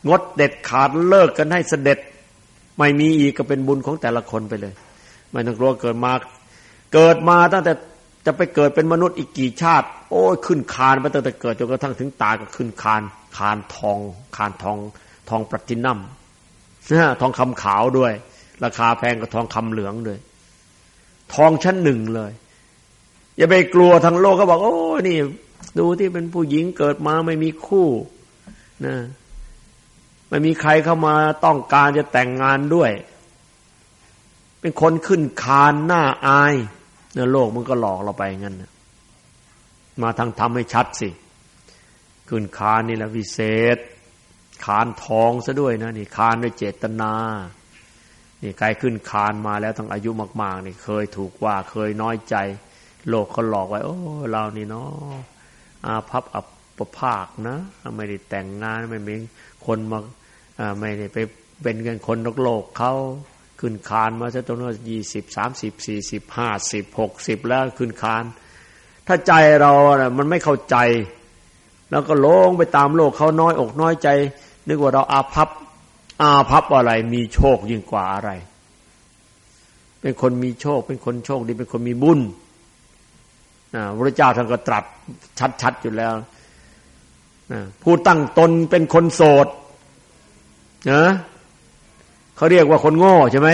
งดเด็ดขาดเลิกกันให้เสด็จไม่มีอีกก็เป็นบุญของแต่ละคนไปเลยไม่ต้องกลัวเกิดมาตั้งแต่จะไปเกิดเป็นมนุษย์อีกกี่ชาติโอ้ยขึ้นคานไปตั้งแต่เกิดจนกระทั่งถึงตายก็ขึ้นคานทองแพลทินัมทองคำขาวด้วยราคาแพงกว่าทองคำเหลืองด้วยทองชั้นหนึ่งเลยอย่าไปกลัวทั้งโลกก็บอกโอ้นี่ดูที่เป็นผู้หญิงเกิดมาไม่มีคู่นะไม่มีใครเข้ามาต้องการจะแต่งงานด้วยเป็นคนขึ้นคานหน้าอายเนี่ยโลกมันก็หลอกเราไปงั้นนะมาทางทำให้ชัดสิขึ้นคานนี่แหละวิเศษคานทองซะด้วยนะนี่คานด้วยเจตนานี่ใครขึ้นคานมาแล้วตั้งอายุมากๆนี่เคยถูกว่าเคยน้อยใจโลกเขาหลอกไว้โอ้เรานี่เนาะอาภัพอัปภาคนะไม่ได้แต่งงานไม่มีคนมาไม่ได้ไปเป็นกันคนโลกเขาขึ้นคานมาซะตรงนั้น20 30 40 50 60แล้วขึ้นคานถ้าใจเราน่ะมันไม่เข้าใจแล้วก็ลงไปตามโลกเขาน้อยอกน้อยใจนึกว่าเราอาภัพอะไรมีโชคยิ่งกว่าอะไรเป็นคนมีโชคเป็นคนโชคดีเป็นคนมีบุญพระเจ้าท่านก็ตรัสชัดๆอยู่แล้วผู้ตั้งตนเป็นคนโสดนะเขาเรียกว่าคนโง่ใช่ไหม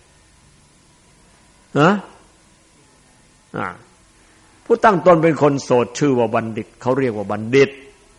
ผู้ตั้งตนเป็นคนโสดชื่อว่าบัณฑิตเขาเรียกว่าบัณฑิต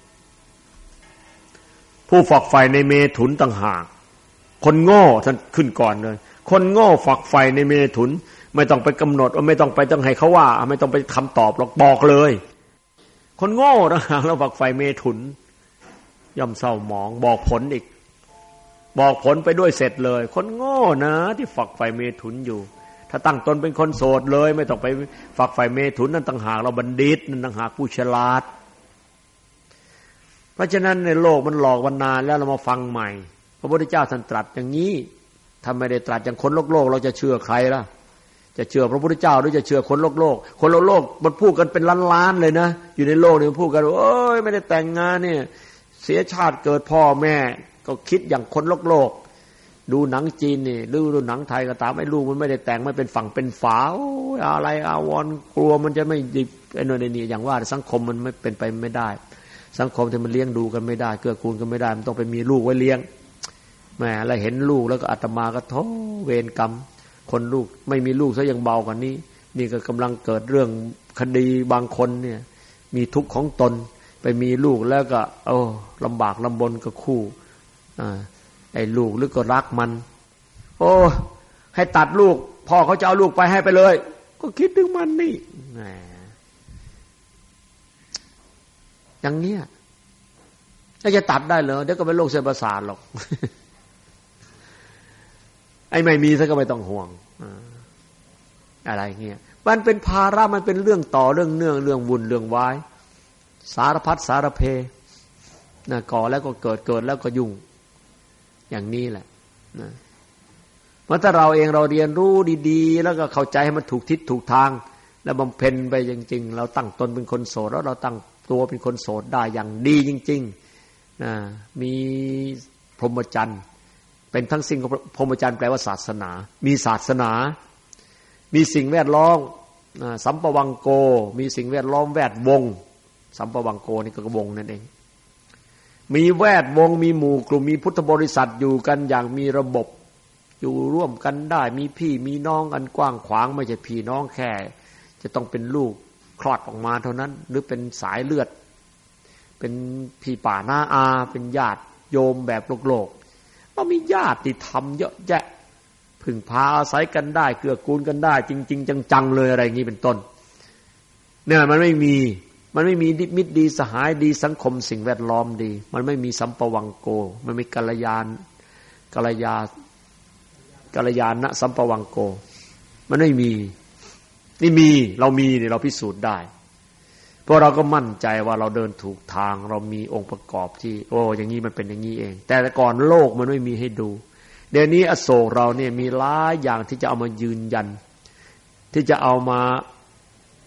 ผู้ฝักใฝ่ในเมถุนต่างหากคนโง่ท่านขึ้นก่อนเลยคนโง่ฝักใฝ่ในเมถุนไม่ต้องไปกำหนดไม่ต้องไปต้องให้เขาว่าไม่ต้องไปคำตอบหรอกบอกเลยคนโง่ต่างหากเราฝักใฝ่เมถุนย่อมเศร้าหมองบอกผลอีกบอกผลไปด้วยเสร็จเลยคนโง่นะที่ฝักใฝ่เมถุนอยู่ถ้าตั้งตนเป็นคนโสดเลยไม่ต้องไปฝักใฝ่เมถุนนั่นต่างหากเราบัณฑิตนั่นต่างหากผู้ฉลาดเพราะฉะนั้นในโลกมันหลอกวันนานแล้วเรามาฟังใหม่พระพุทธเจ้าท่านตรัสอย่างนี้ถ้าไม่ได้ตรัสอย่างคนโลกเราจะเชื่อใครล่ะจะเชื่อพระพุทธเจ้าหรือจะเชื่อคนโลกคนโลกมันพูดกันเป็นล้านๆเลยนะอยู่ในโลกนี่มันพูดกันโอ้ยไม่ได้แต่งงานเนี่ยเสียชาติเกิดพ่อแม่ก็คิดอย่างคนโลกดูหนังจีนนี่หรือดูหนังไทยก็ตามไอ้ลูกมันไม่ได้แต่งไม่เป็นฝั่งเป็นฝาอะไรอาวรกลัวมันจะไม่ดีไอ้โน่นไอ้นี่อย่างว่าสังคมมันไม่เป็นไปไม่ได้สังคมที่มันเลี้ยงดูกันไม่ได้เกื้อกูลกันไม่ได้มันต้องไปมีลูกไว้เลี้ยงแหมแล้วเห็นลูกแล้วก็อาตมาก็โธ่เวรกรรมคนลูกไม่มีลูกซะยังเบากว่านี้นี่ก็กำลังเกิดเรื่องคดีบางคนเนี่ยมีทุกข์ของตนไปมีลูกแล้วก็ลำบากลำบนกับคู่ไอ้ลูกหรือก็รักมันโอ้ให้ตัดลูกพ่อเขาจะเอาลูกไปให้ไปเลยก็คิดถึงมันนี่แหมอย่างเนี้ยแล้วจะตัดได้เหรอเดี๋ยวก็เป็นโรคเส้นประสาทหรอกไอ้ไม่มีซะก็ไม่ต้องห่วงอะไรเงี้ยมันเป็นภาระมันเป็นเรื่องต่อเรื่องเนื่องเรื่องวุ่นเรื่องวายสารพัดสารเพนะก่อแล้วก็เกิดแล้วก็ยุ่งอย่างนี้แหละนะเมื่อถ้าเราเองเราเรียนรู้ดีๆแล้วก็เข้าใจให้มันถูกทิศถูกทางแล้วบำเพ็ญไปจริงๆเราตั้งตนเป็นคนโสดแล้วเราตั้งตัวเป็นคนโสดได้อย่างดีจริงๆนะมีพรหมจรรย์เป็นทั้งสิ่งของพรหมจรรย์แปลว่าศาสนามีศาสนามีสิ่งแวดล้อมสัมปวังโกมีสิ่งแวดล้อมแวดวงสัมปวังโกนี่ก็วงนั่นเองมีแวดวงมีหมู่กลุ่มมีพุทธบริษัทอยู่กันอย่างมีระบบอยู่ร่วมกันได้มีพี่มีน้องกันกว้างขวางไม่ใช่พี่น้องแค่จะต้องเป็นลูกคลอดออกมาเท่านั้นหรือเป็นสายเลือดเป็นพี่ป่าน้าอาเป็นญาติโยมแบบโลกก็มีญาติธรรมเยอะแยะพึ่งพาอาศัยกันได้เกื้อกูลกันได้จริงๆจังๆเลยอะไรอย่างนี้เป็นต้นเนี่ยมันไม่มีมิตรดีสหายดีสังคมสิ่งแวดล้อมดีมันไม่มีสัมปวังโกมันไม่กัลยาณสัมปวังโกมันไม่มีนี่มีเรามีเนี่ยเราพิสูจน์ได้เพราะเราก็มั่นใจว่าเราเดินถูกทางเรามีองค์ประกอบที่อย่างนี้มันเป็นอย่างนี้เองแต่ก่อนโลกมันไม่มีให้ดูเดี๋ยวนี้อโศกเราเนี่ยมีหลายอย่างที่จะเอามายืนยันที่จะเอามา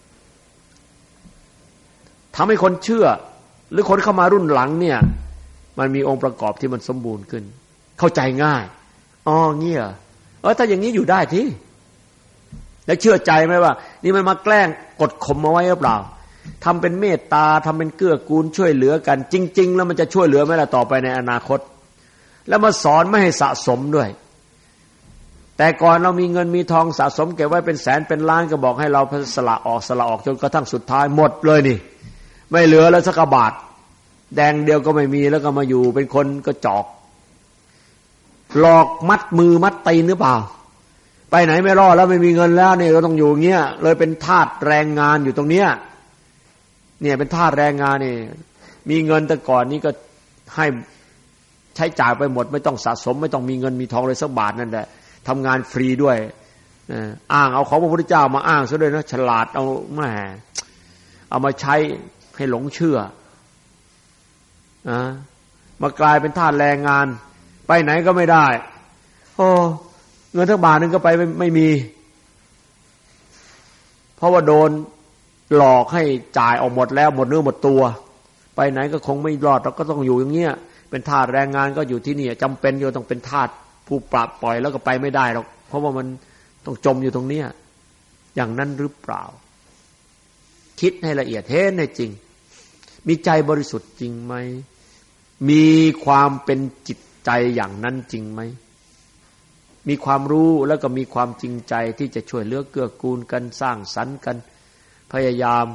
ทำให้คนเชื่อหรือคนเข้ามารุ่นหลังเนี่ยมันมีองค์ประกอบที่มันสมบูรณ์ขึ้นเข้าใจง่ายอ๋อเงี้ยถ้าอย่างนี้อยู่ได้ที่แล้วเชื่อใจไหมว่านี่มันมาแกล้งกดข่มเอาไว้หรือเปล่าทำเป็นเมตตาทำเป็นเกื้อกูลช่วยเหลือกันจริงๆแล้วมันจะช่วยเหลือไหมล่ะต่อไปในอนาคตแล้วมาสอนไม่ให้สะสมด้วยแต่ก่อนเรามีเงินมีทองสะสมเก็บไว้เป็นแสนเป็นล้านก็บอกให้เราสละออกจนกระทั่งสุดท้ายหมดเลยนี่ไม่เหลือแล้วสักบาทแดงเดียวก็ไม่มีแล้วก็มาอยู่เป็นคนกระจอกหลอกมัดมือมัดตีนหรือเปล่าไปไหนไม่รอดแล้วไม่มีเงินแล้วเนี่ยก็ต้องอยู่เงี้ยเลยเป็นทาสแรงงานอยู่ตรงเนี้ยเนี่ยเป็นทาสแรงงานนี่มีเงินแต่ก่อนนี้ก็ให้ใช้จ่ายไปหมดไม่ต้องสะสมไม่ต้องมีเงินมีทองเลยสักบาทนั่นแหละทำงานฟรีด้วยอ้างเอาของพระพุทธเจ้ามาอ้างซะด้วยนะฉลาดเอาแหมเอามาใช้ให้หลงเชื่อมากลายเป็นทาสแรงงานไปไหนก็ไม่ได้โอ้เงินทั้งบาทนึงก็ไปไม่มีเพราะว่าโดนหลอกให้จ่ายออกหมดแล้วหมดเนื้อหมดตัวไปไหนก็คงไม่รอดเราก็ต้องอยู่อย่างเงี้ยเป็นทาสแรงงานก็อยู่ที่นี่จำเป็นอยู่ต้องเป็นทาสผู้ปราบปล่อยแล้วก็ไปไม่ได้หรอกเพราะว่ามันต้องจมอยู่ตรงเนี้ยอย่างนั้นหรือเปล่าคิดให้ละเอียดเห็นให้จริงมีใจบริสุทธิ์จริงไหมมีความเป็นจิตใจอย่างนั้นจริงไหมมีความรู้แล้วก็มีความจริงใจที่จะช่วยเหลือเกื้อกูลกันสร้างสรรค์กันพยายาม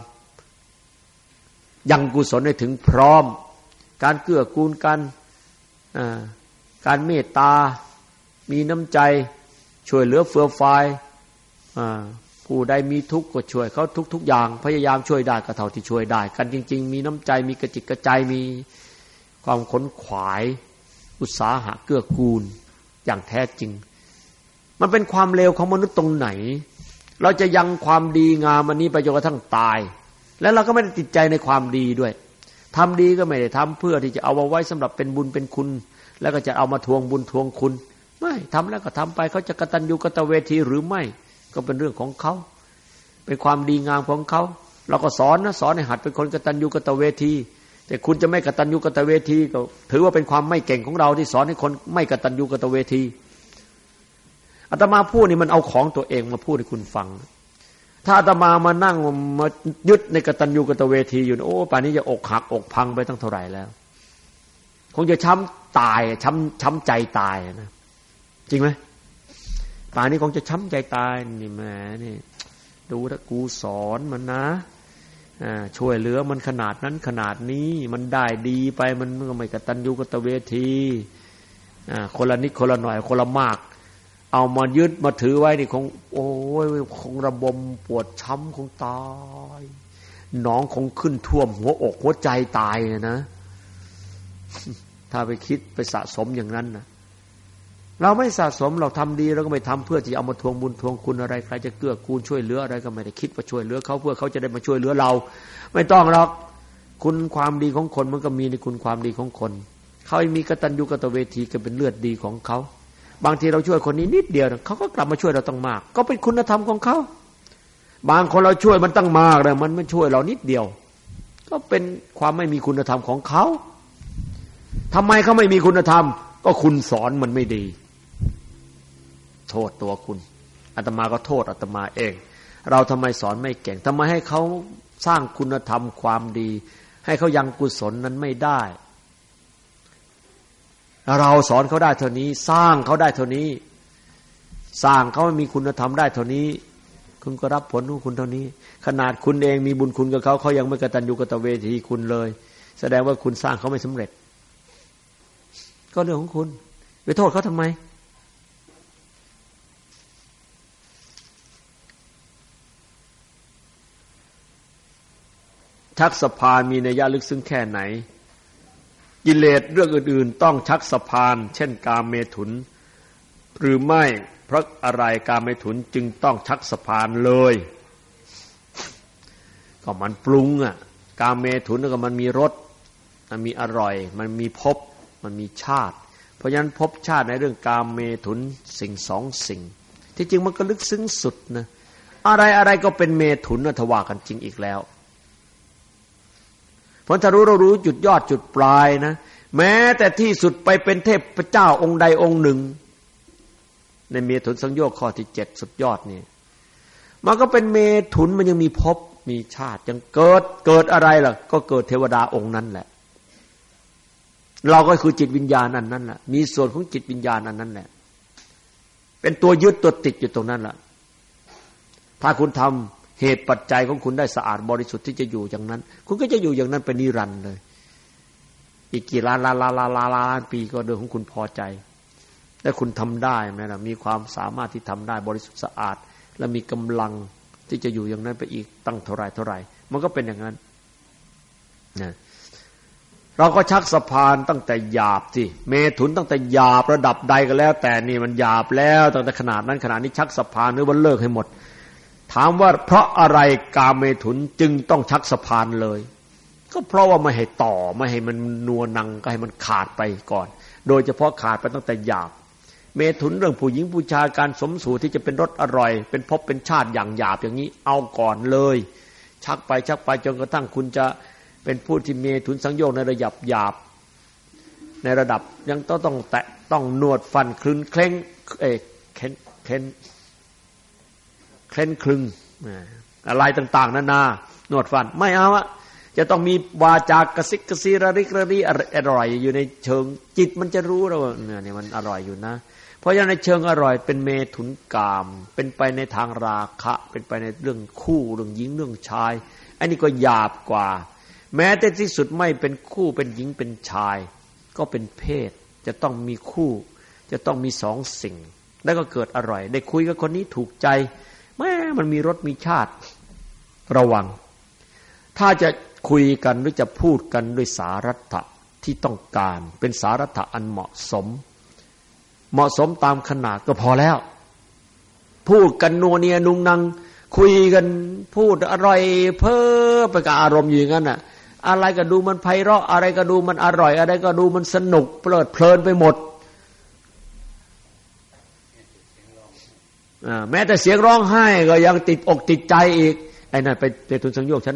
ยังกุศลให้ถึงพร้อมการเกื้อกูลกันการเมตตามีน้ำใจช่วยเหลือเฟื่อฟายผู้ใดมีทุกข์ก็ช่วยเขาทุกอย่างพยายามช่วยได้ก็เท่าที่ช่วยได้กันจริงๆมีน้ำใจมีกระจิตกระใจมีความขนขวายอุตสาหะเกื้อกูลอย่างแท้จริงมันเป็นความเลวของมนุษย์ตรงไหนเราจะยังความดีงามอันนี้ไปจนกระทั่งตายแล้วเราก็ไม่ได้ติดใจในความดีด้วยทำดีก็ไม่ได้ทำเพื่อที่จะเอาไว้สำหรับเป็นบุญเป็นคุณแล้วก็จะเอามาทวงบุญทวงคุณไม่ทำแล้วก็ทำไปเขาจะกตัญญูกตเวทีหรือไม่ก็เป็นเรื่องของเขาเป็นความดีงามของเขาเราก็สอนนะสอนให้หัดเป็นคนกตัญญูกตเวทีแต่คุณจะไม่กตัญญูกตเวทีก็ถือว่าเป็นความไม่เก่งของเราที่สอนให้คนไม่กตัญญูกตเวทีอาตมาพูดนี่มันเอาของตัวเองมาพูดให้คุณฟังถ้าอาตมามานั่งมายึดในกตัญญูกตเวทีอยู่โอ้ป่านนี้จะอกหักอกพังไปตั้งเท่าไหร่แล้วคงจะช้ำตายช้ำใจตายนะจริงไหมป่านนี้คงจะช้ำใจตายนี่แหมนี่ดูถ้ากูสอนมันนะช่วยเหลือมันขนาดนั้นขนาดนี้มันได้ดีไปมันก็ไม่กตัญญูกตเวทีคนละนิดคนละหน่อยคนละมากเอามายึดมาถือไว้นี่คงโอ้ยคงระบมปวดช้ำคงตายหนองคงขึ้นท่วมหัวอกหัวใจตายนะถ้าไปคิดไปสะสมอย่างนั้นนะเราไม่สะสมเราทำดีเราก็ไม่ทำเพื่อที่เอามาทวงบุญทวงคุณอะไรใครจะเกื้อกูลช่วยเหลืออะไรก็ไม่ได้คิดว่าช่วยเหลือเขาเพื่อเขาจะได้มาช่วยเหลือเราไม่ต้องหรอกคุณความดีของคนมันก็มีในคุณความดีของคนเขามีกตัญญูกตเวทีก็เป็นเลือดดีของเขาบางทีเราช่วยคนนี้นิดเดียวเขาก็กลับมาช่วยเราตั้งมากก็เป็นคุณธรรมของเขาบางคนเราช่วยมันตั้งมากเลยมันไม่ช่วยเรานิดเดียวก็เป็นความไม่มีคุณธรรมของเขาทำไมเขาไม่มีคุณธรรมก็คุณสอนมันไม่ดีโทษตัวคุณอาตมาก็โทษอาตมาเองเราทำไมสอนไม่เก่งทำไมให้เขาสร้างคุณธรรมความดีให้เขายังกุศลนั้นไม่ได้เราสอนเขาได้เท่านี้สร้างเขาได้เท่านี้สร้างเขาให้มีคุณธรรมได้เท่านี้คุณก็รับผลของคุณเท่านี้ขนาดคุณเองมีบุญคุณกับเขาเขายังไม่กตัญญูกตเวทีคุณเลยแสดงว่าคุณสร้างเขาไม่สำเร็จก็เรื่องของคุณไปโทษเขาทำไมชักสะพานมีนัยยะลึกซึ้งแค่ไหนกิเลสเรื่องอื่นๆต้องชักสะพานเช่นกามเมถุนหรือไม่เพราะอะไรกามเมถุนจึงต้องชักสะพานเลยก็มันปรุงกามเมถุนก็มันมีรสมันมีอร่อยมันมีภพมันมีชาติเพราะฉะนั้นภพชาติในเรื่องกามเมถุนสิ่งสองสิ่งที่จริงมันก็ลึกซึ้งสุดนะอะไรก็เป็นเมถุนทว่ากันจริงอีกแล้วเพราะถ้าเรารู้จุดยอดจุดปลายนะแม้แต่ที่สุดไปเป็นเทพเจ้าองค์ใดองค์หนึ่งในเมถุนสังโยชน์ข้อที่7สุดยอดนี่มันก็เป็นเมถุนมันยังมีภพมีชาติยังเกิดอะไรล่ะก็เกิดเทวดาองค์นั้นแหละเราก็คือจิตวิญญาณอันนั้นแหละมีส่วนของจิตวิญญาณอันนั้นแหละเป็นตัวยึดตัวติดอยู่ตรงนั้นล่ะถ้าคุณทำเหตุปัจจัยของคุณได้สะอาดบริสุทธิ์ที่จะอยู่อย่างนั้นคุณก็จะอยู่อย่างนั้นเป็นนิรันดร์เลยอีกกี่ล้านปีก็เรื่องของคุณพอใจและคุณทำได้ไหมล่ะมีความสามารถที่ทำได้บริสุทธิ์สะอาดและมีกำลังที่จะอยู่อย่างนั้นไปอีกตั้งเท่าไรมันก็เป็นอย่างนั้นนะเราก็ชักสะพานตั้งแต่หยาบสิเมถุนตั้งแต่หยาบระดับใดก็แล้วแต่นี่มันหยาบแล้วตั้งแต่ขนาดนั้นขนาดนี้ชักสะพานหรือว่าเลิกให้หมดถามว่าเพราะอะไรกามเมถุนจึงต้องชักสะพานเลยก็เพราะว่าไม่ให้ต่อไม่ให้มันนัวนังก็ให้มันขาดไปก่อนโดยเฉพาะขาดไปตั้งแต่หยาบเมถุนเรื่องผู้หญิงผู้ชายการสมสู่ที่จะเป็นรสอร่อยเป็นภพเป็นชาติอย่างหยาบอย่างนี้เอาก่อนเลยชักไปจนกระทั่งคุณจะเป็นผู้ที่เมถุนสังโยชน์ในระดับหยาบในระดับยังต้องแตะต้องนวดฟันคลึงเคล้งเคล้นคลึงอะไรต่างๆนานานวดฟันไม่เอาอะจะต้องมีวาจากระซิกกระซีระริกระรีอร่อยอยู่ในเชิงจิตมันจะรู้แล้วว่าเนี่ยมันอร่อยอยู่นะเพราะฉะนั้นในเชิงอร่อยเป็นเมถุนกามเป็นไปในทางราคะเป็นไปในเรื่องคู่เรื่องหญิงเรื่องชายอันนี้ก็หยาบกว่าแม้แต่ที่สุดไม่เป็นคู่เป็นหญิงเป็นชายก็เป็นเพศจะต้องมีคู่จะต้องมีสองสิ่งแล้วก็เกิดอร่อยได้คุยกับคนนี้ถูกใจแม้มันมีรสมีชาติระวังถ้าจะคุยกันหรือจะพูดกันด้วยสารัตถะที่ต้องการเป็นสารัตถะอันเหมาะสมตามขนาดก็พอแล้วพูดกันนัวเนียนุงนังคุยกันพูดอร่อยเพ้อไปกับอารมณ์อยู่อย่างนั้นน่ะอะไรก็ดูมันไพเราะอะไรก็ดูมันอร่อยอะไรก็ดูมันสนุกเพลิดเพลินไปหมดแม้แต่เสียงร้องไห้ก็ยังติดอกติดใจอีกไอ้นั่นไปเมถุนสังโยชน์ชั้น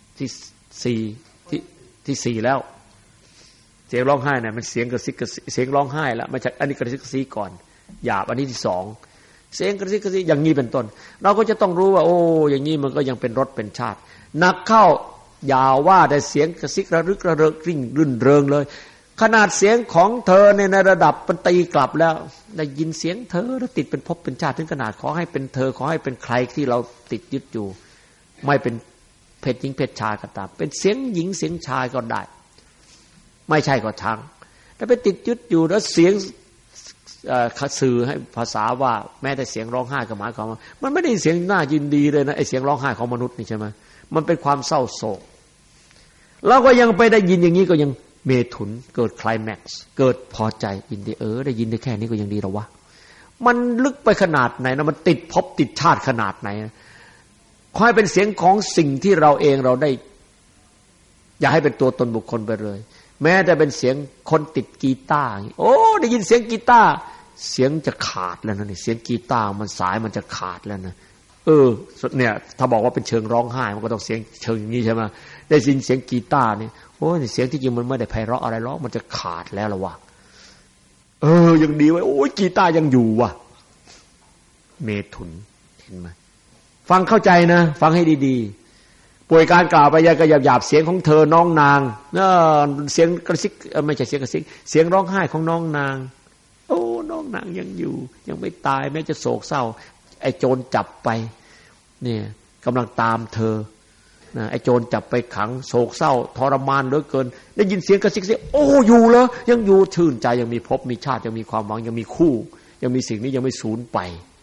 ที่ 4แล้วเสียงร้องไห้เนี่ยมันเสียงกระซิกกระซิเสียงร้องไห้แล้วไม่ใช่อันนี้กระซิกกระซิก่อนหยาบอันนี้ที่2เสียงกระซิกกระซิอย่างนี้เป็นต้นเราก็จะต้องรู้ว่าโอ้อย่างนี้มันก็ยังเป็นรสเป็นชาติหนักเข้าอย่าว่าแต่เสียงกระซิกระรึกระเริกริ่งรื่นเริงเลยขนาดเสียงของเธอในระดับมันตีกลับแล้วได้ยินเสียงเธอแล้วติดเป็นภพเป็นชาติถึงขนาดขอให้เป็นเธอขอให้เป็นใครที่เราติดยึดอยู่ไม่เป็นเพศหญิงเพศชายก็ตามเป็นเสียงหญิงเสียงชายก็ได้ไม่ใช่ก็ช่างแต่ไปติดยึดอยู่แล้วเสียงสื่อให้ภาษาว่าแม้แต่เสียงร้องไห้ก็หมายความว่ามันไม่ได้เสียงน่ายินดีเลยนะไอ้เสียงร้องไห้ของมนุษย์นี่ใช่ไหมมันเป็นความเศร้าโศกแล้วก็ยังไปได้ยินอย่างนี้ก็ยังเมถุนเกิดไคลแม็กซ์เกิดพอใจยินดีได้ยินได้แค่นี้ก็ยังดีแล้ววะมันลึกไปขนาดไหนนะมันติดภพติดชาติขนาดไหนขอให้เป็นเสียงของสิ่งที่เราเองเราได้อย่าให้เป็นตัวตนบุคคลไปเลยแม้แต่เป็นเสียงคนติดกีตาร์โอ้ได้ยินเสียงกีตาร์เสียงจะขาดแล้วนะนี่เสียงกีตาร์มันสายมันจะขาดแล้วนะเนี่ยถ้าบอกว่าเป็นเชิงร้องไห้มันก็ต้องเสียงเชิงอย่างนี้ใช่ไหมได้ยินเสียงกีตาร์นี่โอ้เสียงที่จริงมันไม่ได้ไพเราะอะไรหรอกมันจะขาดแล้วละวะยังดีไว้โอ้ยกีตาร์ยังอยู่ว่ะเมถุนเห็นไหมฟังเข้าใจนะฟังให้ดีๆป่วยการกล่าวไปยังกระหยาบเสียงของเธอน้องนางเสียงกระซิกไม่ใช่เสียงกระซิกเสียงร้องไห้ของน้องนางโอ้น้องนางยังอยู่ยังไม่ตายแม้จะโศกเศร้าไอ้โจรจับไปเนี่ยกำลังตามเธอนะไอ้โจรจับไปขังโศกเศร้าทรมานเหลือเกินได้ยินเสียงกระซิกเสียงโอ้อยู่เหรอยังอยู่ชื่นใจยังมีภพมีชาติยังมีความหวังยังมีคู่ยังมีสิ่งนี้ยังไม่สูญไป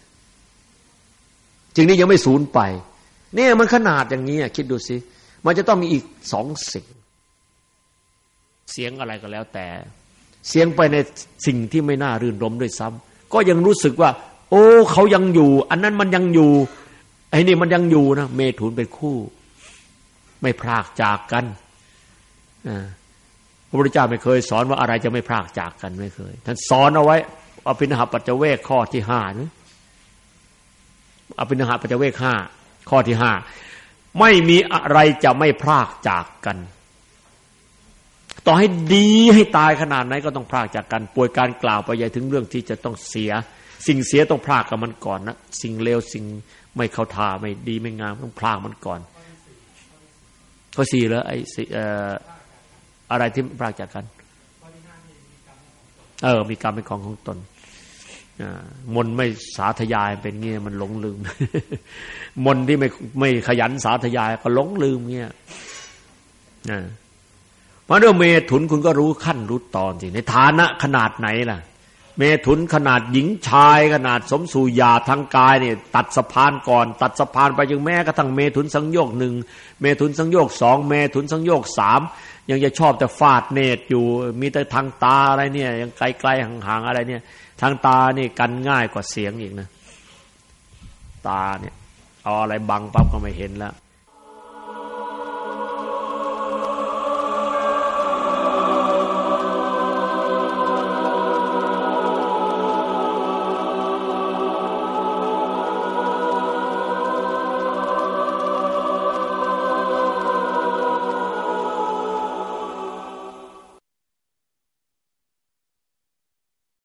จริงนี้ยังไม่สูญไปเนี่ยมันขนาดอย่างนี้คิดดูสิมันจะต้องมีอีก2สิ่งเสียงอะไรก็แล้วแต่เสียงไปในสิ่งที่ไม่น่ารื่นรมด้วยซ้ำก็ยังรู้สึกว่าโอ้เขายังอยู่อันนั้นมันยังอยู่ไอ้นี่มันยังอยู่นะเมถุนเป็นคู่ไม่พรากจากกันพระพุทธเจ้าไม่เคยสอนว่าอะไรจะไม่พรากจากกันไม่เคยท่านสอนเอาไว้อภินหปัจจเวกข้อที่5นะอภินหปัจจเวก5ข้อที่5ไม่มีอะไรจะไม่พรากจากกันต่อให้ดีให้ตายขนาดไหนก็ต้องพรากจากกันป่วยการกล่าวไปใหญ่ถึงเรื่องที่จะต้องเสียสิ่งเสียต้องพรากกับมันก่อนนะสิ่งเลวสิ่งไม่เข้าท่าไม่ดีไม่งามต้องพรากมันก่อนข้อ4แล้วไอ้อะไรที่พรากจากกันมีกรรมเป็นของตนมนไม่สาธยายเป็นเงี้ยมันหลงลืม มนที่ไม่ขยันสาธยายก็หลงลืมเงี้ยมาด้วยเมถุนคุณก็รู้ขั้นรู้ตอนสิในฐานะขนาดไหนล่ะเมถุนขนาดหญิงชายขนาดสมสู่หยาทางกายเนี่ยตัดสะพานก่อนตัดสะพานไปยังแม้กระทั่งเมถุนสังโยค1เมถุนสังโยค2เมถุนสังโยค3ยังจะชอบแต่ฟาดเนตรอยู่มีแต่ทางตาอะไรเนี่ยยังไกลๆห่างๆอะไรเนี่ยทางตานี่กันง่ายกว่าเสียงอีกนะตาเนี่ยเอาอะไรบังปั๊บก็ไม่เห็นแล้ว